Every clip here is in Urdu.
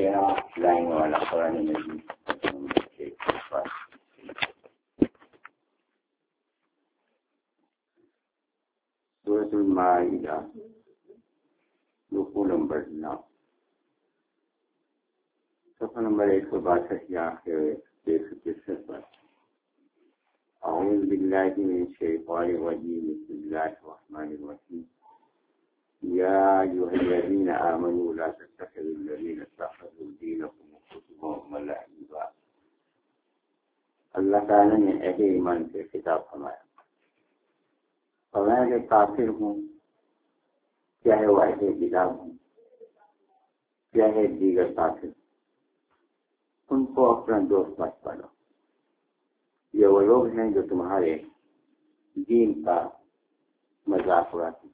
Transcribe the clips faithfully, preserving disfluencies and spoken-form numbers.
دینا لانے والا قرآن مجید سورۃ المائدہ رکوع نمبر نو صفحہ نمبر ایک سو باسٹھ یا ایک سو ترسٹھ پر اعوذ باللہ من الشیطان الرجیم بسم اللہ الرحمن الرحیم یا ایھا الذین آمنوا لا تتخذوا الذین اتخذوا دینکم حزوا ولعبا۔ اللہ تعالیٰ نے اہل ایمان سے خطاب فرمایا فرمایا کہ کافر ہوں چاہے وہ اہل کتاب ہوں چاہے دیگر کافر، ان کو اپنا دوست مت بنو۔ یہ وہ لوگ ہیں جو تمہارے دین کا مذاق اڑاتے ہیں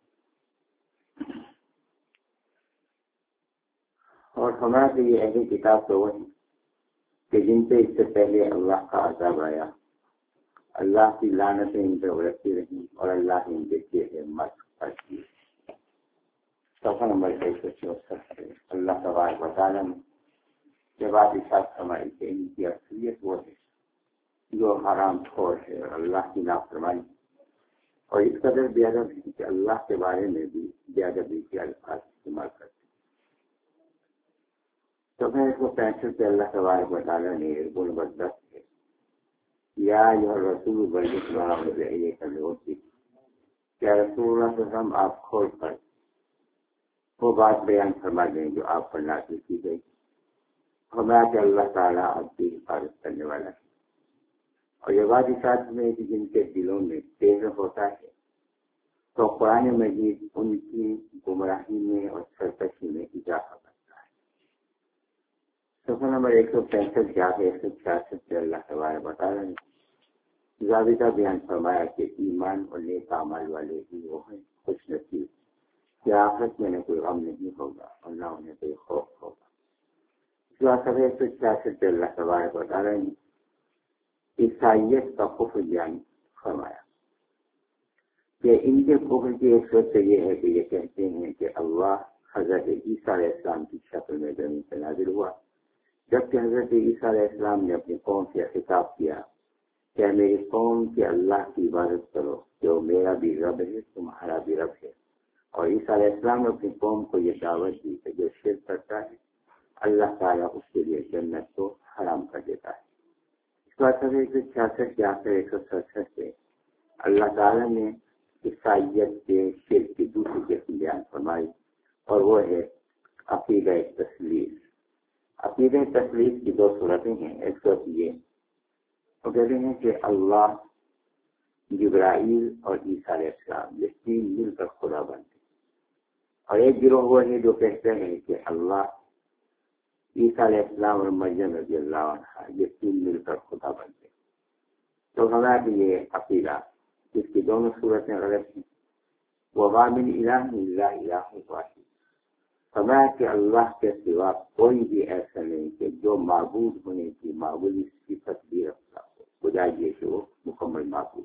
اور ہمارا کہ یہ اہل کتاب تو وہ ہیں کہ جن پہ اس سے پہلے اللہ کا عذاب آیا، اللہ کی لعنتیں ان پہ برستی رہی اور اللہ نے ان کے کیے مت کرتی۔ صفحہ نمبر ایک سو چونسٹھ سے اللہ تبارک و تعالیٰ نے یہ بات ارشاد فرمائی کہ ان کی اصلیت وہ ہے جو حرام خور ہے اور اللہ کی نافرمانی اور اس قدر بے ادب ہے کہ اللہ کے بارے میں بھی بے ادبی کے الفاظ استعمال کرتے ہیں۔ تو میں اس کو پینسٹھ سے اللہ تبارک و تعالیٰ نے رکوع نمبر دس ہے یا ایھا الرسول بلغ ما انزل الیک من ربک، کیا رسول اللہ صلی اللہ علیہ وسلم آپ کھول کر وہ بات بیان فرما دیں جو آپ پر نازل کی گئی۔ ہمارا کہ اللہ تعالیٰ آپ کی حفاظت کرنے والا ہے۔ اور یہ بات اس ساتھ میں کہ جن کے دلوں میں تیز ہوتا ہے تو قرآن مجید ان کی گمراہی میں اور سرکشی میں اضافہ کرتا ہے۔ صفحہ نمبر ایک سو پینسٹھ جا کے ایک سو چھیاسٹھ سے اللہ تبارک و تعالیٰ نے ضابطہ بیان فرمایا کہ ایمان اور نیک اعمال والے ہی وہ ہیں خوش نصیب کہ آخرت میں نہ کوئی غم نہیں ہوگا اور نہ انہیں کوئی خوف ہوگا۔ اس بات سب ایک سو چھیاسٹھ سے اللہ تبارک و تعالیٰ نے عیسائیت کا کفر بیان فرمایا کہ ان کے کفر کی ایک صورت یہ ہے کہ یہ کہتے ہیں کہ اللہ حضرت عیسیٰ علیہ السلام کی شکل میں زمین پر نازل ہوا، جبکہ حضرت عیسیٰ علیہ السلام نے اپنی قوم سے خطاب کیا کہ میری قوم کے اللہ کی عبادت کرو جو میرا بھی رب ہے تمہارا بھی رب ہے۔ اور عیسیٰ علیہ السلام نے اپنی قوم کو یہ دعوت دی کہ جو شرک کرتا ہے اللہ تعالیٰ اس کے لیے جنت کو حرام کر دیتا ہے۔ اس بات سب ایک سو چھیاسٹھ کے آخر ایک سو سڑسٹھ سے اللہ تعالیٰ نے عیسائیت کے شرک کی دوسری قسم بیان فرمائی اور وہ ہے عقیدہ تثلیث۔ عقیدہ تثلیث کی دو صورتیں ہیں۔ ایک صورت یہ وہ کہتے ہیں کہ اللہ، جبرائیل اور عیسیٰ علیہ السلام یہ تین مل کر خدا بنتے ہیں، اور ایک گروہ وہ ہے جو کہتے ہیں کہ اللہ، عیسیٰ علیہ السلام اور مریم رضی اللہ عنہا یہ تین مل کر خدا بنتے ہیں۔ تو ہمارا کہ یہ عقیدہ اس کی دونوں صورتیں غلط ہیں۔ وَمَا مِنْ إِلَٰهٍ إِلَّا إِلَٰهٌ وَاحِدٌ، ہمارا کہ اللہ کے سوا کوئی بھی ایسا نہیں کہ جو معبود ہونے کی معمولی صفت بھی رکھتا ہو بجائے یہ کہ وہ مکمل معبود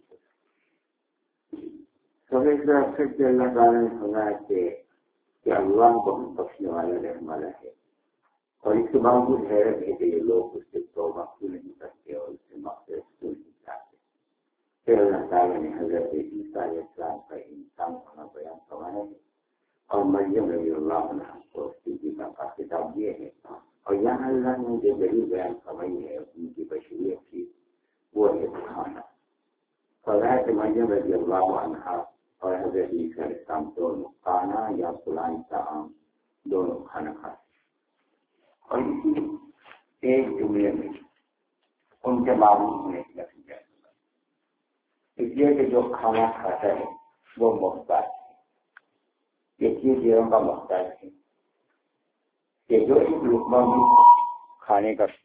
ہو۔ سب ایک طرف سے اللہ تعالیٰ نے سنا کہ کہ اللہ بہت بخشنے والا رحم والا ہے، اور اس کے باوجود حیرت ہے کہ یہ لوگ اس سے توبہ کیوں نہیں کرتے اور اس سے مغفرت کیوں نہیں چاہتے۔ پھر اللہ تعالیٰ نے حضرت عیسیٰ علیہ السلام کا انسان ہونا بیان فرمایا ہے اور مریم رضی اللہ عنہ کو صدیقہ کا خطاب دیے ہے، اور یہاں اللہ نے جو دلیل بیان فرمائی ہے ان کی بشریت کی وہ ہے کھانا۔ فرمایا کہ مریم رضی اللہ عنہ اور حضرت عیسیٰ علیہ السلام دونوں کھانا یا فلان طعام دونوں کھانا کھاتے، اور اسی ایک جملے میں ان کے معبود ہونے کی نتیجہ ہے، اس لیے کہ جو کھانا کھاتا ہے وہ محتاج ہے، یہ چیزوں کا محتاج ہے کہ جو ایک لقمہ بھی کھانے کا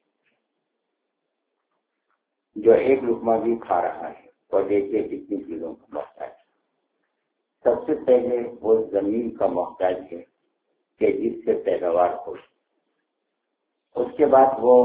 جو ایک لقمہ بھی کھا رہا ہے اور دیکھیے کتنی چیزوں کا محتاج ہے۔ سب سے پہلے وہ زمین کا محتاج ہے کہ جس سے پیداوار ہو، اس کے بعد وہ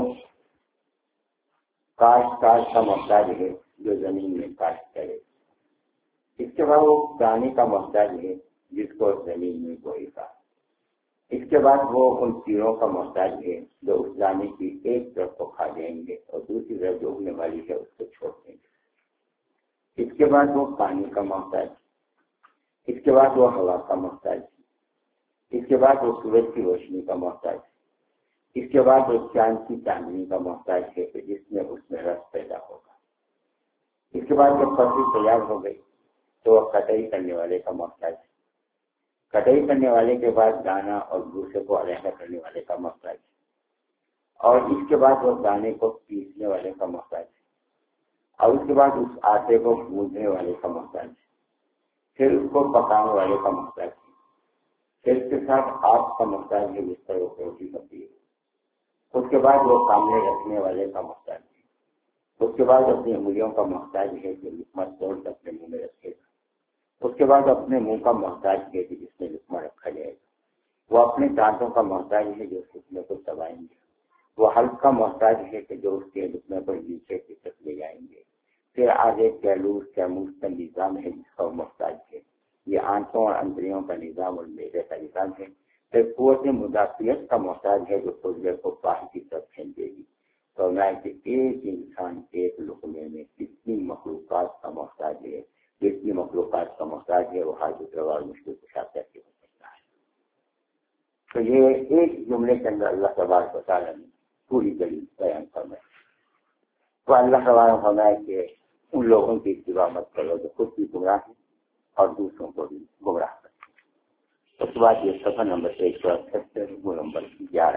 کاشتکار کا محتاج ہے جو زمین میں کاشت کرے، اس کے بعد وہ دانے کا محتاج ہے جس کو زمین میں بوئے گا، اس کے بعد وہ ان تیروں کا محتاج ہے جو اس دانے کی ایک طرف کو کھا جائیں گے اور دوسری طرف جو اگنے والی ہے اس کو چھوڑ دیں گے۔ اس کے بعد وہ پانی کا محتاج، اس کے بعد وہ ہوا کا محتاج، اس کے بعد وہ سورج کی روشنی کا محتاج، اس کے بعد وہ چاند کی چاندنی کا محتاج ہے کہ جس میں اس میں رس پیدا ہوگا۔ اس کے بعد جب فصل تیار ہو گئی تو وہ کٹائی کرنے والے کا محتاج ہے، کٹائی کرنے والے کے بعد دانا اور بھوسے کو علیحدہ کرنے والے کا محتاج ہے، اور اس کے بعد وہ دانے کو پیسنے والے کا محتاج ہے، اور اس کے بعد اس آٹے کو گوندنے والے کا محتاج ہے، پھر اس کو پکانے والے کا محتاج ہے، پھر اس کے ساتھ آپ کا محتاج ہے جس پر وہ روٹی ہوتی ہے، اس کے بعد وہ سامنے رکھنے والے کا محتاج ہے، اس کے بعد اپنی انگلیوں کا محتاج ہے کہ لقمہ توڑ کر اپنے منہ میں رکھے گا، اس کے بعد اپنے منہ کا محتاج ہے کہ جس میں لقمہ رکھا جائے گا، وہ اپنے دانتوں کا محتاج ہے جو اس لقمے کو چبائیں گے، وہ حلق کا محتاج ہے کہ جو اس کے لقمے پر نیچے کی طرف لے جائیں گے، پھر آگے کیلوس کیموس کا نظام ہے جس کا وہ محتاج ہے، یہ آنتوں اور اندریوں کا نظام اور میدے کا نظام ہے، پھر قوت مدافعت کا محتاج ہے جو خودے کو باہر کی طرف کھینچ دے گی۔ تو میں کہ ایک انسان ایک لقمے میں کتنی مخلوقات کا محتاج ہے، جتنی مخلوقات کا محتاج ہے وہ حاجت روا اور مشکل کشا کیسے ہو سکتا ہے۔ تو یہ ایک جملے کے اندر اللہ تبارک و تعالیٰ نے پوری دلیل بیان فرمائی۔ تو اللہ تبارک و تعالیٰ کہ ان لوگوں کی اتباع مت کرو جو خود بھی گمراہ ہیں اور دوسروں کو بھی گمراہ کرتے ہیں۔ اس کے بعد یہ صفحہ نمبر ایک سو اٹھہتر وہ نمبر گیارہ۔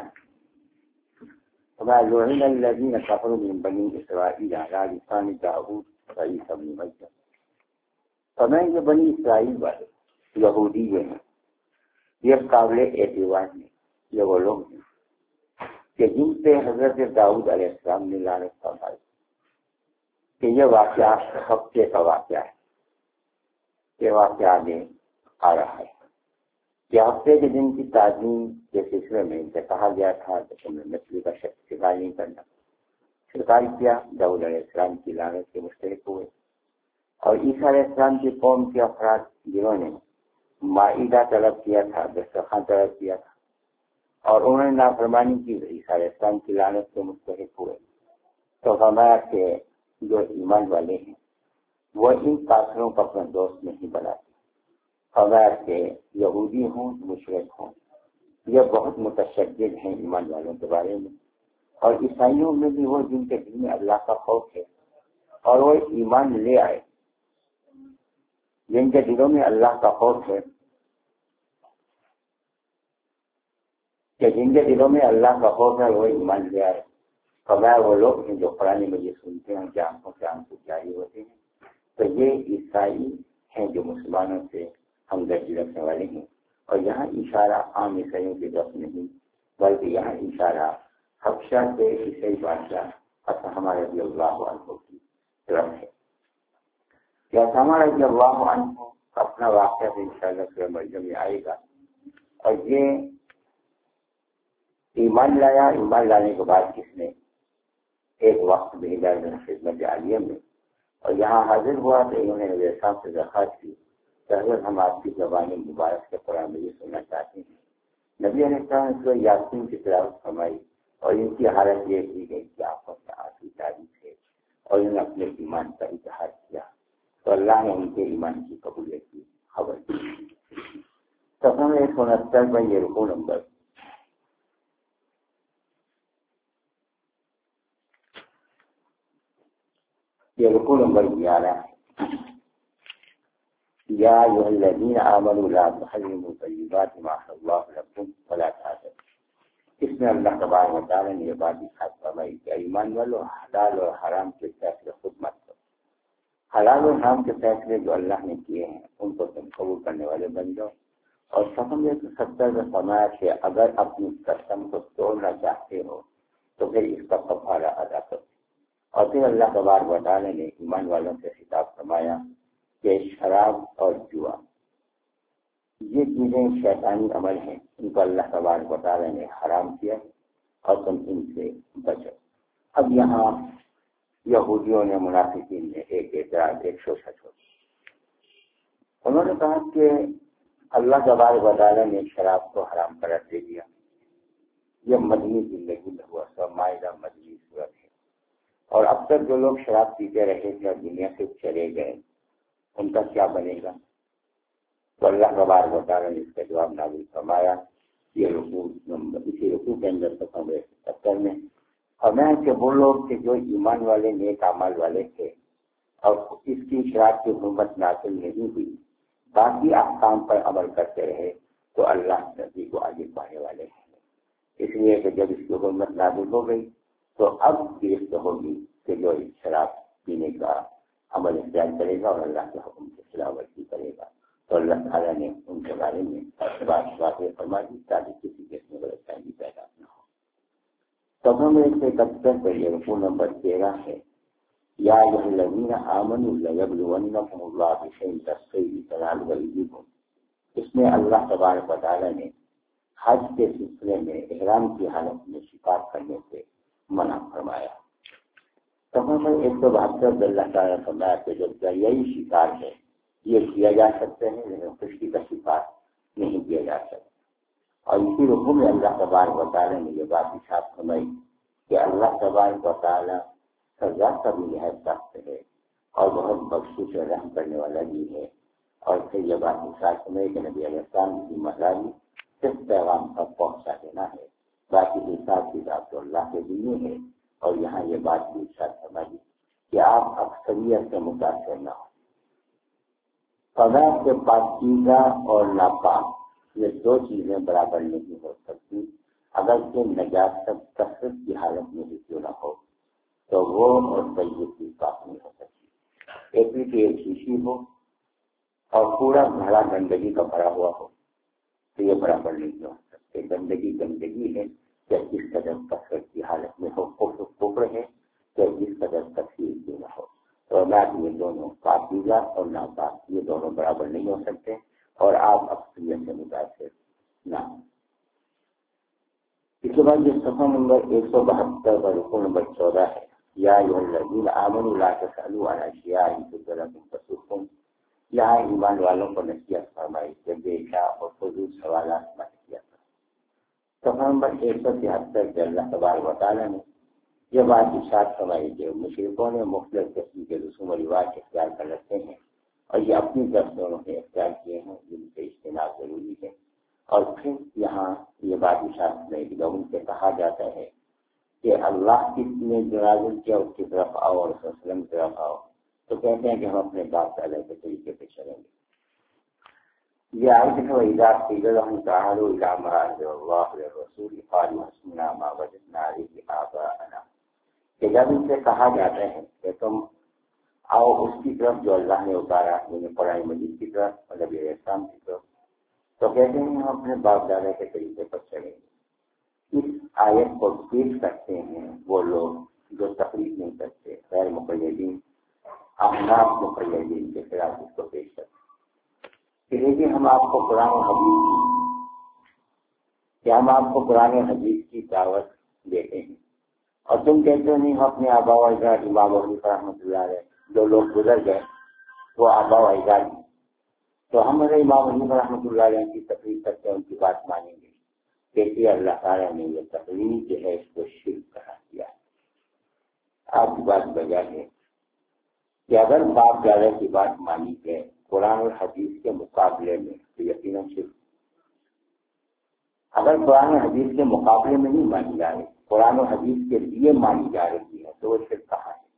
لعن الذين كفروا من بني اسرائيل على لسان داؤد وعيسى بن مريم۔ فرمائیں یہ بنی اسرائیل والے یہودی جو ہیں یہ قابل اعتبار ہیں، یہ وہ لوگ ہیں کہ جن پہ حضرت داؤد علیہ السلام نے لعنت فرمائی کہ یہ واقعہ ہفتے کا واقعہ ہے، یہ واقعہ میں آ رہا ہے کہ ہفتے کے دن کی تعظیم کے سلسلے میں ان سے کہا گیا تھا کہ تم نے مچھلی کا شکار نہیں کرنا، شکار کیا، داؤد علیہ السلام کی لعنت کے مستحق ہوئے، اور عیسیٰ علیہ السلام کی قوم کے افراد جنہوں نے مائدہ طلب کیا تھا، دسترخوان طلب کیا تھا اور انہوں نے نافرمانی کی، عیسیٰ علیہ السلام کی لعنت کے مستحق ہوئے۔ تو فرمایا کہ جو ایمان والے ہیں وہ ان کافروں کو اپنا دوست نہیں بناتے، فرمایا کہ یہودی ہوں مشرک ہوں یہ بہت متشدد ہیں ایمان والوں کے بارے میں، اور عیسائیوں میں بھی وہ جن کے دل میں اللہ کا خوف ہے اور وہ ایمان لے آئے، جن کے دلوں میں اللہ کا خوف ہے کہ جن کے دلوں میں اللہ کا خوف ہے وہ ایمان لے آئے، فرمایا وہ لوگ ہیں جو قرآن مجید سنتے ہیں کہ آنکھوں سے آنکھوں جاری ہوتے ہیں۔ تو یہ عیسائی ہیں جو مسلمانوں سے ہمدردی رکھنے والے ہیں، اور یہاں اشارہ عام عیسائیوں کی طرف نہیں بلکہ یہاں اشارہ حبشہ سے عیسائی بادشاہ اسامہ رضی اللہ عنہ کی طرف ہے کہ اسامہ رضی اللہ عنہ اپنا واقعہ سے انشاءاللہ سورہ مریم میں آئے گا، اور یہ ایمان لایا، ایمان لانے کے بعد کس نے ایک وقت بھیجا خدمت عالیہ میں، اور یہاں حاضر ہوا تو انہوں نے نبی صاحب سے درخواست کی کہ حضرت ہم آپ کی زبان مبارک سے قرآن مجید سننا چاہتے ہیں۔ نبی علیہ السلام نے سورہ یاسین کی تلاوت فرمائی اور ان کی حالت یہ کی گئی کہ آنکھوں سے آنسو جاری تھے اور انہوں نے اپنے ایمان کا اظہار کیا، تو اللہ نے ان کے ایمان کی قبولیت کی خبر دی۔ صفحہ ایک سو انہتر پر یہ رکوع نمبر یہ رکوع نمبر گیارہ ہے۔ یا ایھا الذین آمنوا لا تحرموا طیبات ما احل اللہ لکم ولا تعتدوا۔ اس میں اللہ تبارک و تعالیٰ نے یہ بات ارشاد فرمائی کہ ایمان والو حلال اور حرام کے فیصلے خود مت کرو، حلال اور حرام کے فیصلے جو اللہ نے کیے ہیں ان کو تم قبول کرنے والے بن جاؤ۔ اور صفحہ ایک سو ستر میں فرمایا کہ اگر اپنی قسم کو توڑنا چاہتے ہو تو پھر اس کا کفارہ ادا کرو۔ اور پھر اللہ تبارک و تعالیٰ نے ایمان والوں سے خطاب فرمایا کہ شراب اور جوا یہ چیزیں شیطانی عمل ہیں، ان کو اللہ تبارک و تعالیٰ نے حرام کیا اور تم ان سے بچو۔ اب یہاں یہودیوں نے منافقین نے ایک اعتراض ایک شوشہ چھوڑی، انہوں نے کہا کہ اللہ تبارک و تعالیٰ نے شراب کو حرام قرار دے دیا. یہ مدنی زندگی میں ہوا سب مائدہ مدنی صورت ہے. اور اب تک جو لوگ شراب پیتے رہے تھے اور دنیا سے چلے گئے ان کا کیا بنے گا؟ تو اللہ تبارک و تعالیٰ نے اس کا جواب نازل فرمایا. یہ رکوع نمبر اسی رکوع کے اندر ستر میں فرمایا کہ وہ لوگ کہ جو ایمان والے نیک اعمال والے تھے اور اس کی شراب کی حرمت نازل نہیں ہوئی باقی احکام پر عمل کرتے رہے تو اللہ نبی کو آگے پانے والے ہیں. اس لیے کہ جب اس کی حرمت نازل ہو گئی تو اب گرفت ہوگی کہ جو اس شراب پینے کا عمل اختیار کرے گا اور اللہ کے حکم کی خلاف ورزی کرے گا تو اللہ تعالیٰ نے ان کے بارے میں بات واقع فرما دی تاکہ کسی قسم میں غلط فہمی پیدا نہ ہو. سبوں میں سے اکہتر پر یہ رکوع نمبر تیرہ ہے. یا ایھا الذین آمنوا لیبلونکم اللہ بشیء من الصید تنالوا ایدیکم. اس میں اللہ تبارک و تعالیٰ نے حج کے سلسلے میں احرام کی حالت میں شکار کرنے سے منع فرمایا. سبوں میں ایک سو بہتر اللہ تعالیٰ فرمایا کہ جو دریائی شکار ہے یہ کیا جا سکتے ہیں لیکن خشکی کا شکار نہیں کیا جا سکتا. اور اسی رکوع میں اللہ تبارک و تعالیٰ نے یہ بات ارشاد فرمائی کہ اللہ تبارک و تعالیٰ سزا کا بھی نہایت سخت ہے اور بہت بخشش اور رحم کرنے والا بھی ہے. اور پھر یہ بات ارشاد فرمائی کہ نبی علیہ السلام کی مداری صرف پیغام تک پہنچا دینا ہے باقی حساب کتاب تو اللہ کے لیے ہے. اور یہاں یہ بات بھی ارشاد فرمائی کہ آپ اکثریت سے متاثر نہ ہو. فضا سے پاکیزہ اور ناپاک یہ دو چیزیں برابر نہیں ہو سکتی. اگر کہ نجاست کثرت کی حالت میں بھی کیوں نہ ہو تو وہ اور طیب کی پاک نہیں ہو سکتی. ایک بھی ایک شیشی ہو اور پورا گھڑا گندگی کا بھرا ہوا ہو تو یہ برابر نہیں ہو سکتے. گندگی گندگی ہے کہ جس قدر کثرت کی حالت میں ہو کفر ہے کہ جس قدر تفصیل کیوں نہ ہو. تو بات یہ دونوں پاکیزہ اور ناپاک یہ دونوں برابر نہیں ہو سکتے اور آپ اکثریت سے متاثر نہ ہوں. اس کے بعد یہ صفحہ نمبر ایک سو بہتر پر رکوع نمبر چودہ ہے. یا ایھا الذین آمنوا لا تسألوا عن اشیاء ان تبد لکم تسؤکم. یہاں ایمان والوں کو نصیحت فرمائی کہ بیشا اور فضول سوالات مت کیا کرو. صفحہ نمبر ایک سو تہتر کے اللہ تبارک و تعالیٰ نے یہ بات ارشاد فرمائی کہ مشرکوں نے مختلف قسم کے رسوم و رواج اختیار کر رکھے ہیں اور یہ اپنی طرف دونوں نے اختیار کیے ہیں جن سے اجتناب ضروری ہے. اور پھر یہاں یہ بات ارشاد فرمائی کہ جب ان سے کہا جاتا ہے کہ اللہ کس نے نازل کیا اس کی طرف آؤ اور وسلم کی طرف آؤ تو کہتے ہیں کہ ہم اپنے باپ دادا کے طریقے پہ چلیں گے. یہ آیت ہے وَإِذَا قِيلَ لَهُمْ تَعَالَوْا إِلَىٰ مَا أَنزَلَ اللَّهُ وَالرَّسُولُ قَالُوا حَسْبُنَا مَا وَجَدْنَا عَلَيْهِ آبَاءَنَا. کہ جب ان سے کہا جاتا ہے کہ تم آؤ اس کی طرف جو اللہ نے اتارا یعنی قرآن مجید کی طرف اور نبی علیہ السلام کی طرف تو کہتے ہیں ہم اپنے باپ دادا کے طریقے پر چلیں گے. اس آیت کو پیش کرتے ہیں وہ لوگ جو تقلید نہیں کرتے غیر مقلدین احناف مقلدین کے خلاف اس کو پیش کرتے ہیں کہ دیکھیے ہم آپ کو قرآن و حدیث کی کہ ہم آپ کو قرآن و حدیث کی دعوت دیتے ہیں اور تم کہتے ہو نہیں ہم اپنے آبا و اجداد امام ابو حنیفہ رحمۃ اللہ علیہ جو لوگ گزر گئے وہ آبا و اجداد ہیں تو ہم اگر امام ابو حنیفہ رحمۃ اللہ علیہ کی تقریر کرتے ہیں ان کی بات مانیں گے. کہتے اللہ تعالیٰ نے یہ تقریر جو ہے اس کو شرک قرار دیا ہے. آپ کی بات بجا ہے کہ اگر باپ دادا کی بات مانی جائے قرآن اور حدیث کے مقابلے میں تو یقیناً شرک. اگر قرآن اور حدیث کے مقابلے میں نہیں مانی جا رہی قرآن و حدیث کے لیے مانی جا رہی ہے تو وہ شرک کہاں ہے؟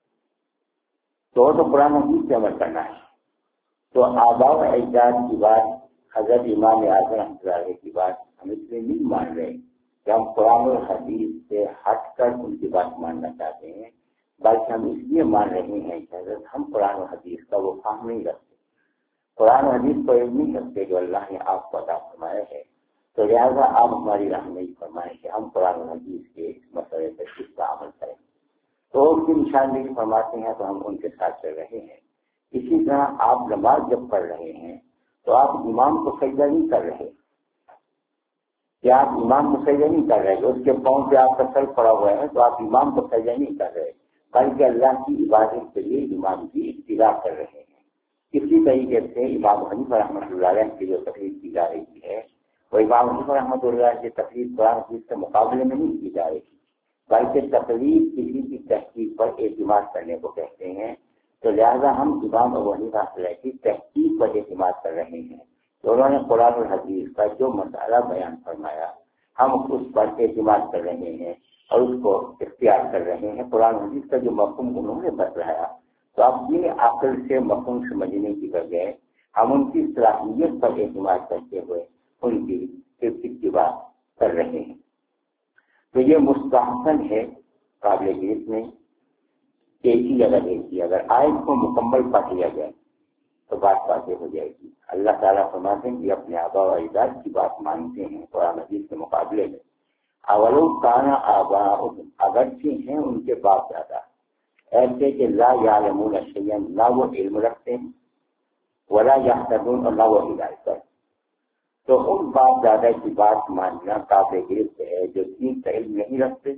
تو تو قرآن و حدیث سے عمل کرنا ہے. تو آباء و اجداد کی بات حضرت امام اعظم رحمۃ اللہ علیہ کی بات ہم اس لیے نہیں مان رہے کہ ہم قرآن و حدیث سے ہٹ کر ان کی بات ماننا چاہتے ہیں بلکہ ہم اس لیے مان رہے ہیں کہ حضرت ہم قرآن و حدیث کا وہ فہم نہیں رکھتے. قرآن و حدیث کو علم نہیں رکھتے جو اللہ نے آپ کو عطا فرمایا ہے تو لہٰذا آپ ہماری رہنمائی فرمائیں کہ ہم قرآن و حدیث کے اس مسئلے پر کس کا عمل کریں. تو ان کی نشاندہی فرماتے ہیں تو ہم ان کے ساتھ چل رہے ہیں. اسی طرح آپ نماز جب پڑھ رہے ہیں تو آپ امام کو سجدہ نہیں کر رہے کہ آپ امام کو سجدہ نہیں کر رہے اس کے پاؤں پہ آپ کا سر پڑا ہوا ہے تو آپ امام کو سجدہ نہیں کر رہے بلکہ اللہ کی عبادت کے لیے امام کی اتباع کر رہے ہیں. اسی طریقے سے امام حنیفہ رحمۃ اللہ علیہ کی جو تقریر کی جا رہی ہے وہ امام حنیفہ رحمۃ اللہ علیہ کی تقریر قرآن حدیث کے مقابلے میں نہیں کی جا رہی، بلکہ تقریر کسی کی تحقیق پر اعتماد کرنے کو کہتے ہیں۔ تو لہذا ہم امام ابو حنیفہ رحمۃ اللہ کی تحقیق پر اعتماد کر رہے ہیں، تو انہوں نے قرآن اور حدیث کا جو مسئلہ بیان فرمایا ہم اس پر اعتماد کر رہے ہیں اور اس کو اختیار کر رہے ہیں۔ قرآن حدیث کا جو مفہوم انہوں نے بتلایا تو اپنی عقل سے مفہوم سمجھنے کی بجائے ہم ان کی صلاحیت پر اعتماد کرتے ہوئے ان کی اتباع کر رہے ہیں۔ تو یہ مستحسن ہے قابل گرفت میں ایک ہی جگہ دیکھیے، اگر آیت کو مکمل پڑھ لیا جائے تو بات واضح ہو جائے گی۔ اللہ تعالیٰ فرماتے ہیں کہ اپنے آبا و اجداد کی بات مانتے ہیں قرآن مجید کے مقابلے میں، اولو کانا آباؤہم، اگرچہ ہیں ان کے باپ دادا ایسے کہ لا یعلمون شیئا، نہ وہ علم رکھتے ہیں، ولا یہتدون، اور نہ وہ ہدایت کرتے، تو ان باپ دادا کی بات ماننا قابل گرفت ہے جو دین کا علم نہیں رکھتے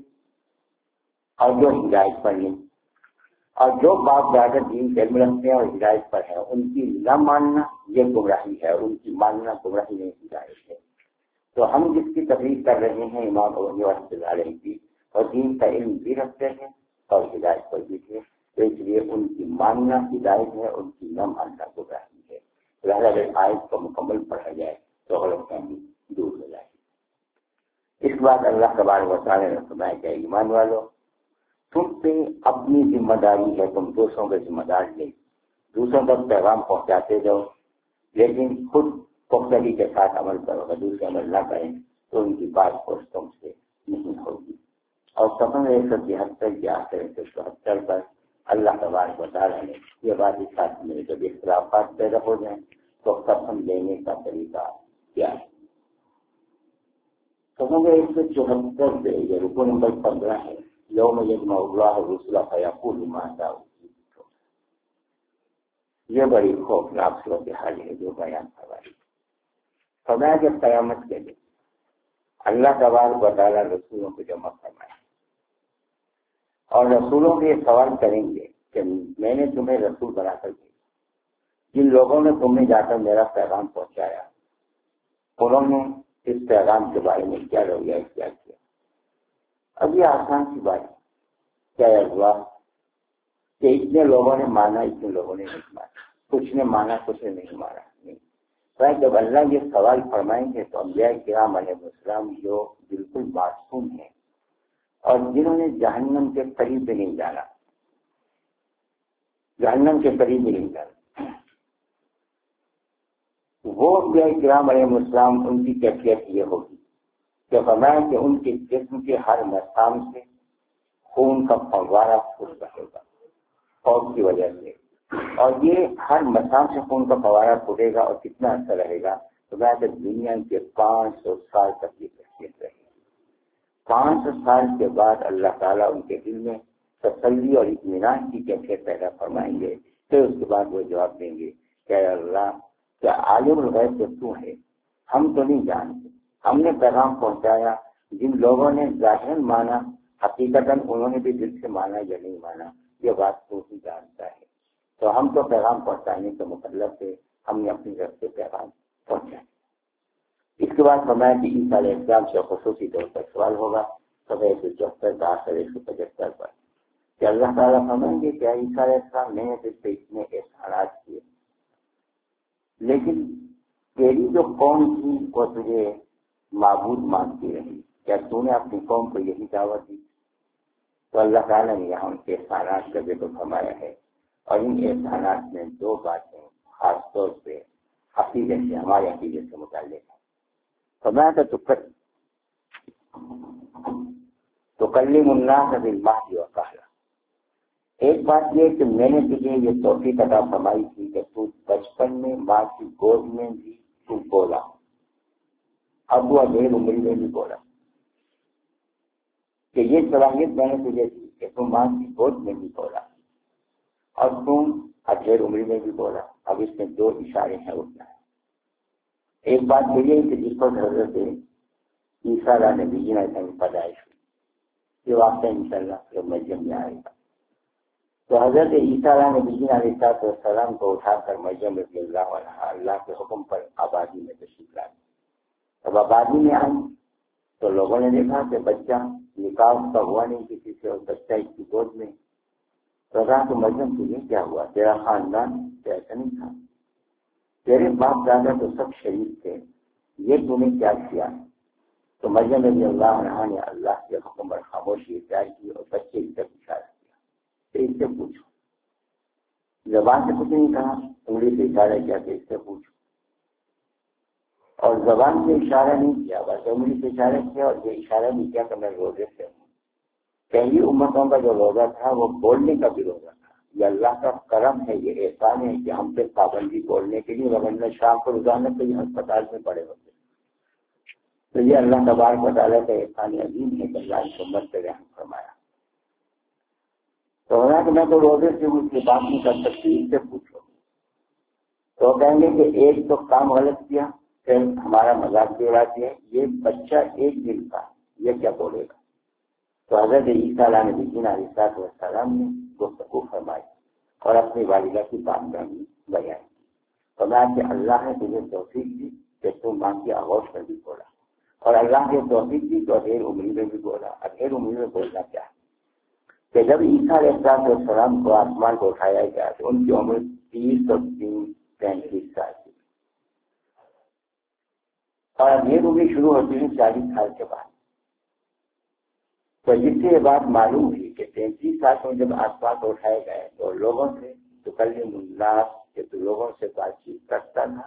اور جو ہدایت پر نہیں، اور جو باپ دادا دین کا علم رکھتے ہیں اور ہدایت پر ہیں ان کی نہ ماننا یہ گمراہی ہے، اور ان کی ماننا گمراہی نہیں ہدایت ہے۔ تو ہم جس کی تقریر کر رہے ہیں امام ابو حنیفہ رحمۃ اللہ علیہ کی، اور دین کا علم بھی رکھتے ہیں اور ہدایت پر بھی تھے، تو اس لیے ان کی ماننا ہدایت ہے، ان کی نہ ماننا گمراہی ہے۔ لہٰذا اگر آیت کو مکمل پڑھا جائے تو غلط فہمی دور ہو جائے گی۔ اس بات اللہ تبارک و تعالیٰ نے فرمایا کہ ایمان والو، تم پہ اپنی ذمہ داری ہے، تم دوسروں کے ذمہ دار نہیں، دوسروں تک پیغام پہنچاتے جاؤ، لیکن خود پختگی کے ساتھ عمل کرو، اگر دوسرے عمل نہ کریں تو ان کی بات کو تم سے نہیں ہوگی۔ اور سفر ایک سو تہتر کے آخر ایک سو چوہتر پر اللہ تبارک و تعالیٰ نے یہ بات اس ساتھ میں جب اختلافات پیدا ہو جائیں تو قسم لینے کا طریقہ کیا ہے۔ سفر ایک سو چوہتر پہ یہ رکو نمبر پندرہ ہے، یوم یجمع اللہ الرسل فیقول ماذا اجبتم، یہ بڑی خوفناک صورتحال ہے جو بیان فرمائی۔ فرمایا کہ قیامت کے دن اللہ تبارک و تعالیٰ رسولوں کو جمع فرمائے اور رسولوں کے یہ سوال کریں گے کہ میں نے تمہیں رسول بنا کر دیا، جن لوگوں نے تمہیں جا کر میرا پیغام پہنچایا انہوں نے اس پیغام کے بارے میں کیا رویہ اختیار کیا۔ اب یہ آسان سی بات ہے، کیا ہوا کہ اتنے لوگوں نے مانا، اتنے لوگوں نے نہیں مانا، کچھ نے مانا کچھ نے نہیں مانا۔ نہیں، جب اللہ یہ سوال فرمائیں گے تو انبیاء کرام علیہ السلام جو بالکل معصوم ہیں اور جنہوں نے جہنم کے قریب بھی نہیں جانا، جہنم کے قریب بھی نہیں جانا، وہ انبیاء کرام علیہ السلام ان کی کیفیت یہ ہوگی کہ فرمایا کہ ان کے جسم کے ہر مسام سے خون کا فوارہ پھوٹ رہے گا خوف کی وجہ سے، اور یہ ہر مسام سے خون کا فوارہ پھوٹے گا اور کتنا اثر رہے گا، تو میں کہ دنیا کے پانچ سو سال تک یہ کیفیت رہے گی۔ پانچ سو سال کے بعد اللہ تعالیٰ ان کے دل میں تسلی اور اطمینان کی کیفیت پیدا فرمائیں گے، پھر اس کے بعد وہ جواب دیں گے کہ اللہ کیا عالم الغیب تو تو ہے، ہم تو نہیں جانتے، ہم نے پیغام پہنچایا، جن لوگوں نے ظاہر مانا حقیقتاً انہوں نے بھی دل سے مانا یا نہیں مانا یہ بات تو ہی جانتا ہے، تو ہم تو پیغام پہنچانے کے مطلب سے ہم نے اپنی طرف سے پیغام پہنچایا۔ اس کے بعد فرمایا کہ عیسیٰ علیہ السلام سے خصوصی طور پر سوال ہوگا سب ایک سو چوہتر کا آخر ایک سو پچہتر پر کہ اللہ تعالیٰ فرمائیں گے کہ عیسیٰ علیہ السلام نے اس پہ اتنے احسانات کیے، لیکن تیری جو قوم تھی وہ تجھے معبود مانتی رہی، کیا تو نے اپنی قوم کو یہی دعوت دی؟ تو اللہ تعالیٰ نے یہاں ان کے احسانات کا ذکر فرمایا ہے، اور ان احسانات میں دو باتیں خاص طور پہ عقیدے سے ہمارے عقیدے سے متعلق ہے۔ فرمایا تھا تکلم الناس بالمہد وکہلا، ایک بات یہ کہ میں نے تجھے یہ توفیق عطا فرمائی تھی کہ تو بچپن میں ماں کی گود میں بھی تو بولا، اب وہ اندھیر عمری میں بھی بولا، کہ یہ صلاحیت میں نے تجھے دی کہ تم ماں کی گود میں بھی بولا اور تم اندھیر عمری میں بھی بولا۔ اب اس میں دو اشارے ہیں اٹھنا ہے۔ ایک بات تو یہ کہ جس پر حضرت عیسیٰ علیہ نبی کی پیدائش ہوئی، یہ واقعہ انشاءاللہ جب مریم میں آئے گا، تو حضرت عیسیٰ نبی علیہ السلام کو اٹھا کر مریم رضی اللہ عنہا اللہ کے حکم پر آبادی میں تشریف لائی. اب آبادی میں آئی تو لوگوں نے دیکھا کہ بچہ نکاح کا ہوا نہیں کسی سے اور بچہ اس کی گود میں. تو کہا کہ مریم تجھے کیا ہوا؟ تیرا خاندان ایسا نہیں تھا، تیرے باپ دادا تو سب شریف تھے، یہ تم نے کیا کیا؟ تو مریم رضی اللہ عنہا نے اللہ کے حکم پر خاموشی اختیار کی اور بچے کی طرف اشارہ کیا کہ اس سے پوچھو. زبان سے کچھ نہیں کہا، انگلی سے اشارہ کیا کہ اس سے پوچھو، اور زبان سے اشارہ نہیں کیا، بس انگلی سے اشارہ کیا اور یہ اشارہ نہیں کیا کہ میں روزے سے ہوں. پہلی امتوں کا جو روزہ تھا وہ بولنے کا بھی روزہ تھا. یہ اللہ کا کرم ہے، یہ احسان ہے کہ ہم پہ پابندی بولنے کے لیے، ورنہ شام کو روزانہ تو یہ ہسپتال میں پڑے ہوتے. تو یہ اللہ تبارک و تعالیٰ کا احسان عظیم ہے کہ اللہ کی امت پہ رحم فرمایا. تو ہونا کہ میں تو روزے سے اس کی بات نہیں کر سکتی، اس سے پوچھو. تو کہیں گے کہ ایک تو کام غلط کیا، پھر ہمارا مذاق بھی اڑاتی ہے، یہ بچہ ایک دن کا یہ کیا بولے گا. تو حضرت عیسیٰ نبی علیہ السلام نے گفتگو فرمائی اور اپنی والدہ کی بات بیان کی. فرمایا کہ اللہ نے تجھے توفیق دی کہ تم ماں کی آغوش میں بھی بولا، اور اللہ نے توفیق دی تو ادھیر عمری میں بھی بولا. ادھیر عمری میں بولنا کیا ہے کہ جب عیسیٰ علیہ السلام کو آسمان کو اٹھایا گیا تو ان کی عمر تیس اور تین پینتیس سال کی، اور ادھیر عمری شروع ہوتی ہے چالیس سال کے بعد. تو جس سے یہ بات معلوم ہوئی کہ تینتیس سال میں جب آسمان کو اٹھائے گئے تو لوگوں سے تو کلیم الناس کہ تو لوگوں سے بات چیت کرتا تھا،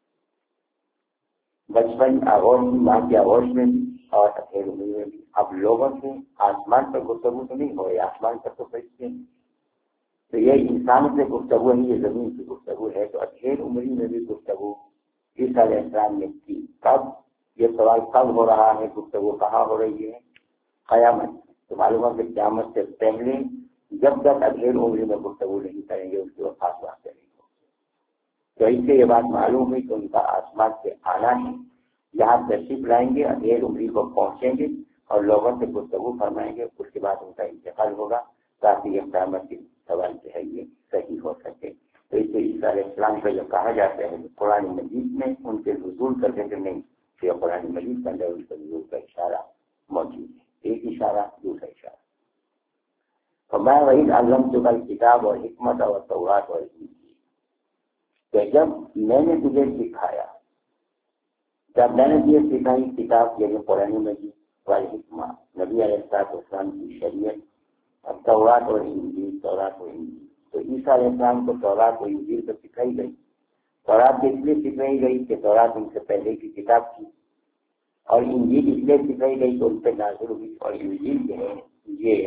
بچپن آغوش ماں کی آغوش میں بھی اور ادھیر عمری میں بھی. اب لوگوں سے آسمان پر گفتگو تو نہیں ہوئے، آسمان پر تو فرشتے ہیں، تو یہ انسان سے گفتگو نہیں، یہ زمین کی گفتگو ہے. تو ادھیر عمری میں بھی گفتگو عیسیٰ علیہ السلام نے کی. کب یہ سوال کب ہو رہا ہے، گفتگو کہاں ہو رہی ہے؟ قیامت. تو معلوم ہے کہ قیامت سے پہلے جب تک ادھیر عمری میں گفتگو نہیں کریں گے اس کی وفات واقع نہیں ہو. تو اس سے یہ بات معلوم ہوئی کہ ان کا آسمان سے آنا ہے، یہاں تشریف لائیں گے، ادھیر عمری کو پہنچیں گے اور لوگوں سے گفتگو فرمائیں گے. اس کے بعد ان کا انتقال ہوگا تاکہ یہ قیامت کی سوال جو ہے یہ صحیح ہو سکے. تو اس سے عیسیٰ علیہ السلام کا جو کہا جاتا ہے قرآن مجید میں ان کے نزول کا ذکر نہیں، کہ قرآن مجید کے اندر ان کے نزول کا اشارہ موجود ہے. ایک اشارہ دوسرا اشارہ. تو میں وہی علم چکا کتاب اور حکمت اور تورات اور انجیل، کہ جب میں نے تجھے سکھایا، جب میں نے تجھے سکھائی کتاب یعنی قرآن مجید اور حکمت نبی علیہ السلام کی شریعت، اب تورات اور انجیل تورات اور انجیل. تو عیسیٰ علیہ السلام کو تورات اور انجیل تو سکھائی گئی. تورات اس لیے سکھائی گئی کہ تورات ان سے پہلے کی کتاب تھی، اور انجیل اس لیے سکھائی گئی تو ان پہ نازل ہوئی. اور انجیل جو ہے یہ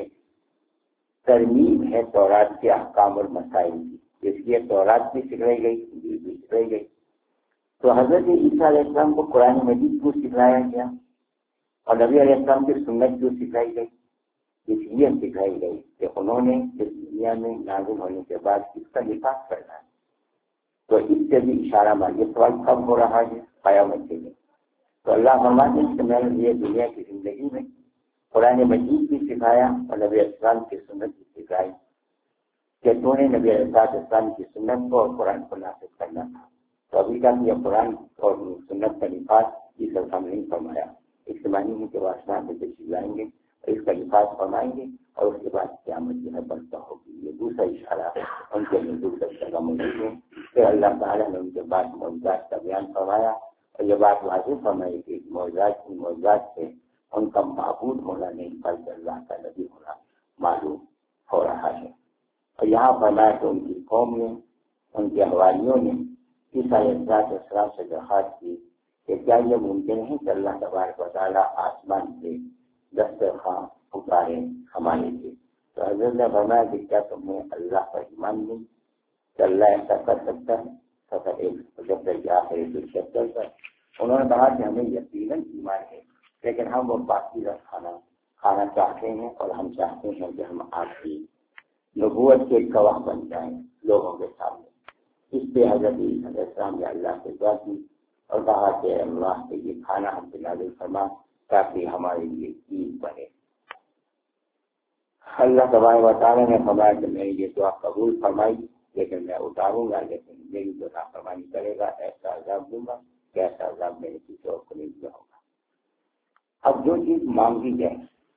ترمیم ہے تورات کے احکام اور مسائل کی، اس لیے تورات بھی سکھائی گئی، انجیل بھی سکھائی گئی. تو حضرت عیسیٰ علیہ السلام کو قرآن مجید کو سکھلایا گیا اور نبی علیہ السلام کی سنت کیوں سکھائی گئی؟ اس لیے سکھائی گئی کہ انہوں نے اس دنیا میں نازل ہونے کے بعد اس کا نفاذ کرنا ہے. تو اس سے بھی اشارہ مار. یہ سوال کب ہو رہا ہے؟ قیامت کے دن. تو اللہ فرماتے ہیں کہ میں نے یہ دنیا کی زندگی میں قرآن مجید بھی سکھایا اور نبی السلام کی سنت بھی سکھائی کہ تو نے نبی السلام کی سنت کو اور قرآن کو نافذ کرنا تھا. تو ابھی تک یہ قرآن اور سنت کا نفاذ اس ہم نہیں فرمایا. اس کے معنی ہے کہ وہ آسمان سے تشریف لائیں گے اور اس کا نفاذ فرمائیں گے اور اس کے بعد قیامت جو ہے برپا ہوگی. یہ دوسرا اشارہ ان کے نزول کا جگہ موجود ہے کہ اللہ تعالیٰ نے ان کے بعد معجزات کا بیان فرمایا اور یہ بات واضح فرمائی کہ معجزات کی معجزات سے ان کا معبود ہونا نہیں بلکہ اللہ کا نبی ہونا معلوم ہو رہا ہے. اور یہاں فرمایا کہ ان کی قوم نے، ان کے حواریوں نے عیسیٰ علیہ السلام سے درخواست کی کہ کیا یہ ممکن ہے کہ اللہ تبارک و تعالیٰ آسمان سے دسترخواں اتارے ہمارے لیے. تو حضرت نے فرمایا کہ کیا تم نے اللہ پر ایمان نہیں کہ اللہ ایسا کر سکتا ہے؟ سفر ایک پچہتر کے آخری پچہتر پر انہوں نے کہا کہ ہمیں یقیناً ایمان ہے، لیکن ہم وہ باقی کھانا کھانا چاہتے ہیں اور ہم چاہتے ہیں کہ ہم آپ کی نبوت کے گواہ بن جائیں لوگوں کے سامنے. اس پہ حضرت علیہ السلام نے اللہ سے دعا کی اور کہا کہ اللہ کے یہ کھانا ہم پہ نازل فرما تاکہ ہمارے لیے عید بنے. اللہ تبارک و تعالیٰ نے فرمایا کہ میں یہ دعا قبول فرمائی لیکن میں اتاروں گا، لیکن میری جو نافرمانی کرے گا ایسا عذاب دوں گا کہ ایسا عذاب میں نے کسی اور کو نہیں دیا ہوگا۔ اب جو چیز مانگی جائے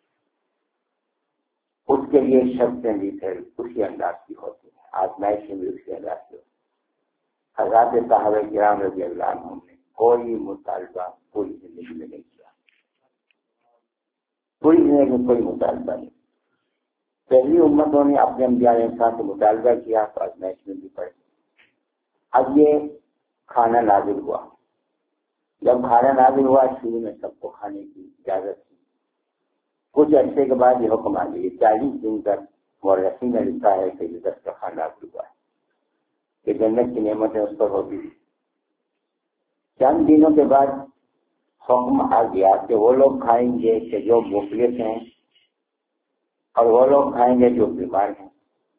اس کے لیے شرطیں بھی پھر اسی انداز کی ہوتی ہیں، آزمائشیں بھی اسی انداز کی ہوتی ہیں۔ حضرات صحابہ کرام رضی اللہ عنہم نے کوئی مطالبہ پوری زندگی میں نہیں کیا، پوری زندگی میں کوئی مطالبہ نہیں۔ پہلی امتوں نے اپنے انبیاء علیہ السلام سے مطالبہ کیا تو آزمائش میں بھی پڑے۔ اب یہ کھانا نازل ہوا، جب کھانا نازل ہوا شروع میں سب کو کھانے کی اجازت تھی، کچھ عرصے کے بعد یہ حکم آ گئی، چالیس دن تک مورخین نے لکھا ہے کہ یہ دس کا کھانا نازل ہوا ہے کہ جنت کی نعمتیں اس پر ہوتی تھی۔ چند دنوں کے بعد حکم آ گیا کہ وہ لوگ کھائیں گے کہ جو مفلس ہیں اور وہ لوگ کھائیں گے جو بیمار ہیں،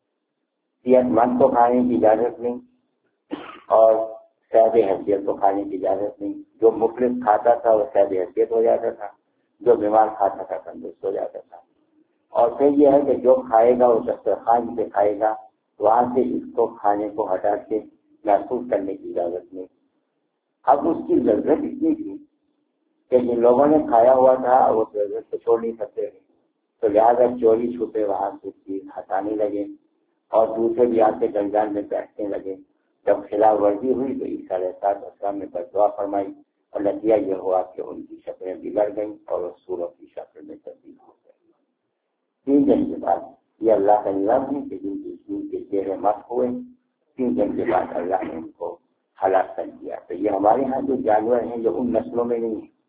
صحت مند کو کھانے کی اجازت نہیں اور صاحب حیثیت کو کھانے کی اجازت نہیں۔ جو مفلس کھاتا تھا وہ صاحب حیثیت ہو جاتا تھا، جو بیمار کھاتا تھا تندرست ہو جاتا تھا۔ اور پھر یہ ہے کہ جو کھائے گا وہ دسترخوان سے کھائے گا، وہاں سے اس کو کھانے کو ہٹا کے محسوس کرنے کی اجازت نہیں۔ اب اس کی ضرورت اتنی تھی کہ جن لوگوں نے کھایا ہوا تھا وہ ضرورت کو چھوڑ نہیں سکتے تھے، تو لہٰذا چوری چھپے وہاں سے چیز ہٹانے لگے اور دوسرے بھی آ کے گنجان میں بیٹھنے لگے۔ جب خلاف ورزی ہوئی تو عیسیٰ علیہ السلام نے بددعا فرمائی اور نتیجہ یہ ہوا کہ ان کی شکلیں بگڑ گئیں اور وہ سوروں کی شکل میں تبدیل ہو گئے۔ تین دن کے بعد یہ اللہ کا نظام ہے کہ جن کی جن کے چہرے مست ہوئے، تین دن کے بعد اللہ نے ان کو ہلاک کر دیا۔ تو یہ ہمارے ہاں جو جانور ہیں جو ان نسلوں میں نہیں ہیں،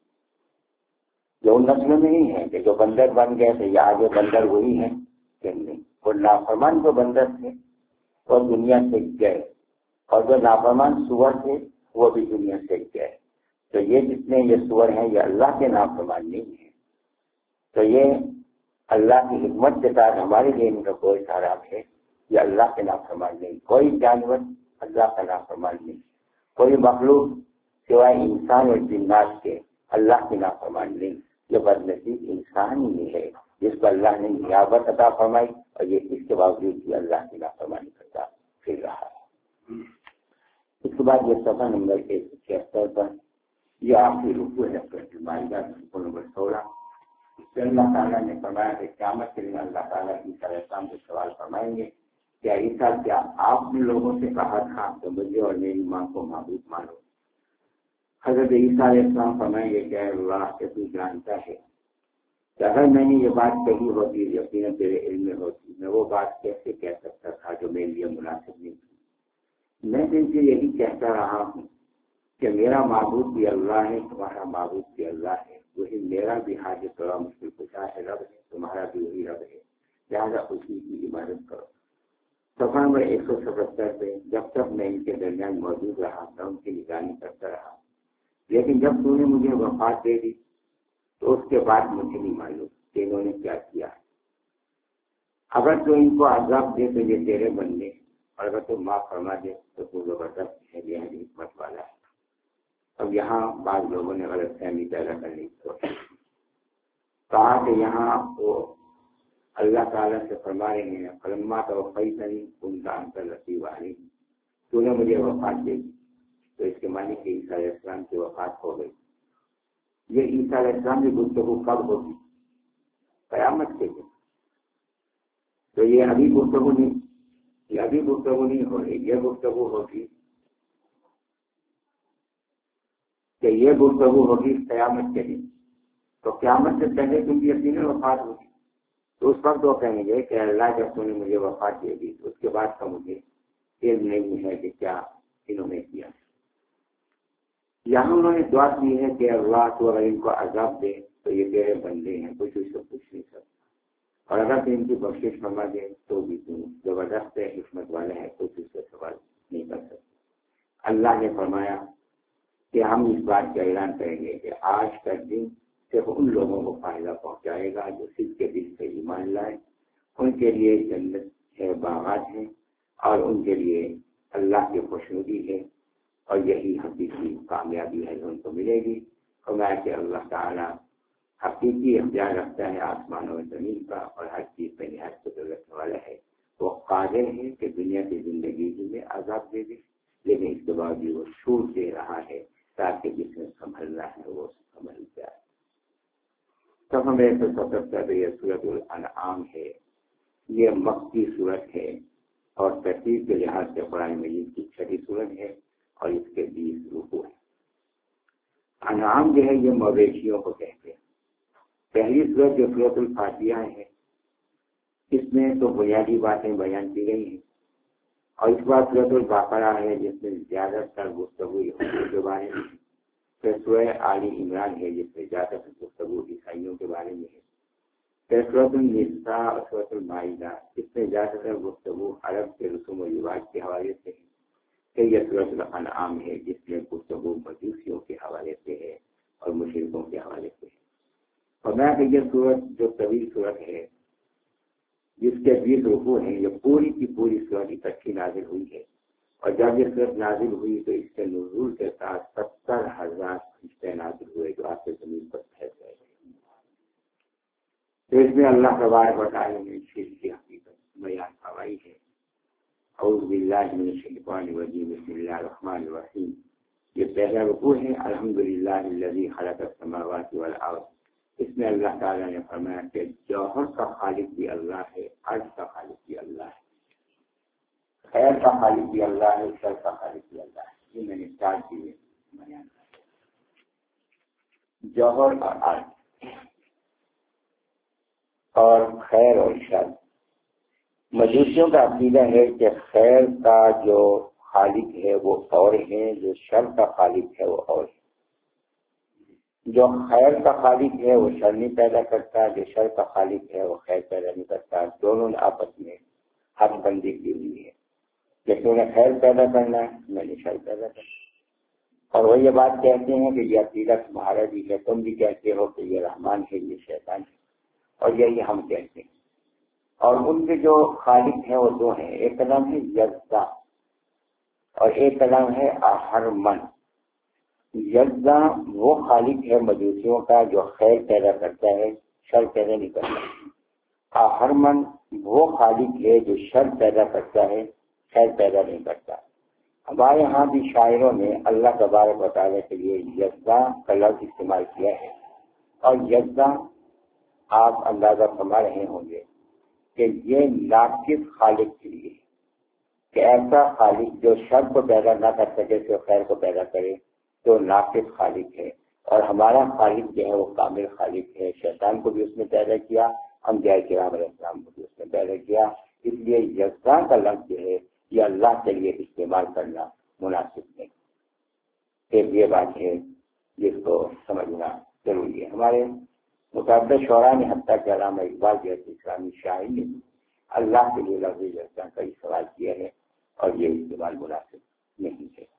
جو ان نسلوں میں نہیں ہے کہ جو بندر بن گئے تھے یا آگے بندر وہی ہیں کہ نہیں، وہ نافرمان جو بندر تھے وہ دنیا سے گئے اور جو نافرمان سور تھے وہ بھی دنیا سے گئے۔ تو یہ جتنے یہ سور ہیں یہ اللہ کے نافرمان نہیں ہیں، تو یہ اللہ کی حکمت کے ساتھ ہمارے لیے ان کا کوئی سہارا ہے، یہ اللہ کے نافرمان نہیں۔ کوئی جانور اللہ کا نافرمان نہیں، کوئی مخلوق سوائے انسان اور جنات کے اللہ کی نافرمان نہیں۔ یہ بدنصیب انسان ہی نہیں ہے جس کو اللہ نے نیابت عطا فرمائی اور یہ اس کے باوجود بھی اللہ کی نافرمانی کرتا پھر رہا ہے۔ اس کے بعد یہ صفحہ نمبر ایک سو چھہتر پر یہ آخری رکوع ہے مائدہ رکوع نمبر سولہ۔ اس سے اللہ تعالیٰ نے فرمایا کہ قیامت کے دن اللہ تعالیٰ عیسیٰ علیہ السلام سے سوال فرمائیں گے، کیا عیسیٰ کیا آپ نے لوگوں سے کہا تھا کہ مجھے اور میری ماں کو معبود مانو؟ حضرت عیسیٰ علیہ السلام فرمائیں گے کہ اے اللہ کہ تو جانتا ہے کہ اگر میں نے یہ بات کہی ہوتی یقیناً تیرے علم میں ہوتی، میں وہ بات کیسے کہہ سکتا تھا جو میرے لیے مناسب نہیں تھی۔ میں ان سے یہی کہتا رہا ہوں کہ میرا معبود بھی اللہ ہے، تمہارا معبود بھی اللہ ہے، وہی میرا بھی حاجت روا مشکل کشا ہے رب ہے، تمہارا بھی وہی رب ہے، لہٰذا اسی کی عبادت کرو۔ صفحہ نمبر ایک سو ستہتر پہ جب تک میں ان کے درمیان موجود رہا میں ان کی نگرانی کرتا رہا، لیکن جب تو نے مجھے وفات دے دی تو اس کے بعد مجھے نہیں معلوم کہ انہوں نے کیا کیا ہے۔ اگر تو ان کو عذاب دے تو یہ تیرے بندے، اور اگر تو معاف فرما دے تو تو زبردست ہے، یہ حکمت والا ہے۔ اب یہاں بعض لوگوں نے غلط فہمی پیدا کرنے کی کوشش کی، کہا کہ یہاں وہ اللہ تعالیٰ سے فرما رہے ہیں فلما توفیتنی کنت انت الرقیب علیہ، تو نے مجھے وفات دے دی، تو اس کے معنی کہ عیسیٰ علیہ السلام کی وفات ہو گئی۔ یہ عیسیٰ علیہ السلام کی گفتگو کب ہوگی؟ قیامت کے دن۔ تو یہ ابھی گفتگو نہیں، یہ ابھی گفتگو نہیں ہو رہی، یہ گفتگو ہوگی کہ یہ گفتگو ہوگی قیامت کے دن۔ تو قیامت سے پہلے کیونکہ یقیناً وفات ہوگی، تو اس وقت وہ کہیں گے کہ اللہ جب تو نے مجھے وفات دے دی تو اس کے بعد کا مجھے علم نہیں ہے کہ کیا انہوں نے کیا۔ یہاں انہوں نے دعا کی ہے کہ اللہ تو اگر ان کو عذاب دے تو یہ تیرے بندے ہیں، کچھ اس سے پوچھ نہیں سکتا، اور اگر تو ان کی بخشش فرما دے تو بھی تو زبردست ہے، حکمت والا ہے، کچھ اس سے سوال نہیں کر سکتے۔ اللہ نے فرمایا کہ ہم اس بات کا اعلان کریں گے کہ آج کا دن صرف ان لوگوں کو فائدہ پہنچائے گا جو صدق کے دل سے ایمان لائے، ان کے لیے جنت ہے، باغات ہیں، اور ان کے لیے اللہ کی خوشنودی ہے، اور یہی حقیقی کامیابی ہے جو ان کو ملے گی۔ فرمایا کہ اللہ تعالیٰ حقیقی اختیار رکھتا ہے آسمان و زمین کا اور ہر چیز پہ نہایت قدرت والا ہے. وہ قادر ہے کہ دنیا کی زندگی میں عذاب دے دے، لیکن اس کے بعد بھی وہ چھوٹ دے رہا ہے تاکہ جس میں سنبھلنا ہے وہ سنبھل جائے. تو ہمیں تو سب سے یہ سورۃ الانعام ہے. یہ مکی صورت ہے اور ترتیب کے لحاظ سے قرآن مجید کی چھٹی صورت ہے اور اس کے بیس رکوع ہے. انعام جو ہے یہ مویشیوں کو کہتے ہیں. پہلی صورت جو سورۃ الفاتحہ ہے اس میں تو بنیادی باتیں بیان کی گئی ہیں اور اس بار سورۃ البقرہ ہے جس میں زیادہ تر گفتگو یہودیوں کے بارے میں. پھر سورہ آل عمران ہے جس میں زیادہ تر گفتگو عیسائیوں کے بارے میں ہے. پھر سورۃ النساء اور سورۃ المائدہ اس میں زیادہ تر گفتگو عرب کے رسوم و رواج کے حوالے سے ہے. پھر یہ سورۃ الانعام ہے جس میں گفتگو مجوسیوں کے حوالے سے ہے اور مشرکوں کے حوالے سے ہے. اور میں کہ یہ صورت جو طویل صورت ہے جس کے بیس رکوع ہیں یہ پوری کی پوری صورت اکٹھی نازل ہوئی ہے. اور جب یہ صورت نازل ہوئی تو اس کے نزول کے ساتھ ستر ہزار فرشتے نازل ہوئے جو آپ کے زمین پر پھیل گئے. تو اس میں اللہ تبارک و تعالی نے شرک کی حقیقت بیان فرمائی ہے. اعوذ باللہ من الشیطان الرجیم بسم اللہ الرحمن الرحیم. یہ پہلا رکوع ہے الحمدللہ الذی خلق السماوات والارض. اس میں اللہ تعالیٰ نے فرمایا کہ جوہر کا خالق بھی اللہ ہے، عرض کا خالق بھی اللہ ہے، خیر کا خالق بھی اللہ ہے، شر کا خالق بھی اللہ ہے. یہ میں نے چار چیزیں بیان کی. جوہر اور عرض اور خیر اور شر. مجوسیوں کا عقیدہ ہے کہ خیر کا جو خالق ہے وہ اور ہے، جو شر کا خالق ہے وہ اور ہے. جو خیر کا خالق ہے وہ شر نہیں پیدا کرتا، جو شر کا خالق ہے وہ خیر پیدا نہیں کرتا. دونوں نے آپس میں حد بندی کی ہوئی ہے کہ تم نے خیر پیدا کرنا ہے، میں نے شر پیدا کرنا. اور وہ یہ بات کہتے ہیں کہ یہ عقیدہ تمہارا بھی ہے، تم بھی کہتے ہو کہ یہ رحمان ہے یہ شیطان ہے، اور یہی ہم کہتے ہیں. اور ان کے جو خالق ہیں وہ دو ہیں، ایک کا نام ہے یزدہ اور ایک کا نام ہے اہرمن. یزدہ وہ خالق ہے مجوسیوں کا جو خیر پیدا کرتا ہے، شر پیدا نہیں کرتا. اہرمن وہ خالق ہے جو شر پیدا کرتا ہے، خیر پیدا نہیں کرتا. ہمارے ہاں بھی شاعروں نے اللہ تبارک و تعالیٰ کے لیے یزدہ کا لفظ استعمال کیا ہے. اور یزدہ آپ اندازہ فرما رہے ہوں گے کہ یہ ناقص خالق کے لیے کہ ایسا خالق جو شر کو پیدا نہ کر سکے تو خیر کو پیدا کرے تو ناقص خالق ہے. اور ہمارا خالق جو ہے وہ کامل خالق ہے. شیطان کو بھی اس نے پیدا کیا، انبیاء کرام علیہ السلام کو بھی اس نے پیدا کیا. اس لیے یزدہ کا لفظ جو ہے یہ اللہ کے لیے استعمال کرنا مناسب نہیں. پھر یہ بات ہے جس کو سمجھنا ضروری ہے. ہمارے متعدد شعراء نے حتیٰ کہ علامہ اقبال جیسے اسلامی شاعر نے اللہ کے لیے لفظ یزدہ کا استعمال کیا ہے اور یہ استعمال مناسب نہیں ہے.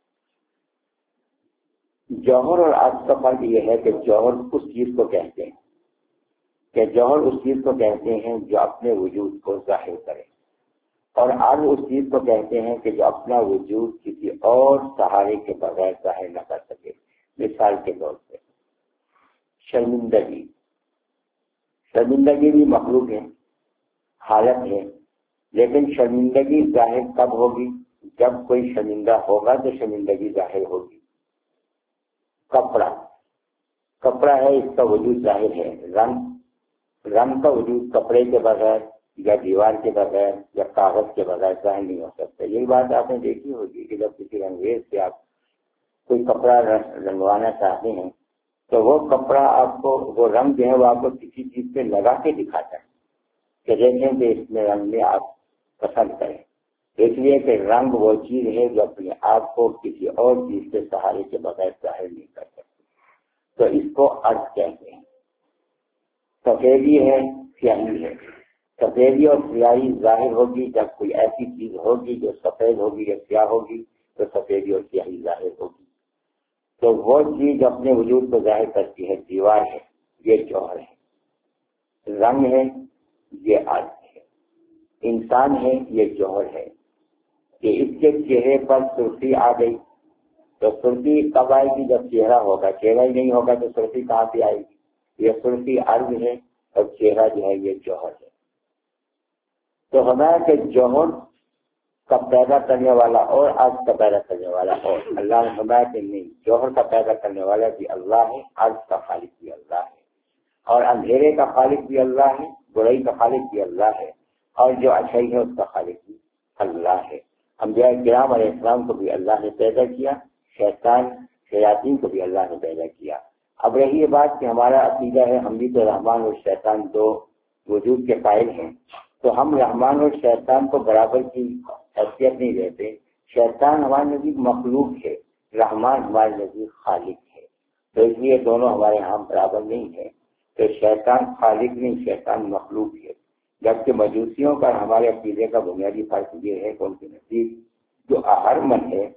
جوہر اور عرض کا فرق یہ ہے کہ جوہر اس چیز کو کہتے ہیں کہ جوہر اس چیز کو کہتے ہیں جو اپنے وجود کو ظاہر کرے، اور عرض اس چیز کو کہتے ہیں کہ جو اپنا وجود کسی اور سہارے کے بغیر ظاہر نہ کر سکے. مثال کے طور پہ شرمندگی. شرمندگی بھی مخلوق ہے، حالت ہے، لیکن شرمندگی ظاہر کب ہوگی؟ جب کوئی شرمندہ ہوگا تو شرمندگی ظاہر ہوگی. کپڑا کپڑا ہے، اس کا وجود ظاہر ہے. رنگ رنگ کا وجود کپڑے کے بغیر یا دیوار کے بغیر یا کاغذ کے بغیر ظاہر نہیں ہو سکتا. یہی بات آپ نے دیکھی ہوگی کہ جب کسی رنگریز سے آپ کوئی کپڑا رنگوانا چاہتے ہیں تو وہ کپڑا آپ کو وہ رنگ جو ہے وہ آپ کو کسی چیز پہ لگا کے دکھاتا ہے کہ دیکھیں کہ اس میں رنگ میں آپ پسند کریں. اس لیے کہ رنگ وہ چیز ہے جو اپنے آپ کو کسی اور چیز کے سہارے کے بغیر ظاہر نہیں کر سکتی. تو اس کو عرض کہتے ہیں. سفیدی ہے، سیاہی ہے. سفیدی اور سیاہی ظاہر ہوگی جب کوئی ایسی چیز ہوگی جو سفید ہوگی یا سیاہ ہوگی تو سفیدی اور سیاہی ظاہر ہوگی. تو وہ چیز اپنے وجود کو ظاہر کرتی ہے. دیوار ہے، یہ جوہر ہے. رنگ ہے، یہ عرض ہے. انسان ہے، یہ جوہر ہے. کہ اس کے چہرے پر سرخی آ گئی تو سرخی کب آئے گی؟ جب چہرہ ہوگا. چہرہ ہی نہیں ہوگا تو سرخی کہاں سے آئے گی؟ یہ سرخی عرض ہے اور چہرہ جو ہے یہ جوہر ہے. تو ہمارا کہ جوہر کا پیدا کرنے والا اور عرض کا پیدا کرنے والا اور اللہ نے فرمایا کہ نہیں، جوہر کا پیدا کرنے والا بھی اللہ ہے، عرض کا خالق بھی اللہ ہے، اور اندھیرے کا خالق بھی اللہ ہے، برائی کا خالق بھی اللہ ہے، اور جو اچھائی ہے اس کا خالق بھی اللہ ہے. انبیاء کرام علیہ السلام کو بھی اللہ نے پیدا کیا، شیطان شیاطین کو بھی اللہ نے پیدا کیا. اب رہی یہ بات کہ ہمارا عقیدہ ہے ہم بھی تو رحمان اور شیطان دو وجود کے قائل ہیں، تو ہم رحمان اور شیطان کو برابر کی حیثیت نہیں دیتے. شیطان ہمارے نزدیک مخلوق ہے، رحمان ہمارے نزدیک خالق ہے، تو اس لیے دونوں ہمارے یہاں برابر نہیں ہے. تو شیطان خالق نہیں، شیطان مخلوق ہے. جبکہ مجوسیوں کا ہمارے عقیدے کا بنیادی فرق یہ ہے کہ ان کے نزدیک جو اہرمن ہے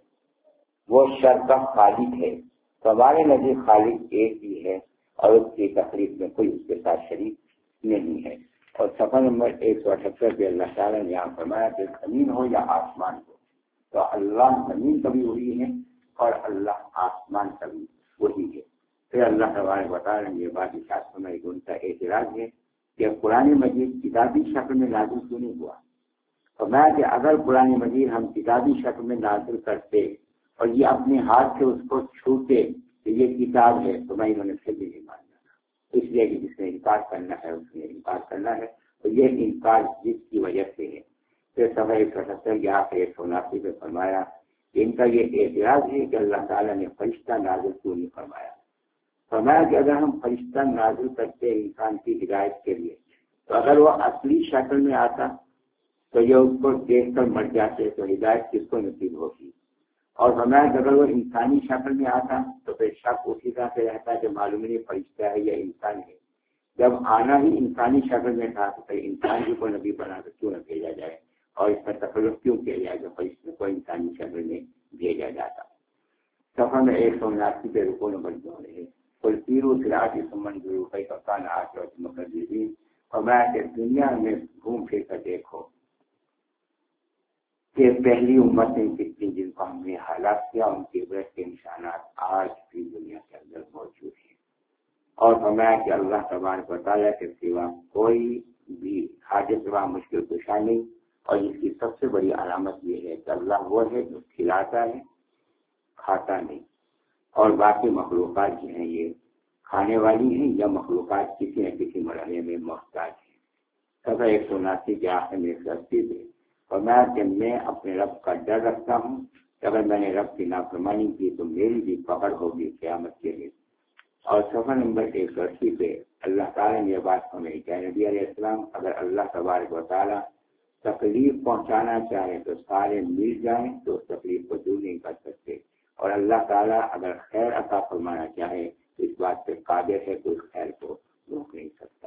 وہ شر کا خالق ہے، تو ہمارے نزدیک خالق ایک ہی ہے اور اس کی تقریب میں کوئی اس کے ساتھ شریک نہیں ہے. اور صفحہ نمبر ایک سو اٹھہتر پہ اللہ تعالیٰ نے یہاں فرمایا کہ زمین ہو یا آسمان ہو، تو اللہ زمین کا بھی وہی ہے اور اللہ آسمان کا بھی وہی ہے. پھر اللہ تبارک و تعالیٰ نے یہ بات ارشاد فرمائی کہ ان کا اعتراض ہے کہ قرآن مجید کتابی شکل میں نازل کیوں نہیں ہوا. فرمایا کہ اگر قرآن مجید ہم کتابی شکل میں نازل کرتے اور یہ اپنے ہاتھ سے اس کو چھوتے کہ یہ کتاب ہے، تو میں انہوں نے پھر بھی نہیں ماننا. اس لیے کہ جس نے انکار کرنا ہے اس نے انکار کرنا ہے، تو یہ انکار جس کی وجہ سے ہے. پھر صفحہ ایک سو ستر یہاں سے ایک سو اناسی پہ فرمایا کہ ان کا یہ اعتراض ہے کہ اللہ تعالیٰ نے فرشتہ نازل کیوں نہیں فرمایا. فرمایا کہ اگر ہم فرشتہ نازل کرتے انسان کی ہدایت کے لیے، تو اگر وہ اصلی شکل میں آتا تو یہ اس کو دیکھ کر مر جاتے، تو ہدایت کس کو نصیب ہوگی. اور فرمایا کہ اگر وہ انسانی شکل میں آتا تو پھر شک اسی طرح سے رہتا کہ معلوم نہیں فرشتہ ہے یا انسان ہے. جب آنا ہی انسانی شکل میں تھا تو پھر انسان کی کو نبی بنا کر کیوں نہ بھیجا جائے، اور اس پر تکلف کیوں کیا جائے کہ فرشتے کو انسانی شکل میں بھیجا جاتا. صفحہ میں ایک سو اناسی پہ رکو نمبر دو ہے کل پیرو سراج سمن روپئے کا کان آج اور مقدر. فرمایا کہ دنیا میں گھوم پھر کر دیکھو کہ پہلی امتیں کتنی جن کو ہم نے ہلاک کیا، ان کی عبرت کے نشانات آج بھی دنیا کے اندر موجود ہیں. اور فرمایا کہ اللہ تبارک و تعالیٰ کے سوا کوئی بھی حاجت روا مشکل کشا نہیں، اور اس کی سب سے بڑی علامت یہ ہے کہ اللہ وہ ہے جو کھلاتا ہے، کھاتا نہیں. اور باقی مخلوقات جو ہیں یہ کھانے والی ہیں یا مخلوقات کسی نہ کسی مرحلے میں محتاج ہیں. سب ایک سو اناسی کے آخر میں ایک سو اسی پہ فرمایا کہ میں اپنے رب کا ڈر رکھتا ہوں کہ اگر میں نے رب کی نافرمانی کی تو میری بھی پکڑ ہوگی قیامت کے لیے. اور صفحہ نمبر ایک سو اسی پہ اللہ تعالیٰ نے یہ بات سمجھی کہ نبی علیہ السلام اگر اللہ تبارک و تعالیٰ تکلیف پہنچانا چاہے تو سارے مل جائیں تو اس تکلیف کو دور نہیں کر سکتے، اور اللہ تعالیٰ اگر خیر عطا فرمانا چاہے تو اس بات پہ قادر ہے تو اس خیر کو روک نہیں سکتا.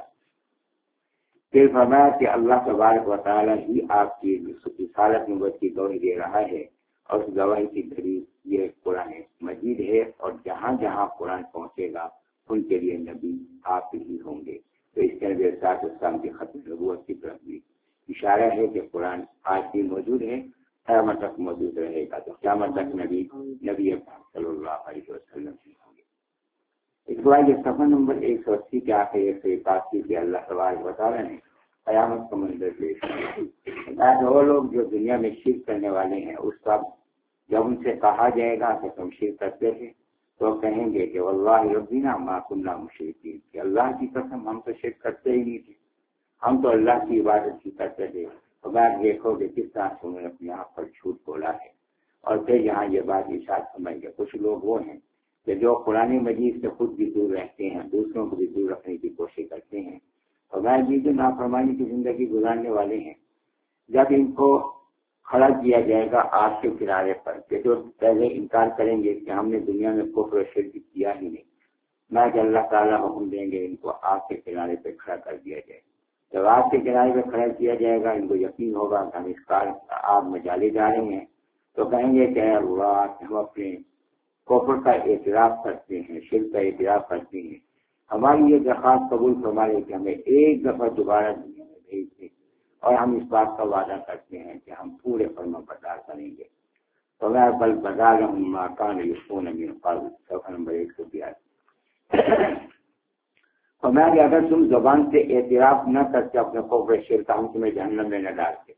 پھر فرمایا کہ اللہ تبارک و تعالیٰ ہی آپ کی رسالت نبوت کی گواہی دے رہا ہے، اور اس گواہی کی دلیل یہ قرآن مجید ہے، اور جہاں جہاں قرآن پہنچے گا ان کے لیے نبی آپ ہی ہوں گے. تو اس کے نبی سات اسلام کی ختم نبوت کی طرف بھی اشارہ ہے کہ قرآن آج بھی موجود ہے، قیامت تک موجود رہے گا. تو قیامت تک نبی نبی صلی اللہ علیہ وسلم ہوں گے. اس کے بعد یہ صفحہ نمبر ایک سو اسی کے آخر ایک سو اکاسی کے اللہ تبارک و تعالیٰ نے قیامت کا منظر پیش کیا. وہ لوگ جو دنیا میں شرک کرنے والے ہیں، اس وقت جب ان سے کہا جائے گا کہ تم شرک کرتے تھے تو کہیں گے کہ واللہ ربنا ما كنا مشرکین، کہ اللہ کی قسم ہم تو شرک کرتے ہی نہیں تھے، ہم تو اللہ کی عبادت ہی کرتے تھے. تو بات دیکھو کہ کس طرح سے انہوں نے اپنے آپ پر جھوٹ بولا ہے. اور پھر یہاں یہ بات ارشاد سمجھ گئے کچھ لوگ وہ ہیں کہ جو قرآن مجید سے خود بھی دور رہتے ہیں، دوسروں کو بھی دور رکھنے کی کوشش کرتے ہیں، اور یہ جو نافرمانی کی زندگی گزارنے والے ہیں، جب ان کو کھڑا کیا جائے گا آگ کے کنارے پر کہ جو پہلے انکار کریں گے کہ ہم نے دنیا میں کفر و شرک کیا ہی نہیں، نہ کہ اللہ تعالیٰ حکم دیں گے ان کو آگ کے کنارے پہ کھڑا کر دیا جائے. جب آگ کے کنارے پہ کھڑا کیا جائے گا ان کو یقین ہوگا کہ ہم اس کار آگ میں ڈالے جا رہے ہیں، تو کہیں گے کہ اللہ ہم اپنے کفر کا اعتراف کرتے ہیں، شرک کا اعتراف کرتے ہیں، ہماری یہ درخواست قبول فرما لے کہ ہمیں ایک دفعہ دوبارہ دنیا میں بھیج دیں، اور ہم اس بات کا وعدہ کرتے ہیں کہ ہم پورے فرما بردار کریں گے. تو میں بل بازار ماکان یقون من قبل صفحہ نمبر ایک سو بیاسی. فرمایا کہ اگر تم زبان سے اعتراف نہ کرتے اپنے کفر شرک ہم تمہیں جہنم میں نہ ڈالتے،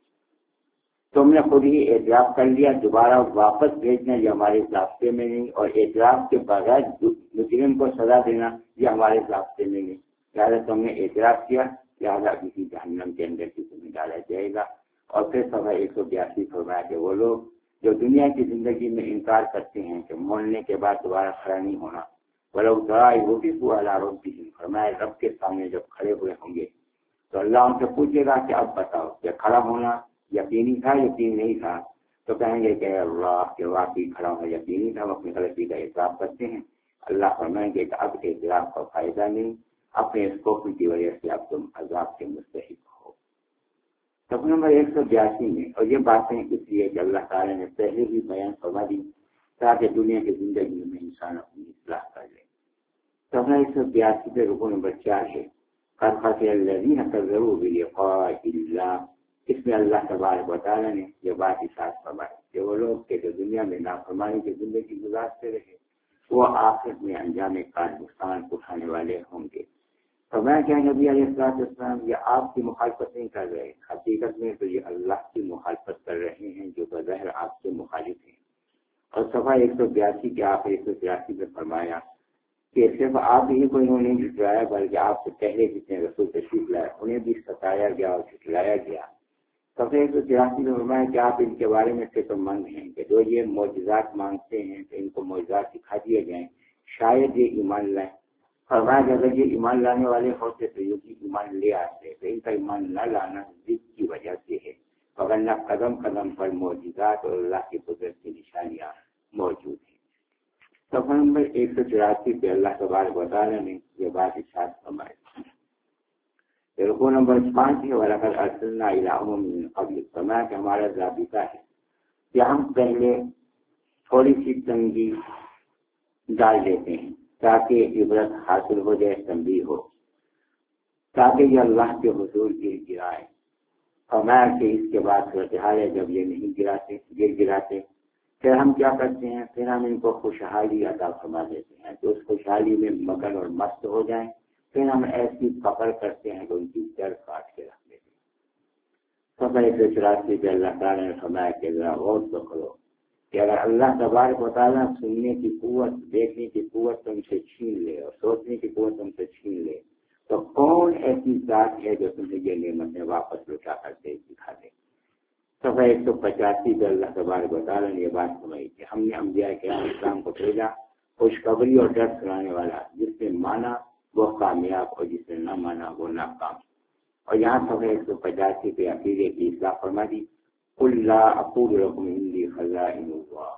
تم نے خود ہی اعتراف کر لیا، دوبارہ واپس بھیجنا یہ ہمارے ضابطے میں نہیں، اور اعتراف کے بغیر مجرم کو سزا دینا یہ ہمارے ضابطے میں نہیں، لہٰذا تم نے اعتراف کیا، لہٰذا کسی جہنم کے اندر کسی میں ڈالا جائے گا۔ اور پھر صفحہ ایک سو بیاسی فرمایا کہ وہ لوگ جو دنیا کی زندگی میں انکار کرتے ہیں کہ مرنے کے بعد دوبارہ کھڑا نہیں ہونا، وہ لوگ ذرائع وہ بھی ہوا لاروں کی فرمایا رب کے سامنے جب کھڑے ہوئے ہوں گے تو اللہ ان سے پوچھے گا کہ اب بتاؤ کہ کھڑا ہونا یقینی تھا یقین نہیں تھا؟ تو کہیں گے کہ اللہ کے واقعی کھڑا ہونا یقینی تھا، ہم اپنی غلطی کا اعتراف کرتے ہیں۔ اللہ فرمائیں گے کہ اب اعتراف کا فائدہ نہیں، اپنے اس کوفر کی وجہ سے اب تم عذاب کے مستحق ہو۔ سب نمبر ایک سو بیاسی میں، اور یہ باتیں اس لیے کہ اللہ تعالیٰ نے پہلے ہی بیان فرما دی تاکہ دنیا کی زندگی میں انسان اپنی اصلاح کر لے۔ سب ایک سو بیاسی پہ رکو نمبر چار ہے قد خسر الذین کذبوا بلقاء اللہ۔ اس میں اللہ تبارک و تعالیٰ نے یہ بات ارشاد فرمائی کہ وہ لوگ کہ جو دنیا میں نافرمانی کی زندگی گزارتے رہے وہ آخرت میں انجام کار نقصان اٹھانے والے ہوں گے۔ فرمایا کہ نبی علیہ الصلوۃ والسلام یہ آپ کی مخالفت نہیں کر رہے، حقیقت میں تو یہ اللہ کی مخالفت کر رہے ہیں جو بظاہر آپ کے مخالف ہیں۔ اور صفحہ ایک سو بیاسی کے آپ ایک سو تراسی میں فرمایا کہ صرف آپ ہی کو انہوں نے جھٹلایا بلکہ آپ سے پہلے جتنے رسول تشریف لائے انہیں بھی ستایا گیا اور جھٹلایا گیا۔ صفحہ ایک سو تراسی میں فرمایا کہ آپ ان کے بارے میں فکر مند ہیں کہ جو یہ معجزات مانگتے ہیں تو ان کو معجزات دکھا دیے جائیں، شاید یہ ایمان لائیں۔ فرمایا کہ اگر یہ ایمان لانے والے ہوتے تو یہ بھی ایمان لے آتے، تو ان کا ایمان نہ لانا ضد کی وجہ سے ہے، وگرنہ قدم قدم پر معجزات اور اللہ کی قدرت کی نشانیاں موجود ہیں۔ صفحہ نمبر ایک سو چوراسی پہ اللہ تبارک و تعالیٰ نے یہ بات ارشاد فرمائی۔ رکوع نمبر پانچ ہے وَلَقَدْ أَرْسَلْنَا إِلَىٰ أُمَمٍ مِّن قَبْلِكَ۔ فرمایا کہ ہمارا ضابطہ ہے کہ ہم پہلے تھوڑی سی تنگی ڈال دیتے ہیں تاکہ عبرت حاصل ہو جائے، تنبیہ ہو، تاکہ یہ اللہ کے حضور گر گرائے۔ فرمایا کہ اس کے بعد صورتحال ہے جب یہ نہیں گراتے گر گراتے پھر ہم کیا کرتے ہیں، پھر ہم ان کو خوشحالی عطا فرما دیتے ہیں تو اس خوشحالی میں مگن اور مست ہو جائیں، پھر ہم ایسی پکڑ کرتے ہیں کہ ان کی جڑ کاٹ کے رکھ دیتے ہیں۔ صفحہ ایک سو چوراسی پہ اللہ تعالیٰ نے فرمایا کہ ذرا غور تو کرو کہ اگر اللہ تبارک و تعالیٰ سننے کی قوت، دیکھنے کی قوت تم سے چھین لے اور سوچنے کی قوت تم سے چھین لے تو کون ایسی ذات ہے جو تمہیں یہ نعمتیں واپس لوٹا کر دے دکھا دے۔ صفحہ ایک سو پچاسی پہ اللہ تبارک و تعالیٰ نے یہ بات سنائی کہ ہم نے انبیاء کرام اسلام کو بھیجا خوشخبری اور ڈر سنانے والا، جس نے مانا وہ کامیاب اور جس نے نہ مانا وہ ناکام۔ اور یہاں صفحہ ایک سو پچاسی پہ عقیدے کی اصلاح فرما دی قل لا اقول لكم عندي خزائن الله۔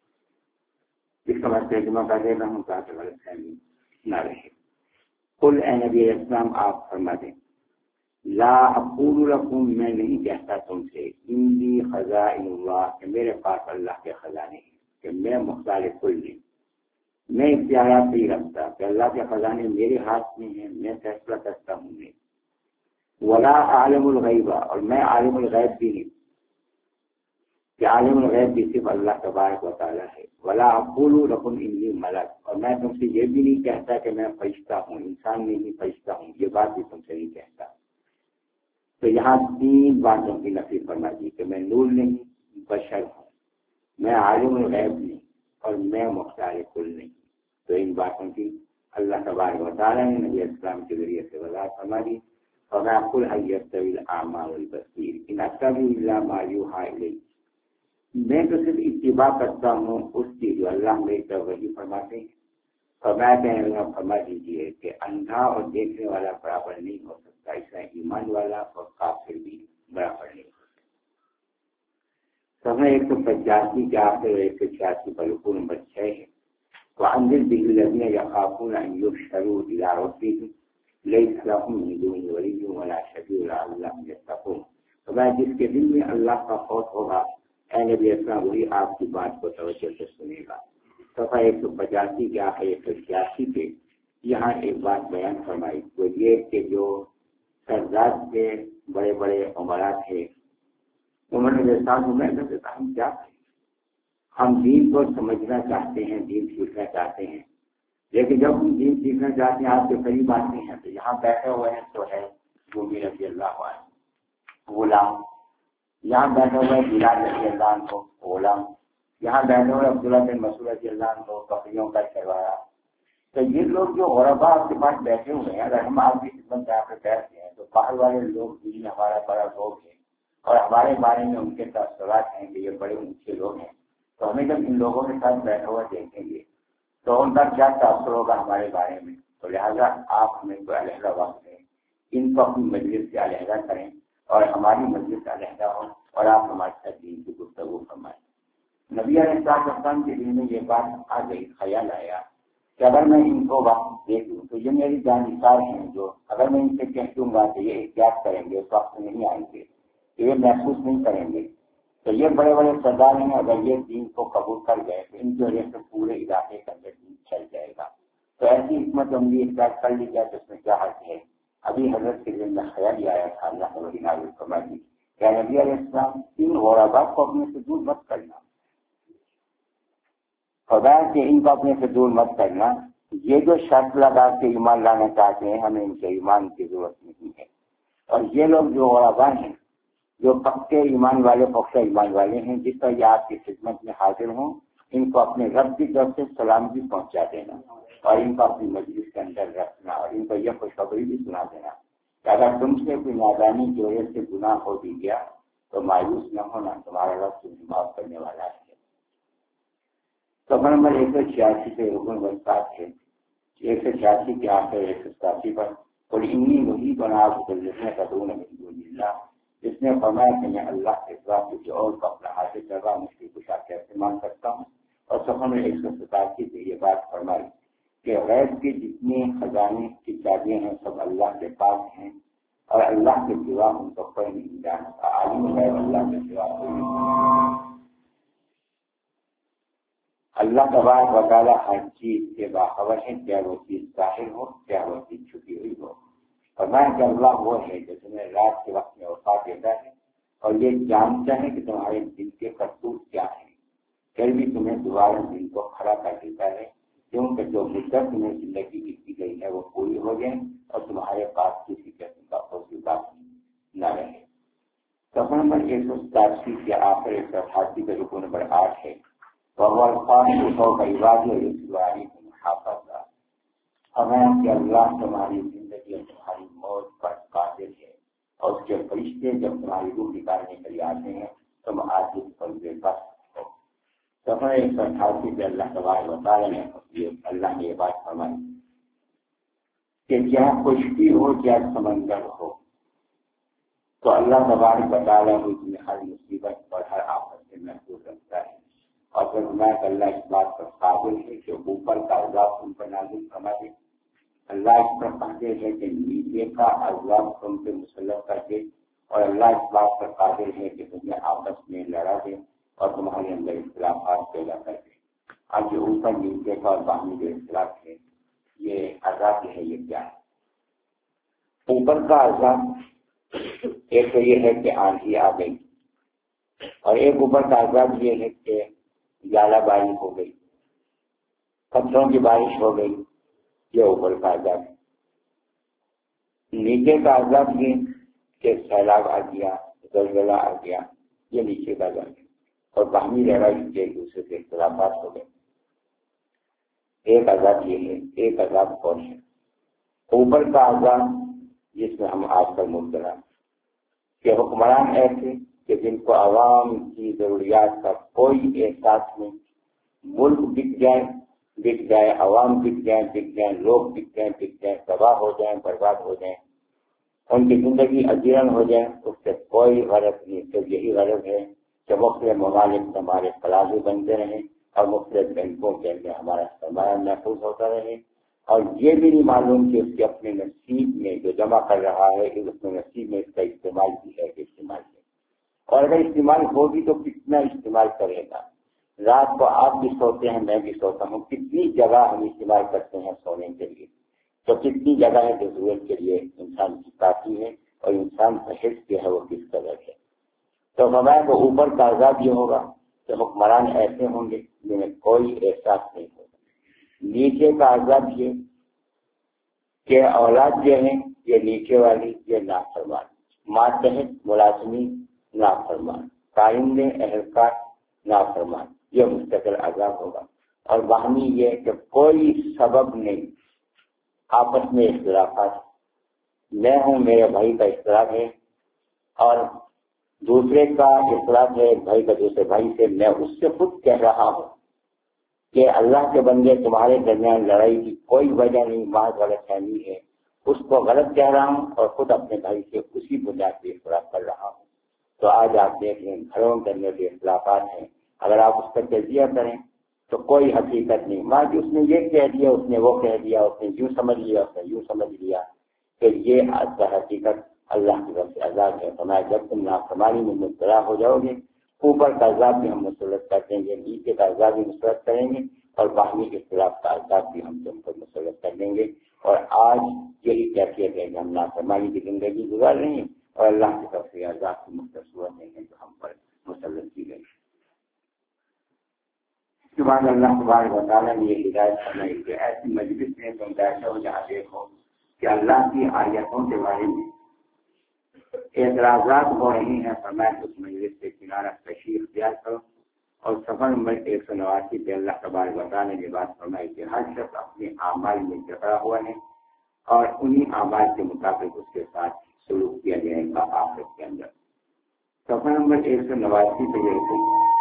اس کا مطلب ترجمہ کر دیتا ہوں تاکہ غلط فہمی نہ رہے۔ قل اے نبی اسلام آپ فرما دیں لا اقول لكم میں نہیں کہتا تم سے عندي خزائن الله کہ میرے پاس اللہ کے خزانے ہیں، کہ میں مختار کل نہیں، میں اختیارات نہیں رکھتا کہ اللہ کے خزانے میرے ہاتھ میں ہیں، میں فیصلہ کرتا ہوں نہیں۔ ولا عالم الغیب اور میں عالم الغیب بھی نہیں کہ عالم الغیب بھی صرف اللہ تبارک و تعالیٰ ہے۔ ولا اقول لكم انی ملک اور میں تم سے یہ بھی نہیں کہتا کہ میں فرشتہ ہوں، انسان نہیں فرشتہ ہوں، یہ بات بھی تم سے نہیں کہتا۔ تو یہاں تین باتوں کی نفی فرما دی کہ میں نور نہیں بشر ہوں، میں عالم الغیب نہیں اور میں مختار کل نہیں۔ تو ان باتوں کی اللہ تبارک و تعالیٰ نے نبی اسلام کے ذریعے سے وضاحت فرما دی۔ فما قل هل يستوي الأعمى والبصير إن أتبع إلا ما يوحى إلي۔ میں تو صرف اتباع کرتا ہوں اس کی جو اللہ میری طرف وحی فرماتے ہیں۔ فرمایا کہ فرما دیجیے کہ اندھا اور دیکھنے والا برابر نہیں ہو سکتا، اس طرح ایمان والا اور کافر بھی برابر نہیں ہو سکتا۔ صفحہ ایک سو پچاسی کے آخر اور ایک سو چھیاسی پر رکوع نمبر چھ ہے وَأَنذِرْ بِهِ الَّذِينَ يَخَافُونَ أَن يُحْشَرُوا إِلَىٰ رَبِّهِمْ لَيْسَ لَهُم مِّن دُونِهِ وَلِيٌّ وَلَا شَفِيعٌ لَعَلَّهُمْ يَتَّقُونَ۔ فرمایا جس کے دل میں اللہ کا خوف ہوگا اے نبی اسلام وہی آپ کی بات کو توجہ سے سنے گا۔ صفحہ ایک سو پچاسی کے آخر ایک سو چھیاسی پہ یہاں ایک بات بیان فرمائی وہ یہ کہ جو سردار تھے، بڑے بڑے عمرا تھے، انہوں نے میرے ساتھ میں کہا ہم کیا کریں، ہم دین کو سمجھنا چاہتے ہیں، دین سیکھنا چاہتے ہیں، لیکن جب ہم دین سیکھنا چاہتے ہیں آپ کے قریب آتے ہیں تو یہاں بیٹھے ہوئے ہیں تو ہے گومی رضی اللہ عنہ غلام، یہاں بیٹھے ہوئے بلال رضی اللہ عنہ کو غلام، یہاں بیٹھے ہوئے عبداللہ بن مسعود رضی اللہ عنہ کو بکریوں کا چروایا۔ تو یہ لوگ جو غربا آپ کے پاس بیٹھے ہوئے ہیں، اگر ہم آپ کی خدمت میں آ کر بیٹھتے ہیں تو باہر والے لوگ بھی ہمارا بڑا لوگ ہیں اور ہمارے بارے میں ان کے تاثرات ہیں کہ یہ بڑے اونچے لوگ ہیں، تو ہمیں جب ان لوگوں کے ساتھ بیٹھے ہوئے دیکھیں گے تو ان کا کیا تاثر ہوگا ہمارے بارے میں۔ تو لہٰذا آپ ہمیں کوئی علیحدہ وقت دیں، ان کو اپنی مجلس سے علیحدہ کریں اور ہماری مجلس سے علیحدہ ہو اور آپ ہمارے ساتھ دین کی گفتگو فرمائیں۔ نبی علیہ السلام کے دل میں یہ بات آ گئی، خیال آیا کہ اگر میں ان کو وقت دے دوں تو یہ میری جانبدار ہیں، جو اگر میں ان سے کہہ دوں گا تو یہ احتیاط کریں گے، اس وقت نہیں آئیں گے، یہ محسوس نہیں کریں گے، تو یہ بڑے بڑے سردار ہیں، اگر یہ دین کو قبول کر گئے تو ان کی وجہ سے پورے علاقے کا اندر دین چل جائے گا۔ تو ایسی حکمت عملی احتیاط کر لی جائے تو اس میں کیا حق ہے۔ ابھی حضرت کے دل میں خیال ہی آیا تھا، اللہ نے وہی نازل فرما دی کہ نبی علیہ السلام ان غربا کو اپنے سے دور مت کرنا، خدا کہ ان کو اپنے سے دور مت کرنا۔ یہ جو شرط لگا کے ایمان لانا چاہتے ہیں ہمیں ان کے ایمان کی ضرورت نہیں ہے، اور یہ لوگ جو غربا ہیں جو پکے ایمان والے پختہ ایمان والے ہیں، جس طرح یہ آپ کی خدمت میں حاضر ہوں، ان کو اپنے رب کی طرف سے سلامتی پہنچا دینا اور ان کو اپنی مجلس کے اندر رکھنا اور ان کو یہ خوشخبری بھی سنا دینا کہ اگر تم سے کوئی نادانی کی وجہ سے گناہ ہو بھی گیا تو مایوس نہ ہونا، تمہارا رب تمہیں معاف کرنے والا ہے۔ سفر نمبر ایک سو چھیاسی کے رکن وسطات ہے، ایک سو چھیاسی کے آخر ایک سو ستاسی پر اور انی وہی بنا جسنے قدون اللہ، جس نے فرمایا کہ میں اللہ کے سوا کسی اور کو اپنا حاصل کروا مشکل کشا کیسے مان سکتا ہوں۔ اور سفر میں ایک سو ستاسی سے یہ بات فرمائی کہ غیب کی جتنی خزانے کی چابیاں ہیں سب اللہ کے پاس ہیں اور اللہ کے سوا ان کو کوئی نہیں جانتا، عالم غیب اللہ کے سوا کوئی نہیں۔ اللہ تبارک و تعالیٰ ہر چیز سے باخبر ہے، چاہے وہ چیز ظاہر ہو چاہے وہ چیز چھپی ہوئی ہو۔ فرمایا کہ اللہ وہ ہے جو تمہیں رات کے وقت میں وفات دیتا ہے اور یہ جانتا ہے کہ تمہارے دل کے کرتوت کیا ہیں، پھر بھی تمہیں دوبارہ دل کو کھڑا کر دیتا ہے کیونکہ جو مدت تمہیں زندگی کی کی گئی ہے وہ پوری ہو جائے اور تمہارے پاس کسی قسم کا کوئی بات نہ رہے۔ سفر نمبر ایک سو ستاسی کے آخر ایک سو اٹھاسی کا رکو نمبر آٹھ ہے، ہمیں کہ اللہ تمہاری زندگی اور تمہاری موت پر قادر ہے اور اس کے فرشتے جب تمہاری روح نکالنے کے لیے آتے ہیں تم عاجز پر بے بس ہو۔ سفر ایک سو اٹھاسی سے اللہ تبارک و تعالیٰ نے اللہ نے یہ بات فرمائی کہ کیا خشکی ہو کیا سمندر ہو، تو اللہ تبارک و تعالیٰ تمہیں ہر مصیبت اور ہر آفت سے محفوظ رکھتا ہے۔ اور پھر میں کہ اللہ اس بات پر قابل ہے کہ اوپر کا عذاب تم پر نازل فرما دے، اللہ اس پر قادر ہے کہ نیچے کا عذاب تم پہ مسلط کر دے، اور اللہ اس بات پر قادر ہے کہ تمہیں آپس میں لڑا دے اور تمہارے اندر اختلافات پیدا کر دے۔ اب جو اوپر نیچے کا اور باہمی جو اختلاف ہے یہ عذاب ہے، یہ کیا ہے؟ اوپر کا عذاب ایک تو یہ ہے کہ آندھی آ گئی، اور ایک اوپر کا عذاب یہ ہے کہ ژالہ باری ہو گئی، پتھروں کی بارش ہو گئی، یہ اوپر کا عذاب ہے۔ نیچے کا عذاب یہ کہ سیلاب آ گیا، زلزلہ آ گیا، یہ نیچے کا عذاب ہے، اور باہمی لڑائی کے ایک دوسرے کے اختلافات ہو گئے۔ ایک عذاب یہ ہے، ایک عذاب اور ہے اوپر کا عذاب جس میں ہم آج کل مبتلا کہ حکمران ایسے کہ جن کو عوام کی ضروریات کا کوئی احساس نہیں، ملک بک جائے بک جائے عوام بک جائیں بک جائیں لوگ بک جائیں بک جائیں تباہ ہو جائیں برباد ہو جائیں، ان کی زندگی اجیرن ہو جائے، اس سے کوئی غرض نہیں، صرف یہی غرض ہے کہ مختلف ممالک ہمارے پلازو بنتے رہیں اور مختلف بینکوں کے اندر ہمارا سرمایہ محفوظ ہوتا رہے، اور یہ بھی نہیں معلوم کہ اس کے اپنے نصیب میں جو جمع کر رہا ہے اس میں نصیب میں اس کا استعمال بھی ہے کہ استعمال ہے، اور اگر استعمال ہوگی تو کتنا استعمال کرے گا۔ رات کو آپ بھی سوتے ہیں میں بھی سوتا ہوں، کتنی جگہ ہم استعمال کرتے ہیں سونے کے لیے، تو کتنی جگہ ہے جو ضرورت کے لیے انسان کی کافی ہے اور انسان کا حص جو ہے وہ کس قدر ہے۔ تو فرمایا کو اوپر کا عذاب یہ ہوگا کہ حکمران ایسے ہوں گے جنہیں کوئی احساس نہیں ہوگا، نیچے کا عذاب یہ کہ اولاد جو ہیں یہ نیچے والی یہ نافرمان، ماتحت ملازمی نافرمان، قائم اہلکار نافرمان، یہ مستقل عذاب ہوگا۔ اور باہمی یہ کہ کوئی سبب نہیں، آپس میں اختلافات، میں ہوں میرے بھائی کا اختلاف ہے اور دوسرے کا اختلاف ہے ایک بھائی کا دوسرے بھائی سے، میں اس سے خود کہہ رہا ہوں کہ اللہ کے بندے تمہارے درمیان لڑائی کی کوئی وجہ نہیں، محض غلط فہمی ہے، اس کو غلط کہہ رہا ہوں اور خود اپنے بھائی سے اسی بنیاد پہ اختلاف کر رہا ہوں۔ تو آج آپ دیکھ لیں گھروں کے اندر جو اختلافات ہیں، اگر آپ اس کا تجزیہ کریں تو کوئی حقیقت نہیں، ماں جی اس نے یہ کہہ دیا، اس نے وہ کہہ دیا، اس نے یوں سمجھ لیا، اس نے یوں سمجھ لیا، کہ یہ آج حقیقت اللہ کی طرف سے عذاب ہے۔ فرمایا جب تم نافرمانی میں مبتلا ہو جاؤ گے، اوپر کا عذاب بھی ہم مسلط کر دیں گے، نیچے کا عذاب بھی مسلط کریں گے، اور باہمی اختلاف کا عذاب بھی ہم تم پر مسلط کر دیں گے۔ اور آج یہی کیفیت ہے کہ ہم نافرمانی کی زندگی گزار رہے ہیں اور اللہ کی طرف سے عذاب کی مختلف صورتیں ہیں جو ہم پر مسلط کی گئی۔ اس کے بعد اللہ تبارک و تعالیٰ نے یہ ہدایت فرمائی کہ ایسی مجلس میں تم بیٹھے ہو جہاں دیکھو کہ اللہ کی آیتوں کے بارے میں اعتراضات ہو رہی ہیں، فرمایا اس مجلس سے کنارہ تشریف اختیار کرو۔ اور صفحہ نمبر ایک سو نواسی پہ اللہ تبارک و تعالیٰ نے بات فرمائی کہ ہر شخص اپنے اعمال میں جکڑا ہوا ہے اور انہی اعمال کے مطابق اس کے ساتھ سلوک کیا جائے گا آخرت کے اندر۔ صفحہ نمبر ایک سو نواسی پہ یہ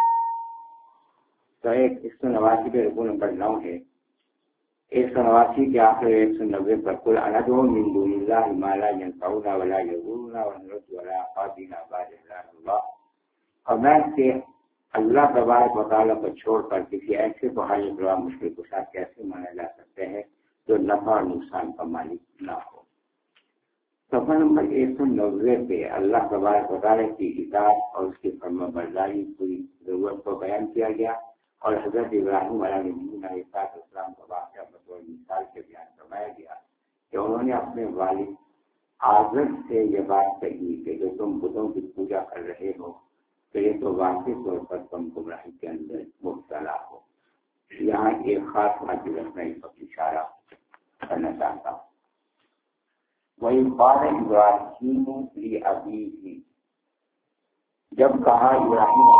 تو ایک ایک سو نواسی پہ رکو نمبر نو ہے، ایک سو نواسی کے آخر ایک سو نبے پر قل اندعو من دون اللہ ما لا ينفعنا ولا يضرنا ونرد ولا قادنا بعد اللہ۔ اور میں کہ اللہ تبارک و تعالیٰ کو چھوڑ کر کسی ایسے کو حاجت روا مشکل کشا کیسے مانا جا سکتے ہیں جو نفع اور نقصان کا مالک نہ ہو۔ صفحہ نمبر ایک سو نوے پہ اللہ تبارک و تعالیٰ کی اطاعت اور اس کی فرما برداری پوری ضرورت کو بیان کیا گیا، اور حضرت ابراہیم علیہ السلام کا واقعہ بطور مثال کے بیان فرمایا گیا کہ انہوں نے اپنے والد آزر سے یہ بات کہی کہ جو تم بتوں کی پوجا کر رہے ہو کہ یہ تو واقعی طور پر تم گمراہی کے اندر مبتلا ہو۔ یہاں ایک خاص بات جو میں اس وقت اشارہ کرنا چاہتا ہوں، وہی قال ابراہیم لأبیہ، جب کہا ابراہیم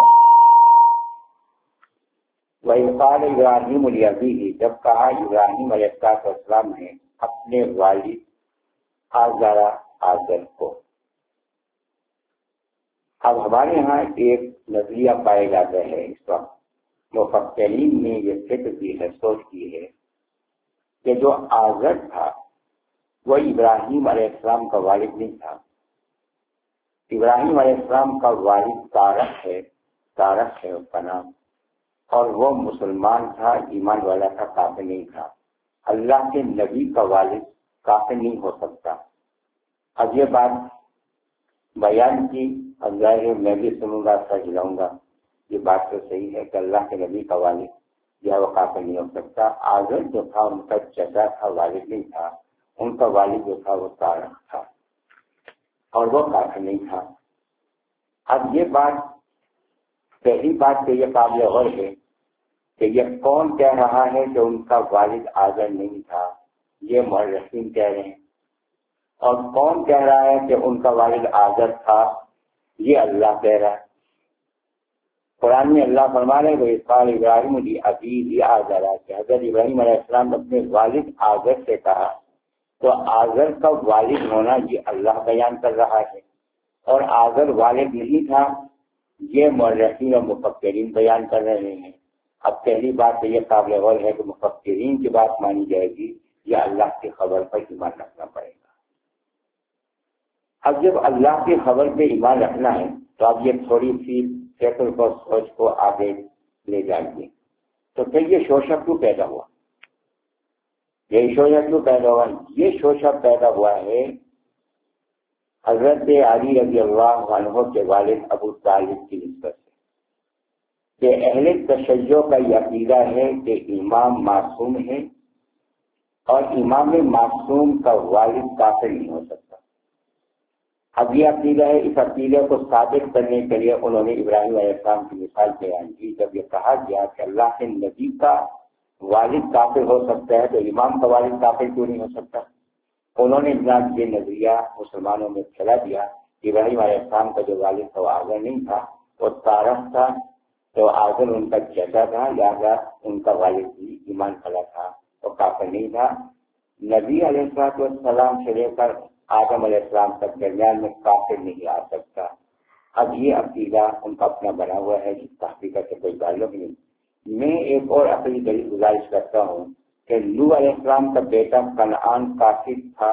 وہی قال ابراہیم لأبیہ، جب کہا ابراہیم علیہ السلام نے اپنے والد آزر آزر کو۔ اب ہمارے ہاں ایک نظریہ پائے جاتا ہے اس وقت، مفکرین نے یہ فکر کی ہے، سوچ کی ہے کہ جو آزر تھا وہ ابراہیم علیہ السلام کا والد نہیں تھا۔ ابراہیم علیہ السلام کا والد تارخ ہے، تارخ ہے اس کا نام، اور وہ مسلمان تھا، ایمان والا تھا، کافر نہیں تھا۔ اللہ کے نبی کا والد کافر نہیں ہو سکتا۔ اب یہ بات بیان کی، اب ظاہر ہے میں بھی سنوں گا، سچ لاؤں گا، یہ بات تو صحیح ہے کہ اللہ کے نبی کا والد جو ہے وہ کافر نہیں ہو سکتا۔ آزر جو تھا ان کا چچا تھا، والد نہیں تھا، ان کا والد جو تھا وہ تارخ تھا اور وہ کافر نہیں تھا۔ اب یہ بات پہلی بات تو یہ قابل غور ہے کہ یہ کون کہہ رہا ہے کہ ان کا والد آزر نہیں تھا، یہ مورخین کہہ رہے ہیں، اور کون کہہ رہا ہے کہ ان کا والد آزر تھا، یہ اللہ کہہ رہا ہے۔ قرآن میں اللہ فرما رہے وہ قال ابراہیم لأبیہ آزر، کہ حضرت ابراہیم علیہ السلام نے اپنے والد آزر سے کہا، تو آزر کا والد ہونا یہ اللہ بیان کر رہا ہے، اور آزر والد نہیں تھا یہ مورخین اور مفکرین بیان کر رہے ہیں۔ اب پہلی بات تو یہ قابل غور ہے کہ مفکرین کی بات مانی جائے گی یا اللہ کی خبر پر ایمان رکھنا پڑے گا۔ اب جب اللہ کی خبر پہ ایمان رکھنا ہے تو اب یہ تھوڑی سی فکر کو سوچ کو آگے لے جائیے، تو پھر یہ شوشہ کیوں پیدا ہوا؟ یہ شوشہ کیوں پیدا ہوا؟ یہ شوشہ پیدا ہوا ہے حضرت علی رضی اللہ عنہ کے والد ابو طالب کی نسبت سے، کہ اہل تشیع کا یہ عقیدہ ہے کہ امام معصوم ہے اور امام معصوم کا والد کافر نہیں ہو سکتا۔ اب یہ عقیدہ ہے، اس عقیدے کو ثابت کرنے کے لیے انہوں نے ابراہیم علیہ السلام کی مثال بیان کی، جب یہ کہا گیا کہ اللہ کے نبی کا والد کافر ہو سکتا ہے تو امام کا والد کافر کیوں نہیں ہو سکتا؟ انہوں نے جناب یہ نظریہ مسلمانوں میں پھیلا دیا کہ ابراہیم علیہ السلام کا جو والد تھا وہ آزر نہیں تھا، وہ تارخ تھا، تو آزر ان کا چچا تھا، لہٰذا ان کا والد بھی ایمان کھلا تھا، وہ کافر نہیں تھا۔ نبی علیہ السلام سے لے کر آدم علیہ السلام تک درمیان میں کافر نہیں آ سکتا۔ اب یہ عقیدہ ان کا اپنا بنا ہوا ہے، جس تحقیقت سے کوئی تعلق نہیں۔ میں ایک اور اپنی دلیل گزارش کرتا ہوں کہ نوح علیہ السلام کا بیٹا کنعان کافر تھا،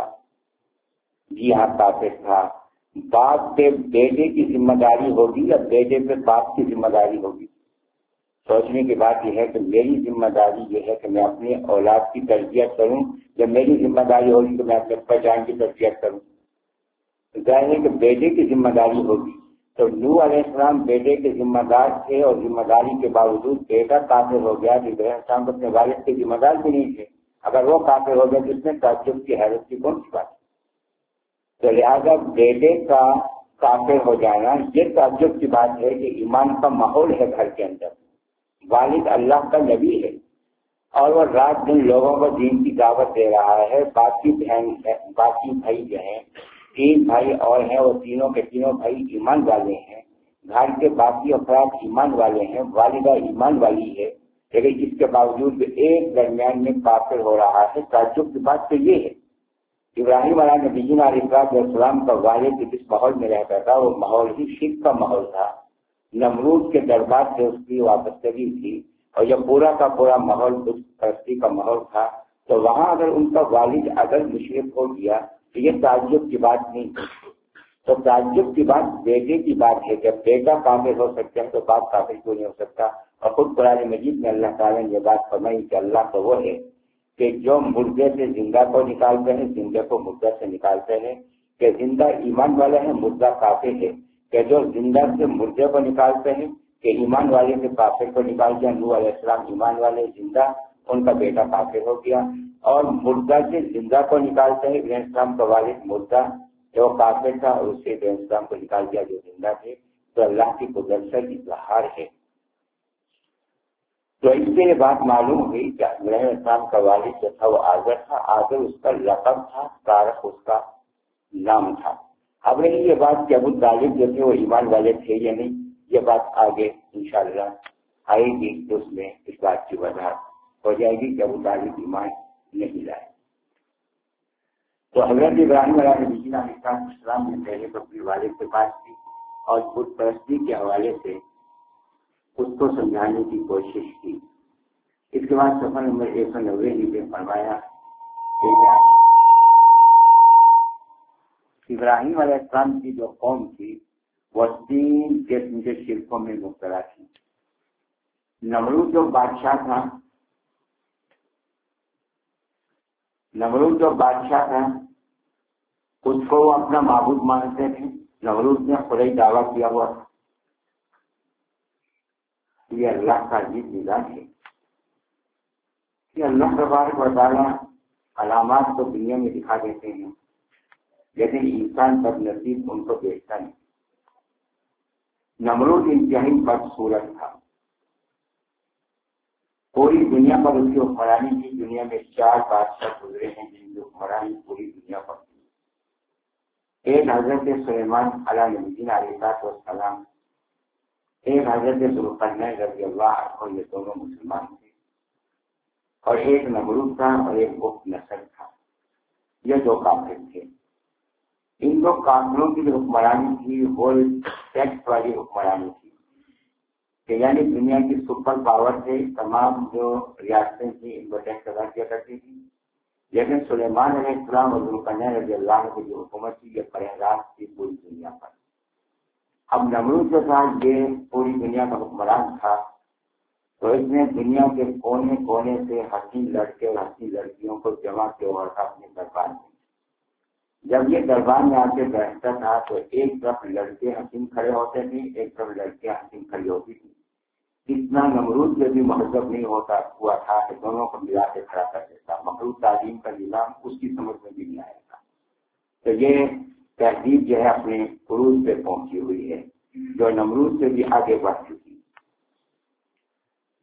جی ہاں کافر تھا۔ باپ پہ بیٹے کی ذمہ داری ہوگی یا بیٹے پہ باپ کی ذمہ داری ہوگی؟ سوچنے کی بات یہ ہے کہ میری ذمہ داری یہ ہے کہ میں اپنی اولاد کی تربیت کروں، یا میری ذمہ داری ہوگی کہ میں اپنے ابا جان کی تربیت کروں؟ ظاہر ہے کہ بیٹے کی ذمہ داری ہوگی۔ تو نوح علیہ السلام بیٹے کے ذمہ دار تھے، اور ذمہ داری کے باوجود بیٹا کافر ہو گیا کہ ابراہیم السلام اپنے والد کے ذمہ دار بھی نہیں تھے۔ اگر وہ کافر ہو گئے تو اس میں تعجب کی حیرت کی کون سی بات ہے؟ تو لہٰذا بیٹے کا کافر ہو جانا یہ تعجب کی بات ہے کہ ایمان کا ماحول ہے گھر کے اندر، والد اللہ کا نبی ہے، اور وہ رات دن لوگوں کو دین کی دعوت دے رہا ہے۔ باقی بہن باقی بھائی جو ہیں، تین بھائی اور ہیں، وہ تینوں کے تینوں بھائی ایمان والے ہیں، گھر کے باقی افراد ایمان والے ہیں، والدہ ایمان والی ہے، لیکن اس کے باوجود ایک درمیان میں کافر ہو رہا ہے۔ تعجب کی بات تو یہ ہے ابراہیم علیہ نبی علیہ السلام کا والد جس ماحول میں رہتا تھا وہ ماحول ہی شرک کا ماحول تھا، نمرود کے دربار سے اس کی وابستگی تھی، اور یہ پورا کا پورا ماحول بت پرستی کا ماحول تھا۔ تو وہاں اگر ان کا والد اگر مشرک ہو گیا تو یہ تعجب کی بات نہیں، تو تعجب کی بات بیٹے کی بات ہے۔ جب بیٹا کافر ہو سکتا ہے تو باپ کافر کیوں نہیں ہو سکتا؟ اور خود قرآن مجید میں اللہ تعالیٰ نے یہ بات فرمائی کہ اللہ تو وہ ہے کہ جو مردے سے زندہ کو نکالتے ہیں، زندہ کو مردہ سے نکالتے ہیں، کہ زندہ ایمان والا ہے، مردہ کافر ہے، کہ جو زندہ سے مردے کو نکالتے ہیں، کہ ایمان والے سے کافر کو نکالتے ہیں۔ نوح علیہ السلام ایمان والے زندہ، ان کا بیٹا کافر ہو گیا، اور مردہ سے زندہ کو نکالتے ہیں، ابراہیم السلام کا والد مردہ جو کافر تھا اور اس سے ابراہیم السلام کو نکال دیا جو زندہ تھے۔ تو اللہ کی قدرت کا اظہار ہے۔ تو اس سے یہ بات معلوم ہوئی کہ ابراہیم السلام کا والد جو تھا وہ آزر تھا، آزر اس کا لقب تھا، تارخ اس کا نام تھا۔ اب رہی یہ بات کہ ابو طالب جو تھے وہ ایمان والے تھے یا نہیں، یہ بات آگے انشاءاللہ آئے گی تو اس میں اس بات کی وضاحت ہو جائے گی کہ ابو طالب ایمان نہیں لائے۔ تو حضرت ابراہیم علیہ السلام نے پہلے تو اپنے والد کے پاس کی اور بت پرستی کے حوالے سے اس کو سمجھانے کی کوشش کی۔ اس کے بعد سفر نمبر ایک سو نوے میں فرمایا کہ ابراہیم علیہ السلام کی جو قوم تھی وہ تین قسم کے شرکوں میں مبتلا تھی۔ نمرود جو بادشاہ تھا نمرود جو بادشاہ تھا اس کو وہ اپنا معبود مانتے تھے۔ نمرود نے خدائی دعویٰ کیا ہوا تھا۔ یہ اللہ کا عجیب مزاج ہے کہ اللہ تبارک و تعالیٰ علامات کو دنیا میں دکھا دیتے ہیں، لیکن انسان پر نصیب ان کو دیکھتا نہیں۔ نمرود انتہائی بدصورت تھا، پوری دنیا پر اس کی حکمرانی کی۔ دنیا میں چار بادشاہ گزرے ہیں جن کی حکمرانی پوری دنیا پر تھی۔ ایک حضرت سلیمان علیہ نبی علیہ السلام، ایک حضرت ذوالقرنین رضی اللہ عنہ، یہ دونوں مسلمان تھے، اور ایک نمرود تھا اور ایک بخت نصر تھا، یہ دو کافر تھے۔ ان دو کافروں کی جو حکمرانی تھی وہ ٹیکس والی حکمرانی تھی، کہ یعنی دنیا کی سپر پاور سے تمام جو ریاستیں تھیں ان کو ٹیکس ادا کیا کرتی تھی، لیکن سلیمان علیہ السلام اور ذوالقرنین رضی اللہ عنہ کی جو حکومت تھی یہ براہ راست تھی پوری دنیا پر۔ اب نمرود کے ساتھ یہ پوری دنیا کا حکمران تھا، تو اس نے دنیا کے کونے کونے سے حسین لڑکے اور حسین لڑکیوں کو جمع کیا ہوا تھا اپنے دربار میں۔ جب یہ دربار میں آ کے بیٹھتا تھا تو ایک طرف لڑکے حسین کھڑے ہوتے تھے، ایک طرف لڑکیاں حسین کھڑی ہوتی تھی۔ اتنا نمرود سے بھی مہذب نہیں ہوتا ہوا تھا کہ دونوں کو ملا کے کھڑا کر دیتا۔ مخلوق تعلیم کا نظام اس کی سمجھ میں بھی نہیں آئے گا۔ تو یہ تہذیب جو ہے اپنے عروج پہ پہنچی ہوئی ہے، جو نمرود سے بھی آگے بڑھ چکی۔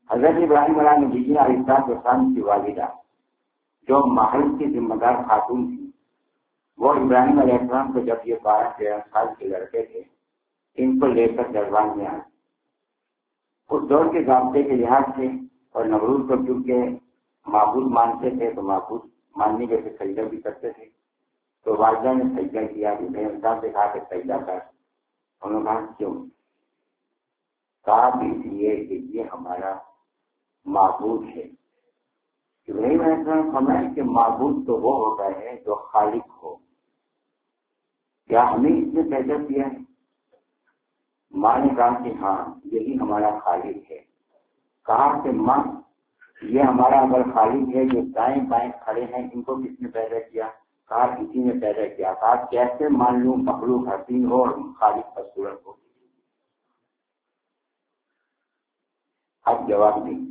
حضرت ابراہیم علیہ نبی علیہ السلام کی والدہ جو محل کی ذمہ دار خاتون تھی، وہ ابراہیم علیہ السلام کو جب یہ بارہ تیرہ سال کے لڑکے تھے ان کو لے کر دربار میں آئے۔ اس دور کے ضابطے کے لحاظ سے اور نمرود کو چونکہ معبود مانتے تھے تو معبود ماننے کے سجدہ بھی کرتے تھے، تو والدہ نے سجدہ کیا، ابراہیم صاحب سے کہا کہ سجدہ کر، انہوں نے کہا کیوں؟ کہا اس لیے کہ یہ ہمارا معبود ہے۔ ابراہیم علیہ السلام فرمایا کہ معبود تو وہ ہوتا ہے جو خالق ہو، کیا ہمیں اس نے پیدا کیا ہے؟ ماں نے کہا کہ ہاں یہی ہمارا خالق ہے۔ کہا کہ ماں یہ ہمارا اگر خالق ہے جو دائیں بائیں کھڑے ہیں ان کو کس نے پیدا کیا؟ کہا کسی نے پیدا کیا۔ کہا کیسے مان لوں مخلوق حسین ہو اور خالق کا صورت ہو؟ اب جواب نہیں۔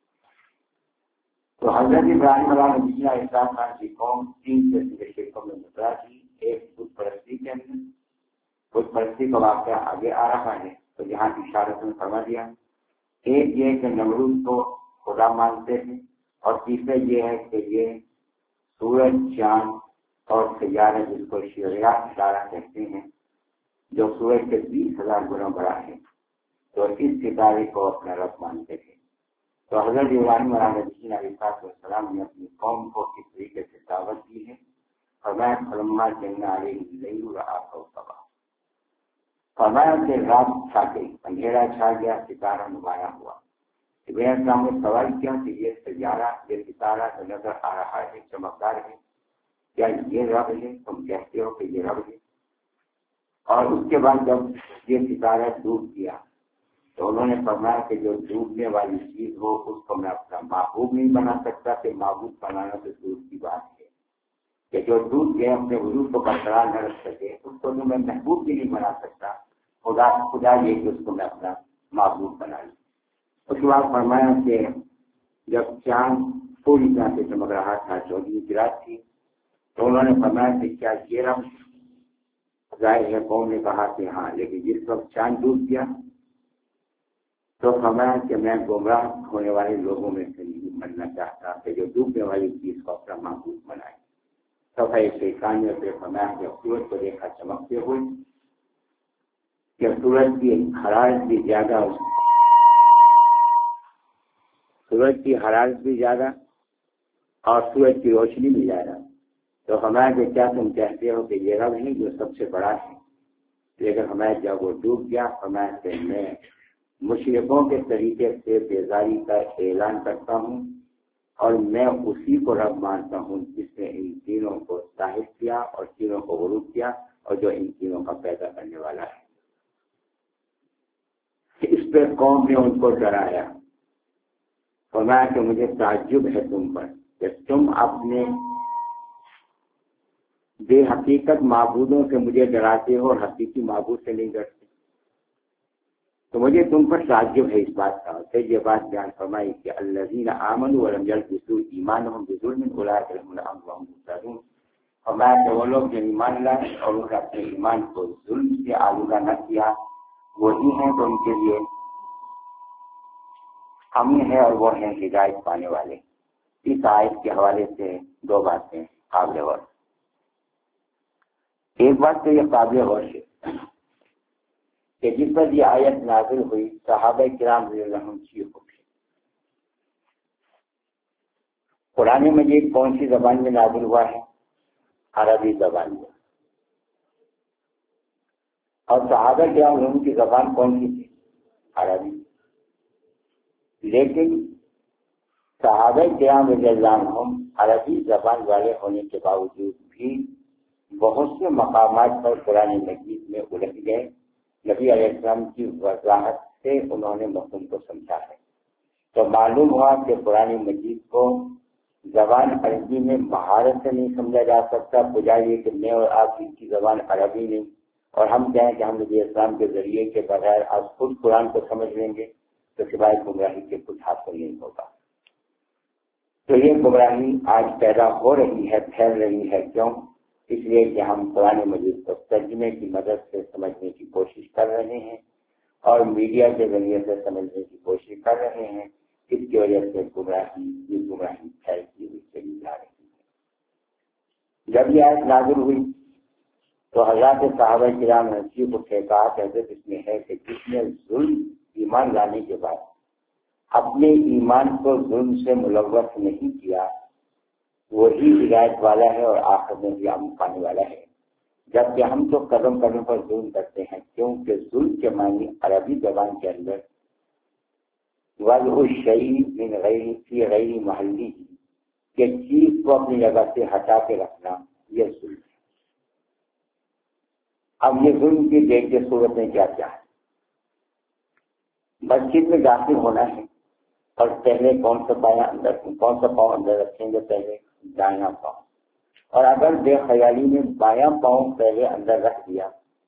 تو حضرت ابراہیم علیہ نبی علیہ السلام کی قوم تین قسم کے شرکوں میں مبتلا تھی۔ ایک بت پرستی کے اندر، بت پرستی کا واقعہ آگے آ رہا ہے تو یہاں اشارت میں فرما دیا۔ ایک یہ کہ نمرود کو خدا مانتے ہیں، اور تیسرا یہ ہے کہ یہ سورج، چاند اور سیارہ جس کو شیعہ ستارہ کہتے ہیں جو سورج کے بیس ہزار گنا بڑا ہے، تو اس ستارے کو اپنا رب مانتے تھے۔ تو حضرت ابراہیم علیہ نبی علیہ السلام نے اپنی قوم کو اس طریقے سے دعوت دی ہے۔ فرمایا فلما جن علیہ اللیل رأى کوكبا، فرمایا کہ رات چھا گئی، اندھیرا چھا گیا، ستارہ نمایاں ہوا۔ ابراہیم السلام نے سوال کیا کہ یہ سیارہ، یہ ستارہ جو نظر آ رہا ہے چمکدار ہے، کیا یہ رب ہے؟ تم کہتے ہو کہ یہ رب ہے؟ اور اس کے بعد جب یہ ستارہ ڈوب گیا تو انہوں نے فرمایا کہ جو ڈوبنے والی چیز ہو اس کو میں اپنا معبود نہیں بنا سکتا، کہ معبود بنانا تو دور کی بات ہے، کہ جو ڈوب گئے اپنے وجود کو برقرار نہ رکھ سکے اس کو تو میں محبوب بھی نہیں بنا سکتا، خدا خدا یہ کہ اس کو میں اپنا معبود بنا لوں۔ اس کے بعد فرمایا کہ جب چاند پوری طرح سے چمک رہا تھا، چودہویں کی رات تھی، تو انہوں نے فرمایا کہ کیا یہ رب؟ ظاہر ہے قوم نے کہا کہ ہاں، لیکن جس وقت چاند ڈوب گیا تو فرمایا کہ میں گمراہ ہونے والے لوگوں میں سے نہیں بننا چاہتا کہ جو ڈوبنے والی چیز کو اپنا معبود بنائے۔ صفحہ شیطانیہ پہ فرمایا کہ سورج کو دیکھا چمکتے ہوئے کہ سورج کی حرارت بھی زیادہ سورج کی حرارت بھی زیادہ اور سورج کی روشنی بھی زیادہ، تو ہمارا کہ کیا تم کہتے ہو کہ یہ رب ہے جو سب سے بڑا ہے؟ لیکن ہمارا جب وہ ڈوب گیا ہمارا کہ میں مشرکوں کے طریقے سے بیزاری کا اعلان کرتا ہوں اور میں اسی کو رب مانتا ہوں جس نے ان تینوں کو ظاہر کیا اور تینوں کو غروب کیا اور جو ان تینوں کا پیدا کرنے والا ہے۔ اس پہ قوم نے ان کو ڈرایا، فرمایا کہ مجھے تعجب ہے تم پر کہ تم اپنے بے حقیقت معبودوں سے مجھے ڈراتے ہو اور حقیقی معبود سے نہیں ڈرتے، تو مجھے تم پر تعجب ہے اس بات کا۔ پھر یہ بات بیان فرمائی کہ الذین آمنوا ولم یلبسوا ایمانهم بظلم اولئک لهم الامن وهم مهتدون، فرمایا کہ وہ لوگ جو ایمان لائے اور انہوں نے اپنے ایمان کو ظلم سے آلودہ نہ کیا وہی ہیں تو ان کے لیے امن ہے اور وہ ہیں ہدایت پانے والے۔ اس آیت کے حوالے سے دو باتیں قابل غور۔ ایک بات تو یہ قابل غور ہے کہ جس پر یہ آیت نازل ہوئی صحابہ کرام رضی اللہ عنہم چیخ اٹھے۔ قرآن مجید کون سی زبان میں نازل ہوا ہے؟ عربی زبان میں۔ اور صحابہ کرام رضی اللہ عنہم کی زبان کون سی تھی؟ عربی۔ لیکن صحابہ کرام رضی اللہ عنہم عربی زبان والے ہونے کے باوجود بھی بہت سے مقامات پر قرآن مجید میں الجھ گئے۔ نبی علیہ السلام کی وضاحت سے انہوں نے مفہوم کو سمجھا ہے، تو معلوم ہوا کہ قرآن مجید کو زبان عربی میں مہارت سے نہیں سمجھا جا سکتا، بجائے یہ کہ میں اور آپ کی زبان عربی نہیں اور ہم کہیں کہ ہم نبی اسلام کے ذریعے کے بغیر آپ خود قرآن کو سمجھ لیں گے تو سوائے گمراہی کے کچھ حاصل نہیں ہوگا۔ تو یہ گمراہی آج پیدا ہو رہی ہے، پھیل رہی ہے۔ کیوں؟ اس لیے کہ ہم قرآن مجید کو ترجمے کی مدد سے سمجھنے کی کوشش کر رہے ہیں اور میڈیا کے ذریعے سے سمجھنے کی کوشش کر رہے ہیں، اس کی وجہ سے گمراہی یہ گمراہی پھیلتی ہوئی چلی جا رہی ہے۔ جب یہ آیت نازل ہوئی تو حضرات صحابہ کرام نے نصیب اٹھے کہا کہ حضرت اس میں ہے کہ جس نے ظلم ایمان لانے کے بعد اپنے ایمان کو ظلم سے ملوث نہیں کیا وہی ہدایت والا ہے اور آخر میں بھی امن پانے والا ہے، جبکہ ہم تو قدم قدم پر ظلم کرتے ہیں، کیونکہ ظلم کے معنی عربی زبان کے اندر وضع الشیء من غیر فی غیر محلی کہ چیز کو اپنی جگہ سے ہٹا کے رکھنا یہ ظلم ہے۔ اب یہ ظلم کی دیکھ کے صورتیں کیا کیا ہے؟ مسجد میں داخل ہونا ہے اور پہلے کون سا پایا اندر کون سا پاؤں اندر رکھیں گے؟ پہلے دایاں پاؤں، اور اگر بے خیالی میں بایاں پاؤں پہلے اندر رکھ دیا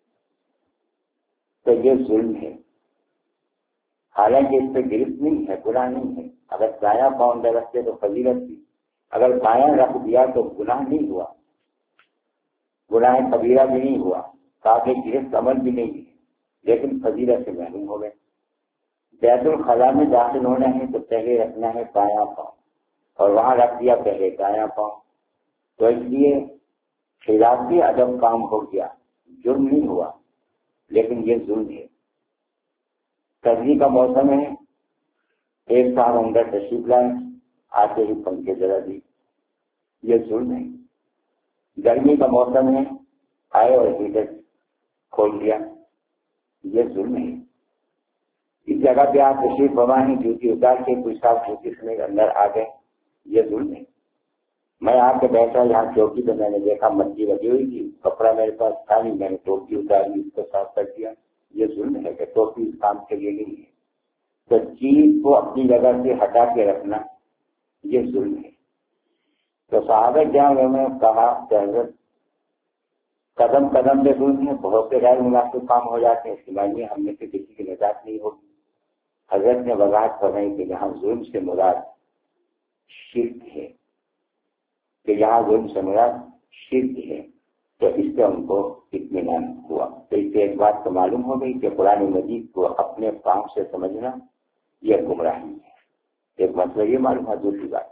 تو یہ ظلم ہے، حالانکہ اس پہ گرفت نہیں ہے، گناہ نہیں ہے۔ اگر دایاں پاؤں اندر رکھتے تو فضیلت تھی، اگر بایاں رکھ دیا تو گناہ نہیں ہوا، گناہ کبیرہ بھی نہیں ہوا، تاکہ گرفت عمل بھی نہیں ہے، لیکن فضیلت سے محروم ہو گئے۔ بیت الخلاء میں داخل ہونا ہے تو پہلے رکھنا ہے بایاں پاؤں اور وہاں رکھ دیا پہلے دایاں پاؤں، تو اس لیے خلافی ادب کام ہو گیا، جرم نہیں ہوا، لیکن یہ ظلم ہے۔ سردی کا موسم ہے، ایک صاحب اندر تشریف لائے، آتے ہی پنکھے جلا دی، یہ ظلم ہے۔ گرمی کا موسم ہے، آئے اور ہیٹر کھول دیا، یہ ظلم ہے۔ اس جگہ پہ آپ تشریف فرما ہیں، ڈیوٹی اتار کے کوئی صاحب ڈیوٹی سمیت اندر آ گئے، یہ ظلم ہے۔ میں آ کے بیٹھا یہاں چوکی تو میں نے دیکھا مچھلی لگی ہوئی تھی، کپڑا میرے پاس تھا نہیں، میں نے ٹوپی اتاری اس کو صاف کر دیا، یہ ظلم ہے کہ ٹوپی اس کام کے لیے نہیں ہے۔ تو چیز کو اپنی جگہ سے ہٹا کے رکھنا یہ ظلم ہے۔ تو صحابہ جہاں میں کہا کہ حضرت قدم قدم میں ظلم ہے، بہت سے غیر مناسب کام ہو جاتے ہیں، اس کے معنی ہم میں سے کسی کی نجات نہیں ہوگی۔ حضرت نے وضاحت فرمائی کہ یہاں ظلم سے مراد شرک ہے، کہ یہاں ظلم سے مراد شرک ہے، تو اس سے ان کو اطمینان ہوا۔ تو اس سے ایک بات تو معلوم ہو گئی کہ قرآن مجید کو اپنے کام سے سمجھنا یہ گمراہی ہے، ایک مسئلہ یہ معلوم ہے۔ دوسری بات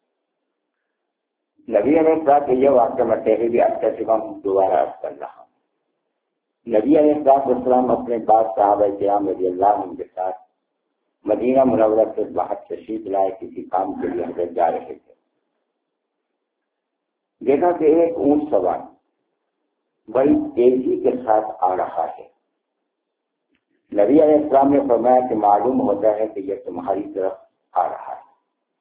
نبی علیہ السلام کہ یہ واقعہ میں پہلے بھی عرض کر چکا ہوں، دوبارہ عرض کر رہا ہوں۔ نبی علیہ السلام اپنے بعض صحابہ کرام رضی اللہ عنہ کے ساتھ مدینہ منورہ سے باہر تشریف لائے، کسی کام کے لیے حضرت جا رہے تھے۔ دیکھا کہ ایک اونٹ سوار بڑی تیزی کے ساتھ آ رہا ہے۔ نبی علیہ السلام نے فرمایا کہ معلوم ہوتا ہے کہ یہ تمہاری طرف آ رہا ہے۔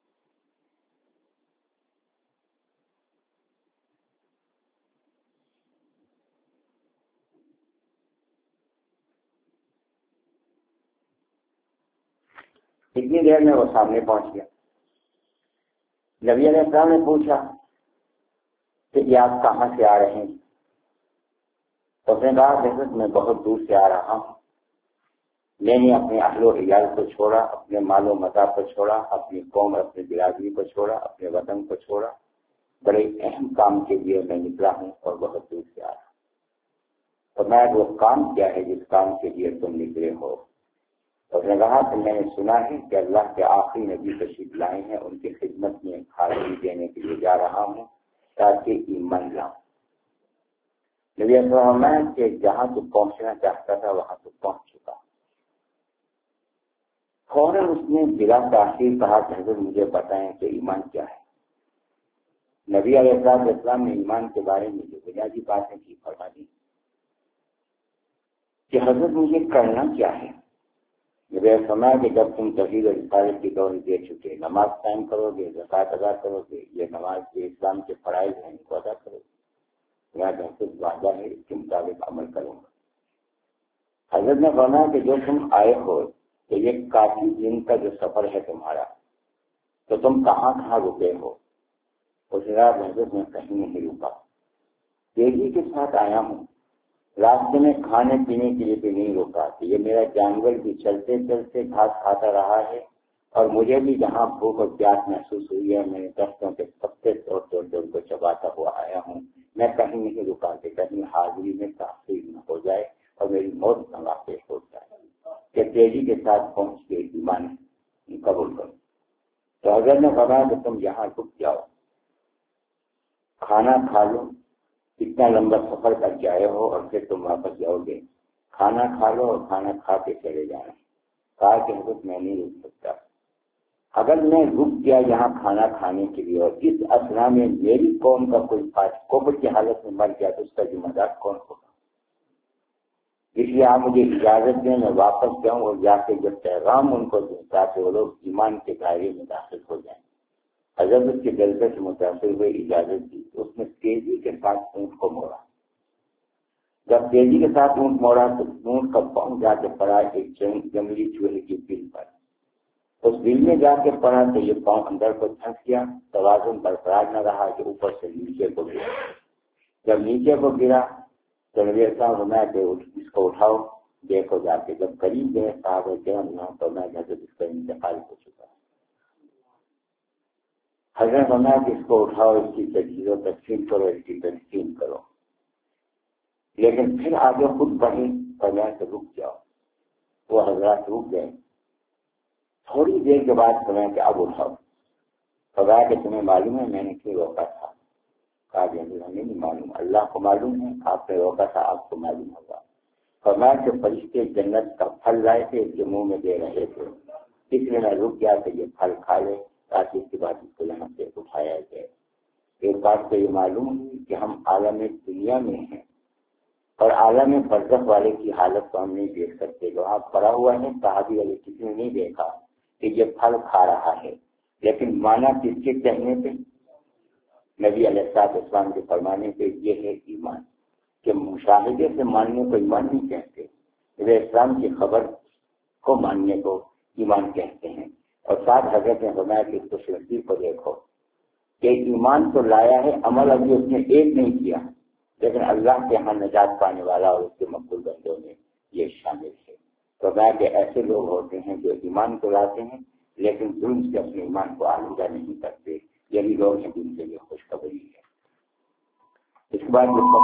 اتنی دیر میں وہ سامنے پہنچ گیا۔ نبی علیہ السلام نے پوچھا کہ یہ آپ کہاں سے آ رہے ہیں؟ تو اس نے کہا حضرت میں بہت دور سے آ رہا ہوں، میں نے اپنے اہل و عیال کو چھوڑا، اپنے مال و متاع کو چھوڑا، اپنی قوم اپنی برادری کو چھوڑا، اپنے وطن کو چھوڑا، بڑے اہم کام کے لیے میں نکلا ہوں اور بہت دور سے آ رہا ہوں۔ تو میں وہ کام کیا ہے جس کام کے لیے تم نکلے ہو؟ تو اس نے کہا کہ میں نے سنا ہے کہ اللہ کے آخری نبی تشریف لائے ہیں، ان کی خدمت میں حاضری دینے کے لیے جا رہا ہوں تاکہ ایمان لاؤں۔ نبی السلام کہ جہاں تو پہنچنا چاہتا تھا وہاں تو پہنچ چکا۔ فوراً اس نے بلا تاخیر کہا کہ حضرت مجھے بتائیں کہ ایمان کیا ہے۔ نبی علیہ السلام نے ایمان کے بارے میں جو بنیادی باتیں کی فرما دی کہ حضرت مجھے کرنا کیا ہے۔ نبی فرمایا کہ جب تم توحید اور رسالت کی گواہی دے چکے، نماز قائم کرو گے، زکوٰۃ ادا کرو گے، یہ نماز کے اسلام کے فرائض ہیں، ان کو ادا کرو گے، میں محفوظ وعدہ ہے اس کے مطابق عمل کروں گا۔ حضرت نے فرمایا کہ جو تم آئے ہو تو یہ کافی دن کا جو سفر ہے تمہارا، تو تم کہاں کہاں رکے ہو؟ اس رات حضرت میں کہیں نہیں رکا، تیزی کے ساتھ آیا ہوں، راستے میں کھانے پینے کے لیے بھی نہیں روکا کہ یہ میرا جانور بھی چلتے چلتے گھاس کھاتا رہا ہے اور مجھے بھی جہاں بھوک اور پیاس محسوس ہوئی ہے میں نے درختوں کے پتے توڑ توڑ کے ان کو چباتا ہوا آیا ہوں۔ میں کہیں نہیں رکا کہ کہیں حاضری میں تاخیر نہ ہو جائے اور میری موت کا واقع ہو جائے، کہ تیزی کے ساتھ پہنچ کے ایمان قبول کروں۔ حضرت نے فرمایا کہ تم یہاں رک جاؤ، کھانا کھا لو، اتنا لمبا سفر کر کے آئے ہو اور پھر تم واپس جاؤ گے، کھانا کھا لو اور کھانا کھا کے چلے جانا۔ کہا کہ حضرت میں نہیں رک سکتا، اگر میں رک گیا یہاں کھانا کھانے کے لیے اور اس اثنا میں میری قوم کا کوئی کوبر کی حالت میں مر گیا تو اس کا ذمہ دار کون ہوگا؟ اس لیے آپ مجھے اجازت دیں میں واپس جاؤں اور جا کے جب پیغام ان کو دوں تاکہ وہ لوگ ایمان کے دائرے میں داخل ہو جائیں۔ حضرت اس کے جلسے سے متاثر ہوئے اجازت دی، اس نے تیزی کے ساتھ اونٹ کو موڑا۔ جب تیزی کے ساتھ اونٹ موڑا تو اونٹ کا پاؤں جا کے پڑا ایک جنگلی چوہے کی بل پر، اس بل میں جا کے پڑا تو یہ پاؤں اندر کو پھنس گیا، توازن برقرار نہ رہا کہ اوپر سے نیچے کو گرا۔ جب نیچے کو گرا تو نبی صاحب فرمایا کہ اس کو اٹھاؤ دیکھو جا کے۔ جب قریب گئے صاحب کرام تو میں حضرت اس کا انتقال ہو چکا ہے۔ حضرت فرمایا کہ اس کو اٹھاؤ، اس کی تجہیز و تقسیم کرو، اس کی تقسیم کرو، لیکن پھر آگے خود بڑھے فرمایا کہ رک جاؤ۔ وہ حضرات رک گئے، تھوڑی دیر کے بعد فرمایا کہ اب اٹھاؤ۔ فرمایا کہ تمہیں معلوم ہے میں نے کیوں روکا تھا؟ کہا کہ ہمیں نہیں معلوم، اللہ کو معلوم ہے، آپ نے روکا تھا آپ کو معلوم ہوگا۔ فرمایا کہ فرشتے جنت کا پھل لائے تھے اس کے منہ میں دے رہے تھے، اس لیے میں رک گیا کہ یہ پھل کھا لے تاکہ اس کے بعد اس کو یہاں سے اٹھایا جائے۔ ایک بات تو یہ معلوم ہوئی کہ ہم عالم دنیا میں ہیں اور عالم برزخ والے کی حالت کو ہم نہیں دیکھ سکتے۔ جو وہاں پڑا ہوا ہے صحابی والے کسی نے نہیں دیکھا کہ یہ پھل کھا رہا ہے، لیکن مانا کس کے کہنے پہ؟ نبی علیہ الصلوۃ والسلام کے فرمانے پہ۔ یہ ہے ایمان کہ مشاہدے سے ماننے کو ایمان نہیں کہتے، نبی اسلام کی خبر کو ماننے کو ایمان کہتے ہیں۔ اور ساتھ حضرت نے فرمایا کہ اس کو شرطی کو دیکھو کہ ایمان تو لایا ہے، عمل ابھی اس نے ایک نہیں کیا، لیکن اللہ کے یہاں نجات پانے والا اور اس کے مقبول بندوں میں یہ شامل ہے۔ تو میں کہ ایسے لوگ ہوتے ہیں جو ایمان کو لاتے ہیں لیکن ظلم سے اپنے ایمان کو آلودہ نہیں کرتے، یہی لوگ ہیں جن کے لیے خوشخبری ہے۔ اس کے بعد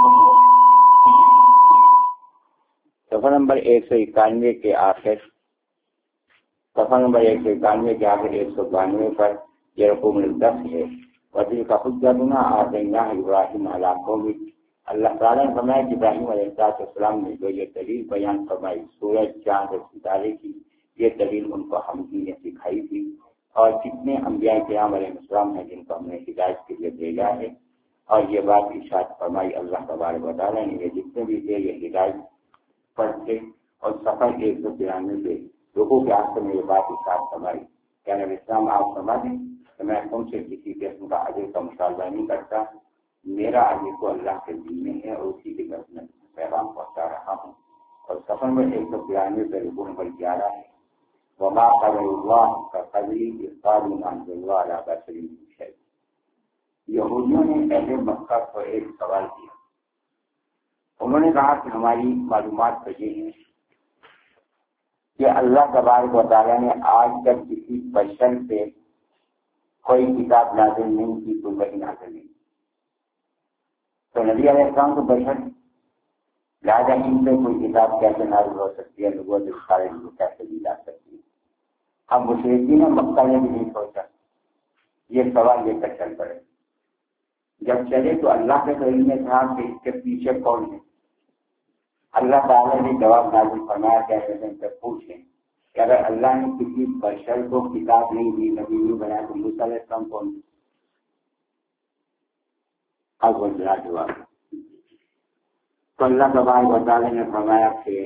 سفر نمبر ایک سو اکانوے کے آخر سفر نمبر ایک سو اکانوے کے آخر ایک سو بانوے پر یہ رقم دس ہے۔ وزیر کا خود جانا آدینہ ابراہیم علاقوں میں اللہ تعالیٰ نے فرمایا کہ ابراہیم علیہ السلام نے جو یہ دلیل بیان فرمائی سورج چاند اور ستارے کی، یہ دلیل ان کو ہم ہی نے سکھائی تھی۔ اور کتنے انبیاء کرام علیہ السلام ہیں جن کو ہم نے ہدایت کے لیے بھیجا ہے، اور یہ بات ارشاد فرمائی اللہ تبارک و تعالیٰ نے، یہ جتنے بھی تھے یہ ہدایت پر تھے۔ اور سفر ایک سو ترانوے پہ لوگوں کے آخر میں یہ بات ارشاد فرمائی کہ نبی اسلام آپ فرما دیں کہ میں تم سے کسی قسم کا اجر کا مطالبہ نہیں کرتا، میرا اجر تو اللہ کے دین میں ہے اور اسی کی طرف میں پیغام پہنچا رہا ہوں۔ اور سفر میں ایک سو ترانوے پہ رکوع نمبر گیارہ ہے، وما قدر اللہ کا قدری اقبال مان اللہ علیہ وسلم ہے۔ یہودیوں نے اہل مکہ کو ایک سوال کیا، انہوں نے کہا کہ ہماری معلومات تو یہ ہے کہ اللہ تبارک و تعالیٰ نے آج تک کسی بشر سے کوئی کتاب نازل نہیں کی، کوئی وحی نازل نہیں۔ تو نبی علیہ السلام کو بشر لہٰذا ان سے کوئی کتاب کیسے نازل ہو سکتی ہے، نبوت خارج کیسے دی جا سکتی ہے؟ اب مشرکین مکہ نے بھی نہیں سوچا، یہ سوال لے کر چل پڑے۔ جب چلے تو اللہ کے قریب میں تھا کہ اس کے پیچھے کون ہے؟ اللہ تعالیٰ نے جواب نازل فرمایا کہ ان سے پوچھیں کہ اگر اللہ نے کسی بشر کو کتاب نہیں دی، نبی نہیں بنایا، تو موسیٰ علیہ السلام کون ہے؟ اب وہ جواب تو اللہ تبارک و تعالیٰ نے فرمایا کہ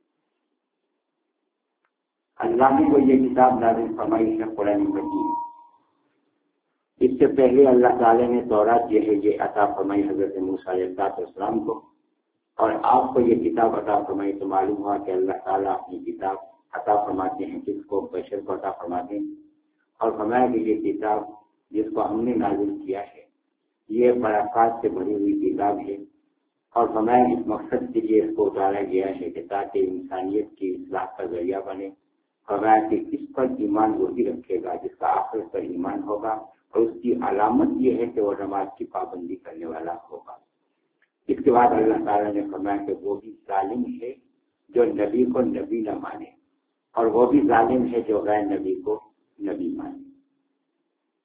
اللہ نے کو یہ کتاب نازل فرمائی ہے قرآن مجید، اس سے پہلے اللہ تعالیٰ نے تورات یہ ہے یہ عطا فرمائی حضرت موسیٰ علیہ السلام کو، اور آپ کو یہ کتاب عطا فرمائی۔ تو معلوم ہوا کہ اللہ تعالیٰ اپنی کتاب عطا فرماتے ہیں جس کو بشر کو عطا فرماتے ہیں، اور فرمایا کہ یہ کتاب جس کو ہم نے نازل کیا ہے یہ برکات سے بھری ہوئی کتاب ہے، اور فرمایا اس مقصد کے لیے اس کو اتارا گیا ہے کہ تاکہ انسانیت کی اصلاح کا ذریعہ بنے۔ فرمایا کہ اس پر ایمان وہی رکھے گا جس کا آخرت پر ایمان ہوگا، اور اس کی علامت یہ ہے کہ وہ نماز کی پابندی کرنے والا ہوگا۔ اس کے بعد اللہ تعالیٰ نے فرمایا کہ وہ بھی ظالم ہے جو نبی کو نبی نہ مانے، اور وہ بھی ظالم ہے جو غیر نبی کو نبی مانے۔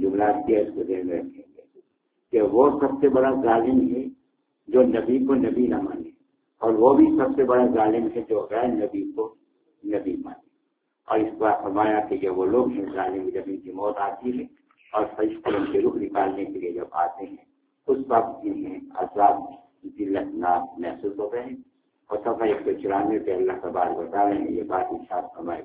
جملات کیا اس کو ذہن میں رکھیں گے کہ وہ سب سے بڑا ظالم ہے جو نبی کو نبی نہ مانے، اور وہ بھی سب سے بڑا ظالم ہے جو غیر نبی کو نبی مانے۔ اور اس بار فرمایا کہ یہ وہ لوگ ہیں ظالم جب ان کی موت آتی ہے اور فرشتے ان کی روح نکالنے کے لیے جب آتے ہیں اس وقت انہیں عذاب ذلت ناک محسوس ہوتے ہیں۔ اور صفحہ ایک سو چورانوے پہ اللہ تبارک بتا رہے ہیں یہ بات ارشاد فرمائے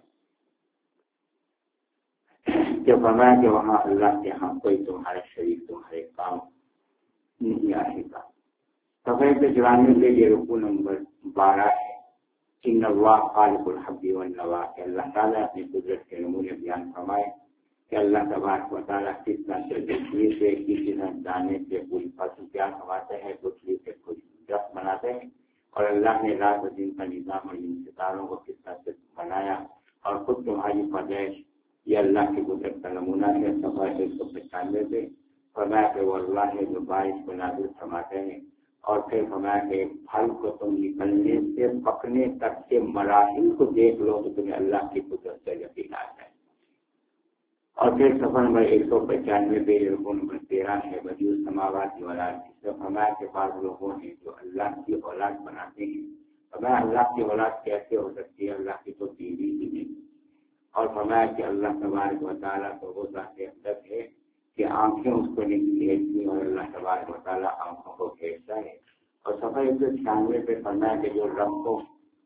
کہ فرمایا کہ وہاں اللہ کے ہاں کوئی تمہارا شریک تمہارے کام نہیں آئے گا۔ صفحہ ایک سو چورانوے پہ یہ رکوع نمبر بارہ ہے، ان اللہ خالق الحب والنوا، کہ اللہ تعالیٰ اپنی قدرت کے نمونے بیان فرمائے کہ اللہ تبارک و تعالیٰ کس طرح سے بجلی سے کسی طرح دانے سے پوری فصل تیار کرواتے ہیں، گٹھلی سے پوری درخت بناتے ہیں، اور اللہ نے رات و دن کا نظام اور ان ستاروں کو کس طرح سے بنایا اور خود تمہاری پیدائش یہ اللہ کی قدرت کا نمونہ ہے۔ صفحہ ایک سو پچانوے سے فرمایا کہ وہ اللہ ہے جو بارش کو نازل فرماتے ہیں، اور پھر فرمایا کہ پھل کو تم نکلنے سے پکنے تک کے مراحل کو دیکھ لو تو تمہیں اللہ کی قدرت سے یقین آ جائے۔ اور پھر صفحہ نمبر ایک سو پچانوے پہ رکوع نمبر تیرہ ہے بدیع السماوات والارض، اس سے فرمایا کہ بعض لوگوں ہیں جو اللہ کی اولاد بناتے ہیں۔ فرمایا اللہ کی اولاد کیسے ہو سکتی ہے، اللہ کی تو بیوی ہی نہیں۔ اور فرمایا کہ اللہ تبارک و تعالیٰ تو وہ ذات اقدس ہے کہ آنکھیں اس کو نہیں بھیجتی اور اللہ تبارک و تعالیٰ آنکھوں کو بھیجتا ہے۔ اور صفحہ ایک سو چھیانوے پہ فرمایا کہ جو رب کو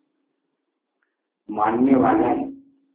ماننے والا ہے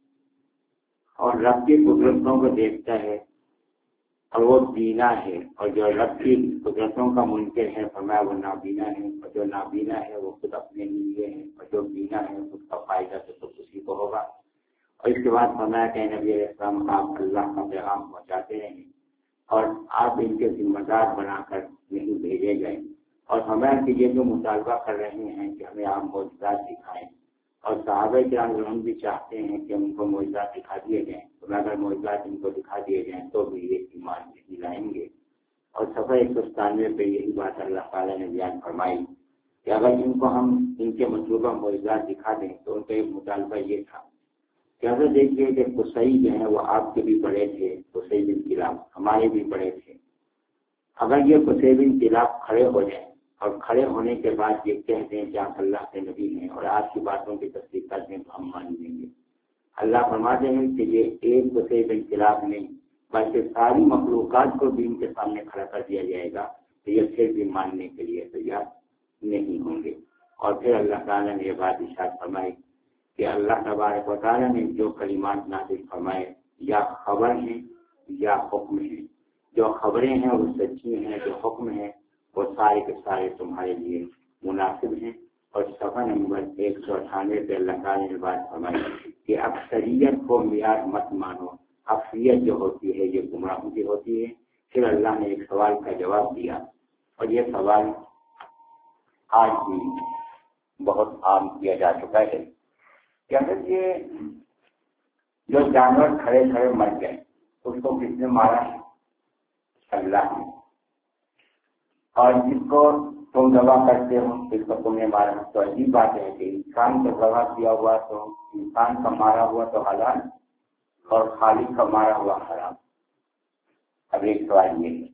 اور رب کی قدرتوں کو دیکھتا ہے اور وہ بینا ہے، اور جو رب کی قدرتوں کا منکر ہے فرمایا وہ نابینا ہے، اور جو نابینا ہے وہ خود اپنے لیے ہے، اور جو بینا ہے اس کا فائدہ تو خود اسی کو ہوگا۔ اور اس کے بعد فرمایا کہ نبی علیہ السلام آپ اللہ کا پیغام پہنچاتے رہیں اور آپ ان کے ذمہ دار بنا کر نہیں بھیجے گئے، اور ہمیں کہ یہ جو مطالبہ کر رہے ہیں کہ ہمیں آپ معجزات دکھائیں، اور صحابہ کرام ہم بھی چاہتے ہیں کہ ان کو معجزات دکھا دیے جائیں، تو اگر معجزات ان کو دکھا دیے جائیں تو بھی یہ ایمان نہیں لائیں گے۔ اور صفحہ ایک سو ستانوے پہ یہی بات اللہ تعالیٰ نے بیان فرمائی کہ اگر ان کو ہم ان کے مطلوبہ معجزات دکھا دیں تو ان کا ایک مطالبہ یہ تھا کہ اگر دیکھیے کہ قصی جو ہے وہ آپ کے بھی بڑے تھے، قصی بن کلاب ہمارے بھی بڑے تھے، اگر یہ قصی بن کلاب کھڑے ہو جائیں اور کھڑے ہونے کے بعد یہ کہہ دیں کہ آپ اللہ کے نبی ہیں اور آپ کی باتوں کی تصدیق کر دیں تو ہم مان لیں گے۔ اللہ فرماتے ہیں کہ یہ ایک قصی بن کلاب نہیں بلکہ ساری مخلوقات کو دین کے سامنے کھڑا کر دیا جائے گا تو یہ پھر بھی ماننے کے لیے تیار نہیں ہوں گے۔ اور پھر اللہ تعالیٰ نے یہ بات ارشاد فرمائی کہ اللہ تبارک و تعالیٰ نے جو کلمات نازل فرمائے یا خبر ہیں یا حکم ہیں، جو خبریں ہیں وہ سچی ہیں، جو حکم ہیں وہ سارے کے سارے تمہارے لیے مناسب ہیں۔ اور صفحہ نمبر ایک سو اٹھانوے پہ اللہ تعالیٰ نے بات فرمائی کہ اکثریت کو معیار مت مانو، اکثریت جو ہوتی ہے یہ گمراہوں کی ہوتی ہے۔ پھر اللہ نے ایک سوال کا جواب دیا، اور یہ سوال آج بھی بہت عام کیا جا چکا ہے کہ اگر یہ جو جانور کھڑے کھڑے مر گئے اس کو کس نے مارا ہے؟ اللہ نے۔ اور جس کو تم دبا کرتے ہو اس کو تم نے مارا، تو عجیب بات ہے کہ انسان کو دبا کیا ہوا تو انسان کا مارا ہوا تو حلال اور خالق کا مارا ہوا حرام۔ اب ایک سوال یہ ہے،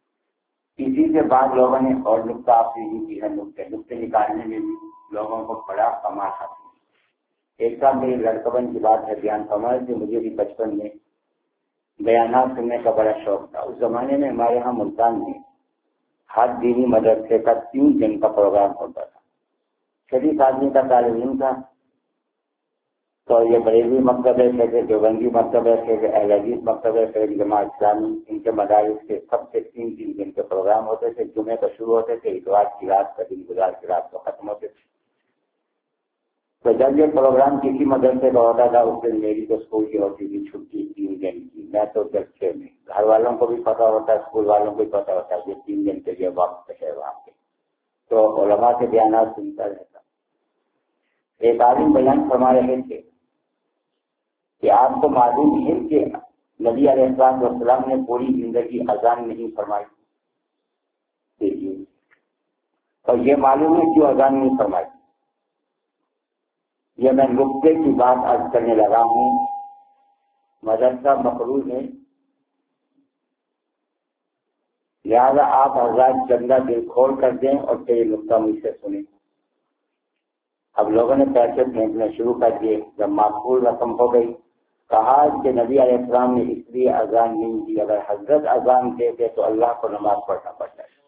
اسی سے بعض لوگوں نے اور نقطہ آپ سے یہ کی ہے، نقطے نقطے نکالنے میں بھی لوگوں کو بڑا کمال حاصل۔ ایک سال میری لڑکپن کی بات ہے، بیان فرمائے کہ مجھے بھی بچپن میں بیانات سننے کا بڑا شوق تھا۔ اس زمانے میں ہمارے یہاں ملتان میں ہر دینی مدرسے کا تین دن کا پروگرام ہوتا تھا۔ شریف آدمی کا طالب علم تھا تو یہ بریلوی مکتب ہے، پھر دیوبندی مکتب ہے، پھر اہل حدیث مکتب ہے، پھر جماعت اسلامی، ان کے مدارس کے سب سے تین تین دن کے پروگرام ہوتے تھے۔ جمعے کو شروع ہوتے تھے، اتوار کی رات کا دن گزار کی رات کو ختم ہوتے تھے۔ تو جب یہ پروگرام کسی مدرسے کا ہوتا تھا اس دن میری تو اسکول کی ہوتی تھی چھٹی تین دن کی، میں تو جلسے میں، گھر والوں کو بھی پتا ہوتا ہے، اسکول والوں کو بھی پتا ہوتا ہے یہ تین دن کے لیے وقت ہے وہاں پہ، تو علماء کے بیانات سنتا رہتا۔ ایک عالم بیان فرما رہے تھے کہ آپ کو معلوم ہے کہ نبی علیہ السلام والسلام نے پوری زندگی اذان نہیں فرمائی؟ دیکھیے، اور یہ معلوم ہے کیوں اذان نہیں فرمائی؟ یہ میں نقطے کی بات عرض کرنے لگا ہوں۔ مدرسہ مقروض ہے لہذا آپ حضرات چندہ دل کھول کر دیں اور پھر یہ نقطہ مجھ سے سنیں۔ اب لوگوں نے پیسے پھینکنا شروع کر دیے۔ جب معقول رقم ہو گئی کہا کہ نبی علیہ السلام نے اس لیے اذان نہیں دی، اگر حضرت اذان دیتے تو اللہ کو نماز پڑھنا پڑتا ہے۔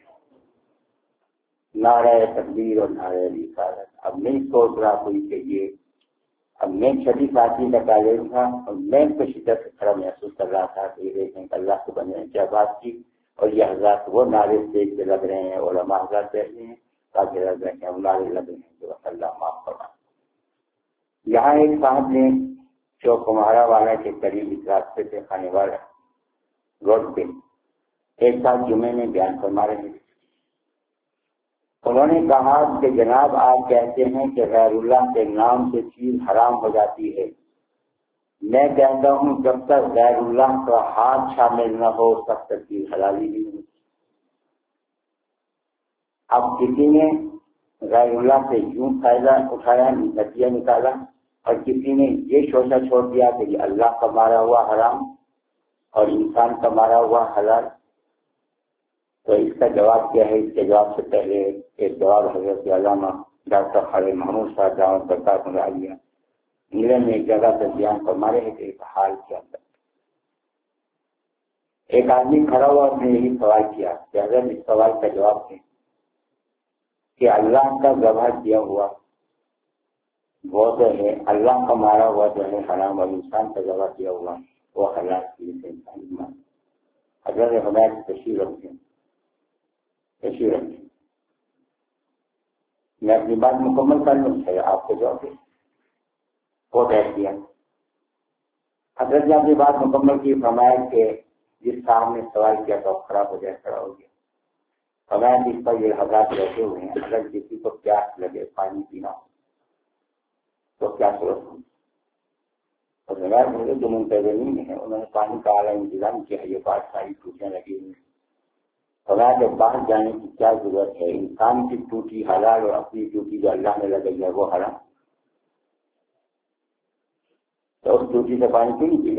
نعرہ تکبیر اور نعرہ رسالت۔ اب نہیں سوچ رہا کوئی کہ یہ اب میں چھٹی ساتھی کا طالب تھا اور میں کو شدت سے کھڑا محسوس کر رہا تھا کہ یہ دیکھیں کہ اللہ کو بندے نے کیا بات کی، اور یہ حضرات وہ نعرے دیکھ کے لگ رہے ہیں، علماء حضرات بیٹھے ہیں تاکہ لگ رہے ہیں ہم نعرے لگ رہے ہیں جو اللہ معاف فرما۔ یہاں ایک صاحب نے جو کمہارا والا کے قریب اس راستے سے کھانے والا روڈ پہ ایک ساتھ جمعے میں بیان فرما رہے ہیں، انہوں نے کہا کہ جناب آپ کہتے ہیں کہ غیر اللہ کے نام سے چیز حرام ہو جاتی ہے، میں کہتا ہوں جب تک غیر اللہ کا ہاتھ شامل نہ ہو تب تک چیز حلالی نہیں ہوتی۔ اب کسی نے غیر اللہ سے یوں فائدہ اٹھایا، نتیجہ نکالا، اور کسی نے یہ شوشہ چھوڑ دیا کہ یہ اللہ کا مارا ہوا حرام اور انسان کا مارا ہوا حلال۔ تو اس کا جواب کیا ہے؟ اس کے جواب سے پہلے ایک جواب حضرت علامہ ڈاکٹر خالد محمود صاحب دعوت برکات عالیہ انگلینڈ میں ایک جگہ سے بیان فرما رہے ہیں کہ ایک حال کیا تھا۔ ایک آدمی کھڑا ہوا، اس نے یہی سوال کیا کہ حضرت اس سوال کا جواب دیں کہ اللہ کا ذبح کیا ہوا وہ جو ہے اللہ کا مارا ہوا جو ہے حرام، اور انسان کا ذبح کیا ہوا وہ حلال کی سے انسان مان۔ حضرت ہمارے تشریح رکھتے ہیں تشریح رکھتے ہیں میں اپنی بات مکمل کر لوں چاہیے آپ کو جواب دیں۔ وہ بیٹھ دیا۔ حضرت نے اپنی بات مکمل کی، فرمایا کہ جس صاحب نے سوال کیا تو خراب ہو جائے، کھڑا ہو گیا۔ فرمایا جس پر یہ حضرات بیٹھے ہوئے ہیں اگر کسی کو پیاس لگے پانی پینا تو کیا صورت ہوگی؟ اور بغیر بولے جو منتظمین ہیں انہوں نے پانی کا اعلیٰ انتظام کیا، یہ بات ساری ٹوٹیاں لگی ہوئی ہیں۔ فرمایا کہ باہر جانے کی کیا ضرورت ہے؟ انسان کی ٹوٹی حلال اور اپنی ٹوٹی جو اللہ نے لگائی ہے وہ حرام، تو اس ٹوٹی سے پانی کیوں نہیں پیا؟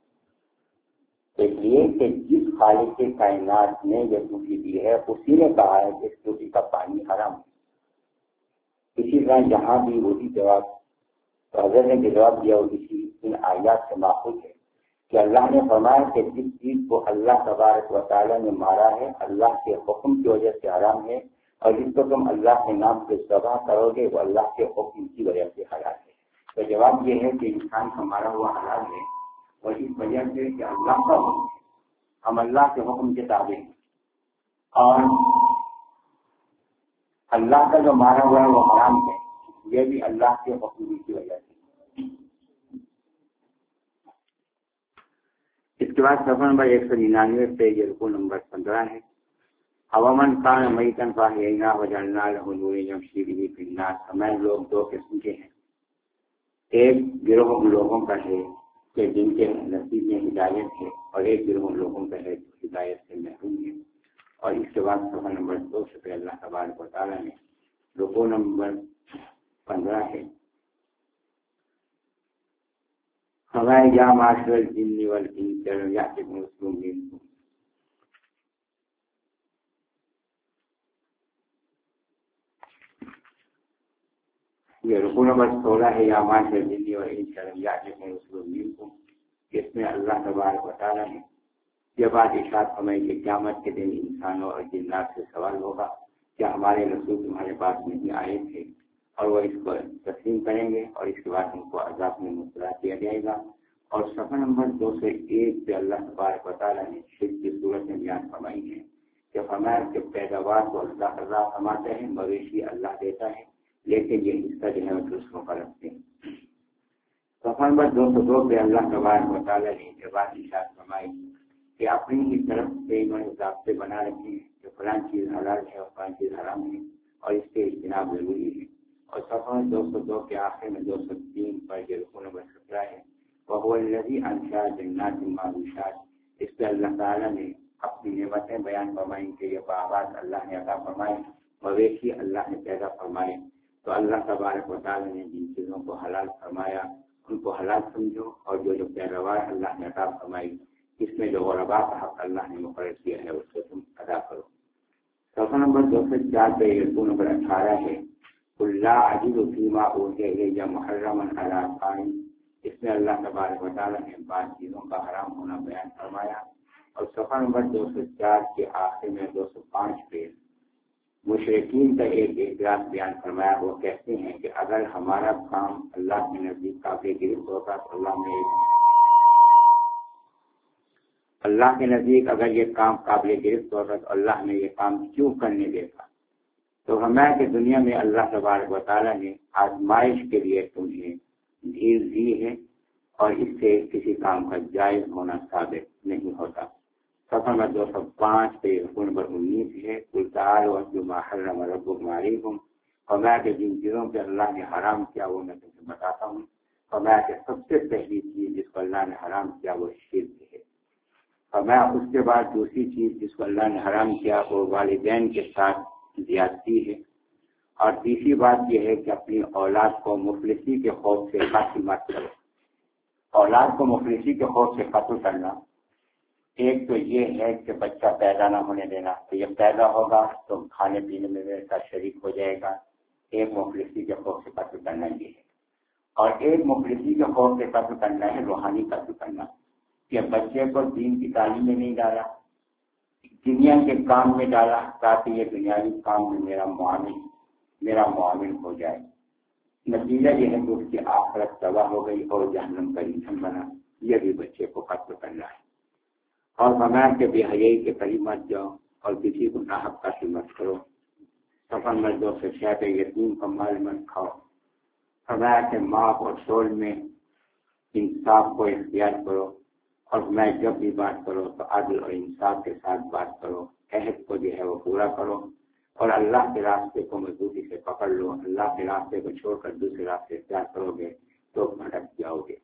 اس لیے کہ جس خالق کے کائنات نے یہ ٹوٹی دی ہے اسی نے کہا ہے کہ اس ٹوٹی کا پانی حرام ہے۔ اسی طرح یہاں بھی وہی جواب تو حضرت نے جو جواب دیا وہ اسی ان آیات سے ماخوذ ہے کہ اللہ نے فرمایا کہ جس چیز کو اللہ تبارک و تعالیٰ نے مارا ہے اللہ کے حکم کی وجہ سے حرام ہے، اور جس کو تم اللہ کے نام سے ذبح کرو گے وہ اللہ کے حکم کی وجہ سے حلال ہے۔ تو جواب یہ ہے کہ انسان کا مارا ہوا حلال ہے اور اس وجہ سے کہ اللہ کا حکم ہے، ہم اللہ کے حکم کے تابع ہیں، اور اللہ کا جو مارا ہوا ہے وہ حرام ہے، یہ بھی اللہ کے حکم کی وجہ سے۔ اس کے بعد صفحہ نمبر ایک سو ننانوے پہ یہ رکوع نمبر پندرہ ہے۔ عوامن کان میتن فاحیینا وجعلنا لہ نورا یمشی بہ فی الناس۔ ہمیں لوگ دو قسم کے ہیں، ایک گروہ لوگوں کا ہے کہ جن کے نصیب میں ہدایت ہے، اور ایک گروہ لوگوں کا ہے جو ہدایت سے محروم ہے۔ اور اس کے بعد صفحہ نمبر دو سے پہ اللہ تبارک و تعالیٰ نے رکوع نمبر پندرہ ہے، ہمارے یا معاشر الجن والانس یأتکم رسل منکم۔ یہ رکوع نمبر سولہ ہے، یا معاشر الجن والانس یأتکم رسل منکم۔ اس میں اللہ تبارک و تعالیٰ نے یہ بات ارشاد فرمائی کہ قیامت کے دن انسانوں اور جنات سے سوال ہوگا کیا ہمارے رسول تمہارے پاس نہیں آئے تھے، اور وہ اس کو تسلیم کریں گے اور اس کے بعد ان کو عذاب میں مبتلا کیا جائے گا۔ اور صفحہ نمبر دو سو ایک پہ اللہ تبارک و تعالیٰ نے شرک کی صورت میں بیان فرمائی ہے کہ فرمایا کہ پیداوار کو اللہ اللہ فرماتے ہیں، مویشی اللہ دیتا ہے، لیکن یہ حصہ جو ہے وہ دوسروں کا رکھتے ہیں۔ صفحہ نمبر دو سو دو پہ اللہ تبارک و تعالیٰ نے یہ بات ارشاد فرمائی کہ اپنی ہی طرف سے انہوں نے ضابطے بنا رکھے ہیں کہ فلاں چیز حلال ہے اور فلاں چیز حرام ہے، اور اس کے اجتناب ضروری ہے۔ اور صفحہ دو سو دو کے آخر میں دو سو تین پر یہ رکوع نمبر سترہ ہے، وَهُوَ الَّذِي أَنشَأَ جَنَّاتٍ مَّعْرُوشَاتٍ۔ اس پہ اللہ تعالیٰ نے اپنی نعمتیں بیان فرمائیں کہ یہ باغات اللہ نے عطا فرمائے، مویشی اللہ نے پیدا فرمائے۔ تو اللہ تبارک و تعالیٰ نے جن چیزوں کو حلال فرمایا ان کو حلال سمجھو، اور جو جو پیداوار اللہ نے عطا فرمائی اس میں جو غربا کا حق اللہ نے مقرر کیا ہے اس کو تم ادا کرو۔ صفحہ نمبر دو سو چار پہ رکوع نمبر اٹھارہ ہے، اللہ عجیب فیما اوحی الیہ محرما علی قائم، اس میں اللہ تبارک و تعالیٰ نے بعض چیزوں کا حرام ہونا بیان فرمایا۔ اور صفحہ نمبر دو سو چار کے آخر میں دو سو پانچ پہ مشرکین کا ایک اعتراض بیان فرمایا۔ وہ کہتے ہیں کہ اگر ہمارا کام اللہ کے نزدیک قابل گرفت ہوتا تو اللہ میں اللہ کے نزدیک اگر یہ کام قابل گرفت ہوتا تو اللہ نے یہ کام کیوں کرنے دیتا؟ تو ہمیں کہ دنیا میں اللہ تبارک و تعالیٰ نے آزمائش کے لیے تمہیں ڈھیل دی ہے، اور اس سے کسی کام کا جائز ہونا ثابت نہیں ہوتا۔ صفحہ نمبر دو سو پانچ پہ رکوع نمبر انیس ہے، قل تعالوا واتلوا ما حرم ربكم علیکم، فرمایا کہ جن چیزوں پہ اللہ نے حرام کیا وہ میں تمہیں بتاتا ہوں۔ فرمایا کہ سب سے پہلی چیز جس کو اللہ نے حرام کیا وہ شرک ہے۔ فرمایا اس کے بعد دوسری چیز جس کو اللہ نے حرام کیا وہ والدین کے ساتھ زیادتی ہے، اور تیسری بات یہ ہے کہ اپنی اولاد کو مفلسی کے خوف سے قتل مت کرو۔ اولاد کو مفلسی کے خوف سے قتل کرنا، ایک تو یہ ہے کہ بچہ پیدا نہ ہونے دینا، تو یہ پیدا ہوگا تو کھانے پینے میں میرے ساتھ شریک ہو جائے گا، ایک مفلسی کے خوف سے قتل کرنا یہ ہے۔ اور ایک مفلسی کے خوف سے قتل کرنا ہے روحانی قتل کرنا، کہ بچے کو دین کی تعلیم میں نہیں ڈالا، دنیا کے کام میں ڈالا تاکہ یہ دنیاوی کام میں میرا معامل میرا معامل ہو جائے۔ نتیجہ یہ ہے کہ اس کی آخرت تباہ ہو گئی اور جہنم کا ایندھن بنا۔ یہ بھی بچے کو قتل کرنا ہے۔ اور فرمایا کہ بے حیائی کے قریب مت جاؤ اور کسی کو ناحق قتل مت کرو۔ صفحہ نمبر دو سو چھ پہ یتیم کا مال مت کھاؤ۔ فرمایا کہ معاف اور سول میں انصاف کو اختیار کرو، اور میں جب بھی بات کرو تو عدل اور انصاف کے ساتھ بات کرو، عہد کو جو ہے وہ پورا کرو، اور اللہ کے راستے کو مضبوطی سے پکڑ لو۔ اللہ کے راستے کو چھوڑ کر دوسرے راستے اختیار کرو گے تو بھٹک جاؤ گے۔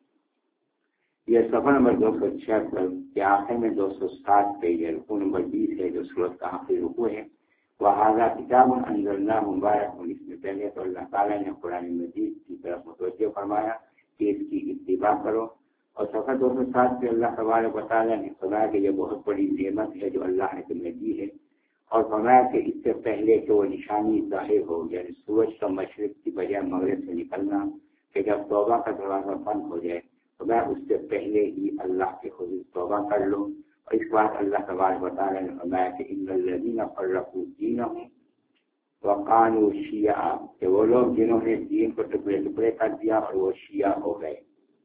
یہ صفحہ نمبر دو سو چھہتر کے آخر میں دو سو سات پہ یہ رکوع نمبر بیس ہے جو سورت کا آخری رکوع ہے۔ وَهَذَا كِتَابٌ أَنزَلْنَاهُ مُبَارَكٌ، اس میں پہلے تو اللہ تعالیٰ نے قرآن مجید کی طرف متوجہ فرمایا کہ اس کی اتباع کرو، اور صفحہ دو سو سات پہ اللہ تبارک و تعالیٰ نے فرمایا کہ یہ بہت بڑی نعمت ہے جو اللہ نے تمہیں دی ہے، اور فرمایا کہ اس سے پہلے کہ وہ نشانی ظاہر ہو، یعنی سورج کا مشرق کی بجائے مغرب سے نکلنا، کہ جب توبہ کا دروازہ بند ہو جائے تو میں اس سے پہلے ہی اللہ کے حضور توبہ کر لوں۔ اور اس بات اللہ تبارک و تعالیٰ نے فرمایا کہ ان الذین فرقوا دینہم وکانوا شیعا، کہ وہ لوگ جنہوں نے دین کو ٹکڑے ٹکڑے کر دیا اور وہ شیعہ ہو گئے،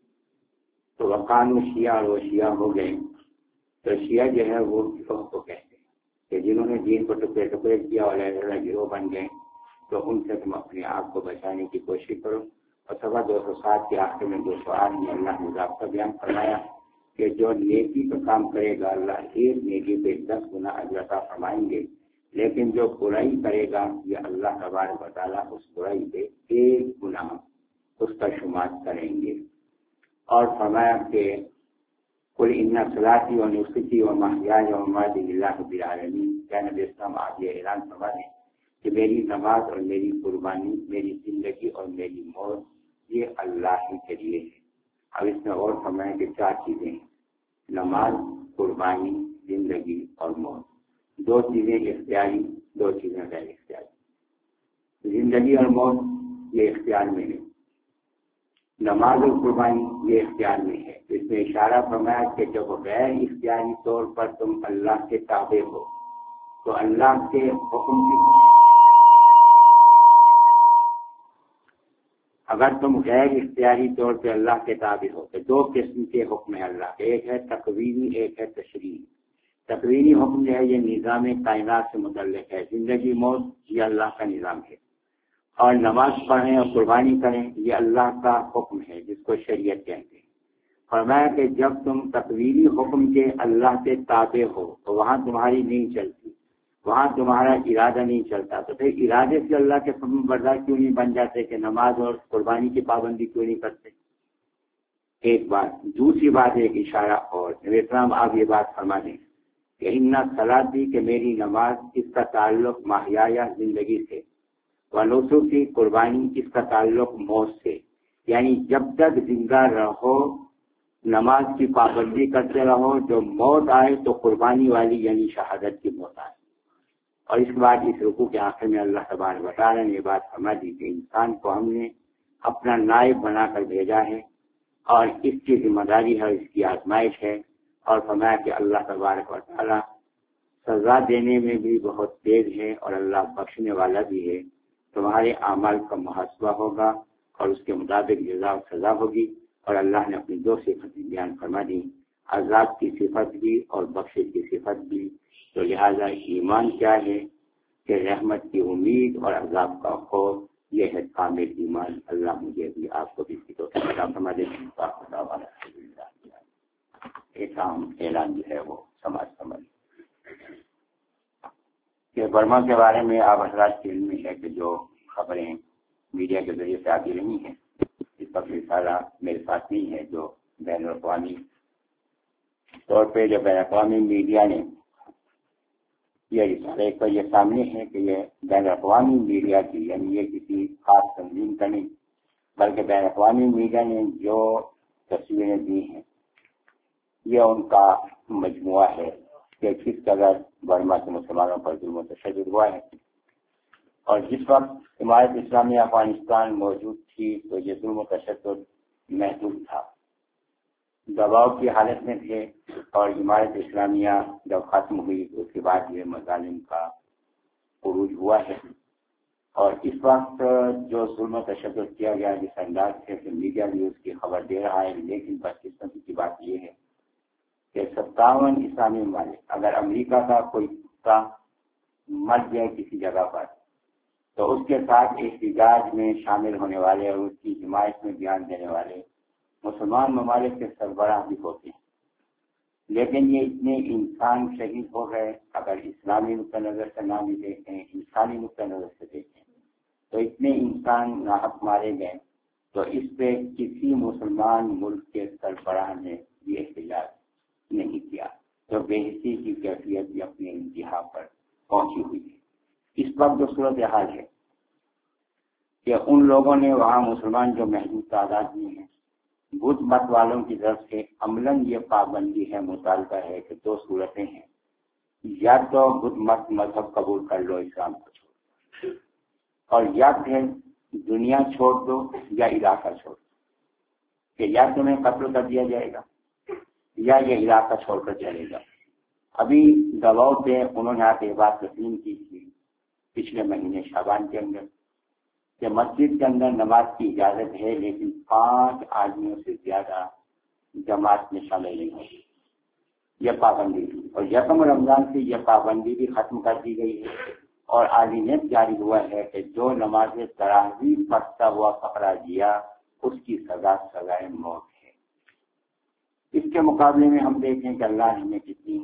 تو وکانوا شیعا، اور وہ شیعہ ہو گئے۔ تو شیعہ جو ہے وہ گروہ کو کہتے ہیں کہ جنہوں نے دین کو ٹکڑے ٹکڑے کیا اور علیحدہ علیحدہ گروہ بن گئے، تو ان سے تم اپنے آپ کو بچانے کی کوشش کرو۔ اور صفحہ دو سو سات کے آخر میں دو سو آٹھ میں اللہ نے ضابطہ بیان فرمایا کہ جو نیکی کا کام کرے گا اللہ ایک نیکی پہ دس گنا اجر عطا فرمائیں گے، لیکن جو برائی کرے گا یہ اللہ تبارک و تعالیٰ اس برائی پہ ایک گنا اس کا شمار کریں گے۔ اور فرمایا کہ قل ان صلاتی و نسکی و محیای و مماتی للہ رب العالمین، کیا نبی اسلام آپ یہ اعلان فرما دیں کہ میری نماز اور میری قربانی، میری زندگی اور میری موت یہ اللہ ہی کے لیے ہے۔ اب اس میں اور فرمایا کہ چار چیزیں ہیں، نماز، قربانی، زندگی اور موت۔ دو چیزیں اختیاری، دو چیزیں غیر اختیاری۔ زندگی اور موت یہ اختیار میں ہے، نماز اور قربانی یہ اختیار میں ہے۔ اس میں اشارہ فرمایا کہ جب غیر اختیاری طور پر تم اللہ کے تابع ہو تو اللہ کے حکم کی اگر تم غیر اختیاری طور پہ اللہ کے تابع ہو تو دو قسم کے حکم ہے اللہ کے، ایک ہے تقویمی، ایک ہے تشریعی۔ تقویمی حکم جو ہے یہ نظام کائنات سے متعلق ہے، زندگی موت یہ اللہ کا نظام ہے، اور نماز پڑھیں اور قربانی کریں یہ اللہ کا حکم ہے جس کو شریعت کہتے ہیں۔ فرمایا کہ جب تم تقویمی حکم کے اللہ کے تابع ہو تو وہاں تمہاری نہیں چلتی، وہاں تمہارا ارادہ نہیں چلتا، تو پھر ارادے سے اللہ کے فرمان بردار کیوں نہیں بن جاتے کہ نماز اور قربانی کی پابندی کیوں نہیں کرتے؟ ایک بات۔ دوسری بات ایک اشارہ اور اسلام آپ یہ بات فرما دیں کہ ان صلاتی کہ میری نماز اس کا تعلق محیا زندگی سے، ونسکی قربانی اس کا تعلق موت سے، یعنی جب تک زندہ رہو نماز کی پابندی کرتے رہو، جو موت آئے تو قربانی والی یعنی شہادت کی موت آئے۔ اور اس کے بعد اس رکوع کے آخر میں اللہ تبارک و تعالیٰ نے یہ بات فرما دی کہ انسان کو ہم نے اپنا نائب بنا کر بھیجا ہے اور اس کی ذمہ داری ہے، اس کی آزمائش ہے، اور فرمایا کہ اللہ تبارک و تعالیٰ سزا دینے میں بھی بہت تیز ہے اور اللہ بخشنے والا بھی ہے۔ تمہارے اعمال کا محاسبہ ہوگا اور اس کے مطابق جزا و سزا ہوگی۔ اور اللہ نے اپنی دو صفتیں بیان فرما دی، عذاب کی صفت بھی اور بخشش کی صفت بھی۔ تو لہذا ایمان کیا ہے کہ رحمت کی امید اور عذاب کا خوف، یہ ہے کامل ایمان۔ اللہ مجھے بھی آپ کو بھی اس کی توفیق عطا فرما دے۔ ایک عام اعلان جو ہے وہ سماج سمجھ کہ برما کے بارے میں آپ حضرات کے علم میں ہے کہ جو خبریں میڈیا کے ذریعے سے آتی رہی ہیں، اس کا رسالہ میرے ساتھ نہیں ہے، جو بین الاقوامی طور پہ جو بین الاقوامی میڈیا نے یہ رسالہ ایک پر یہ سامنے ہے کہ یہ بین الاقوامی میڈیا کی، یعنی یہ کسی خاص تنظیم کا نہیں بلکہ بین الاقوامی میڈیا نے جو تصویریں دی ہیں یہ ان کا مجموعہ ہے کہ کس قدر برما کے مسلمانوں پر ظلم و تشدد ہوا ہے۔ اور جس وقت امارت اسلامیہ افغانستان موجود تھی تو یہ ظلم و تشدد محدود تھا، دباؤ کی حالت میں تھے، اور امارت اسلامیہ جب ختم ہوئی تو اس کے بعد یہ مظالم کا عروج ہوا ہے۔ اور اس وقت جو ظلم و تشدد کیا گیا جس انداز سے کہ میڈیا بھی اس کی خبر دے رہا ہے، لیکن بدقسمتی کی بات یہ ہے کہ ستاون اسلامی ممالک، اگر امریکہ کا کوئی کتا مر جائے کسی جگہ پر تو اس کے ساتھ احتجاج میں شامل ہونے والے اور اس کی حمایت میں بیان دینے والے مسلمان ممالک کے سربراہ بھی ہوتے ہیں، لیکن یہ اتنے انسان شہید ہو گئے۔ اگر اسلامی نقطہ نظر سے نہ بھی دیکھیں، انسانی نقطہ نظر سے دیکھیں تو اتنے انسان ناحق مارے گئے، تو اس پہ کسی مسلمان ملک کے سربراہ نے یہ احتجاج نہیں کیا، تو بے حسی کی کیفیت بھی اپنے انتہا پر پہنچی ہوئی ہے۔ اس وقت جو صورتحال ہے کہ ان لوگوں نے وہاں مسلمان جو محدود تعداد میں ہیں، بدھ مت والوں کی طرف سے عملاً یہ پابندی ہے، مطالبہ ہے کہ دو صورتیں ہیں، یا تو بدھ مت مذہب قبول کر لو، اسلام کو چھوڑ، اور یا پھر دنیا چھوڑ دو یا علاقہ چھوڑ دو، کہ یا تمہیں قتل کر دیا جائے گا یا یہ علاقہ چھوڑ کر چلے گا۔ ابھی دباؤ پہ انہوں نے آ کے بات تسلیم کی تھی پچھلے مہینے شعبان کے اندر کہ مسجد کے اندر نماز کی اجازت ہے، لیکن پانچ آدمیوں سے زیادہ جماعت میں شامل نہیں ہوگی، یہ پابندی تھی۔ اور یکم رمضان سے یہ پابندی بھی ختم کر دی گئی ہے، اور آرڈیننس جاری ہوا ہے کہ جو نماز تراویح پڑھتا ہوا پکڑا گیا اس کی سزا سزائے موت ہے۔ اس کے مقابلے میں ہم دیکھیں کہ اللہ نے ہمیں کتنی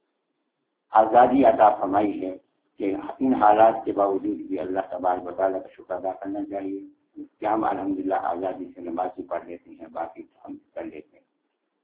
آزادی عطا فرمائی ہے کہ ان حالات کے باوجود بھی اللہ تبارک و تعالیٰ کا شکر ادا کرنا چاہیے کہ ہم الحمدللہ آزادی سے نماز پڑھ لیتے ہیں، باقی ہم کر لیتے ہیں۔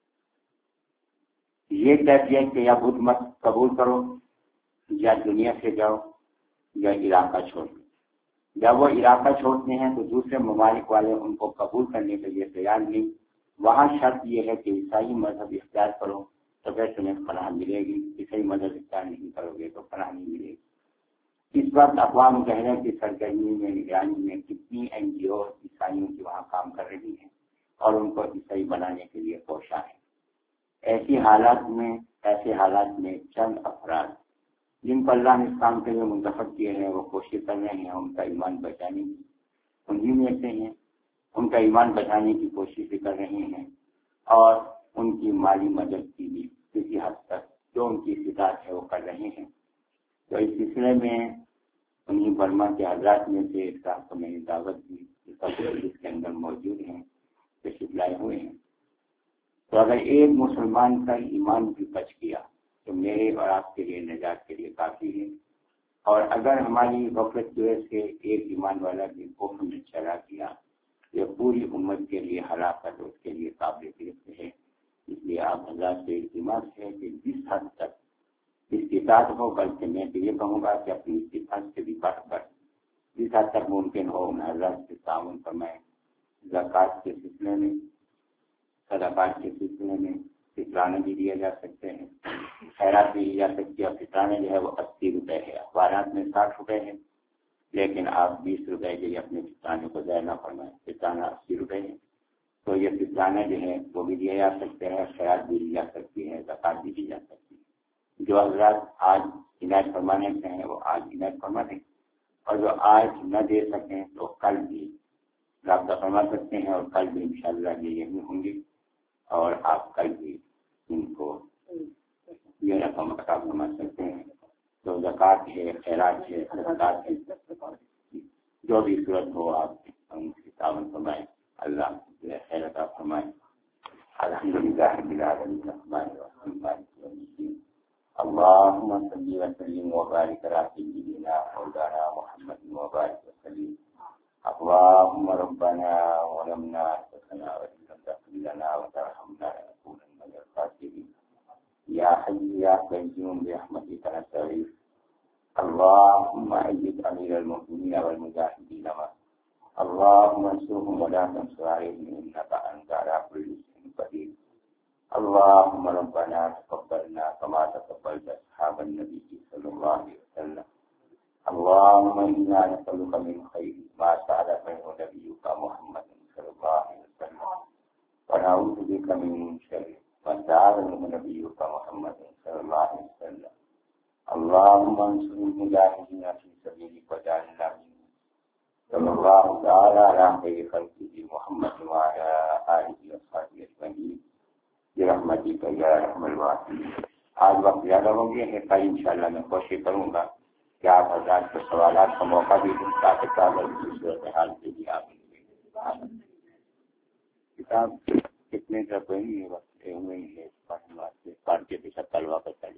یہ کیفیت کہ یا بدھ مت قبول کرو یا دنیا سے جاؤ یا علاقہ چھوڑ دو۔ جب وہ علاقہ چھوڑتے ہیں تو دوسرے ممالک والے ان کو قبول کرنے کے لیے تیار نہیں، وہاں شرط یہ ہے کہ عیسائی مذہب اختیار کرو تو پھر تمہیں پناہ ملے گی، عیسائی مذہب اختیار نہیں کرو گے تو پناہ نہیں ملے گی۔ اس وقت اقوام متحدہ کی سرگرمی میں نگرانی میں کتنی این جی او عیسائیوں کی وہاں کام کر رہی ہیں اور ان کو عیسائی بنانے کے لیے کوشاں ہے۔ ایسی حالات میں ایسے حالات میں چند افراد جن کو اللہ نے اس کام کے لیے منتخب کیے ہیں وہ کوشش کر رہے ہیں ان کا ایمان بچانے کی، انہی میں سے ہیں، ان کا ایمان بچانے کی کوشش بھی کر رہے ہیں اور ان کی مالی مدد کی بھی کسی حد تک جو ان کی استطاعت ہے وہ کر رہے ہیں۔ تو اس سلسلے میں انہیں برما کے حضرات میں سے ایک صاحب کو میں نے دعوت دی، اس کے اندر موجود ہیں، تشریف لائے ہوئے ہیں۔ تو اگر ایک مسلمان کا ایمان بھی بچ گیا تو میرے اور آپ کے لیے نجات کے لیے کافی ہے، اور اگر ہماری غفلت کی وجہ سے ایک ایمان والا بھی کفر میں چلا گیا یہ پوری امت کے لیے ہلاکت، اس کے لیے قابل گرفت ہے۔ اس لیے آپ حضرات سے التماس ہے کہ جس حد تک استطاعت ہو، بلکہ میں تو یہ کہوں گا کہ اپنی استطاعت سے بھی بڑھ کر جس حد تک ممکن ہو ان حضرات سے تعاون فرمائیں، زکوٰۃ کے سلسلے میں، صدقات کے سلسلے میں فطرانے بھی دیے جا سکتے ہیں، خیرات بھی دی جا سکتی ہے. اور فطرانے جو ہے وہ اسی روپے ہے، اخبارات میں ساٹھ روپے ہے، لیکن آپ بیس روپے کے لیے اپنے فطرانے کو ضائع نہ فرمائیں. فطرانہ اسی روپے ہے، تو یہ فطرانے جو ہیں وہ بھی دیے جا سکتے ہیں، خیرات بھی دی جا سکتی ہے، زکات بھی دی جا سکتی ہے. جو حضرات آج عنایت فرمانے سے ہیں وہ آج عنایت فرما دیں، اور جو آج نہ دے سکیں تو کل بھی رابطہ فرما سکتے ہیں، اور کل بھی انشاءاللہ یہ یہی ہوں گی، اور آپ کل بھی ان کو یہ رقم عطا فرما سکتے ہیں. تو زکات ہے، خیرات ہے، صدقات ہے، جو بھی صورت ہو آپ ان کی تعاون فرمائیں. اللہ خیر عطا فرمائے. الحمدللہ رب العالمین الرحمن الرحیم مالک یوم الدین. اللهم صل وسلم وبارك على سيدنا مولانا محمد وبارك وسلم. اللهم ربنا ظلمنا انفسنا وان لم تغفر لنا وترحمنا لنكونن من الخاسرين. يا حي يا قيوم برحمتك نستغيث. اللهم أيد أمير المؤمنين والمجاهدين معه. اللهم انصرهم ولا تنصر عليهم إنك أنت على كل شيء قدير. اللهم ربنا تقبلنا كما تقبلت أصحاب النبي صلى الله عليه وسلم. اللهم إنا نسألك من خير ما سألك منه نبيك محمد صلى الله عليه وسلم، ونعوذ بك من شر ما سأل منه نبيك محمد صلى الله عليه وسلم. اللهم انصر المجاهدين في سبيلك وجعلنا منهم. صلى الله تعالى على خير خلقه محمد وعلى آله وصحبه أجمعين برحمتك يا أرحم الراحمين. آج وقت زیادہ ہو گئے ہیں، کل انشاءاللہ میں کوشش کروں گا کہ آپ حضرات کو سوالات کا موقع بھی دوں تاکہ کامل کی صورتحال سے بھی آپ کتاب کتنے کا کوئی نہیں وقت ہوئے ہیں پڑھ کے بھی سب کل واپس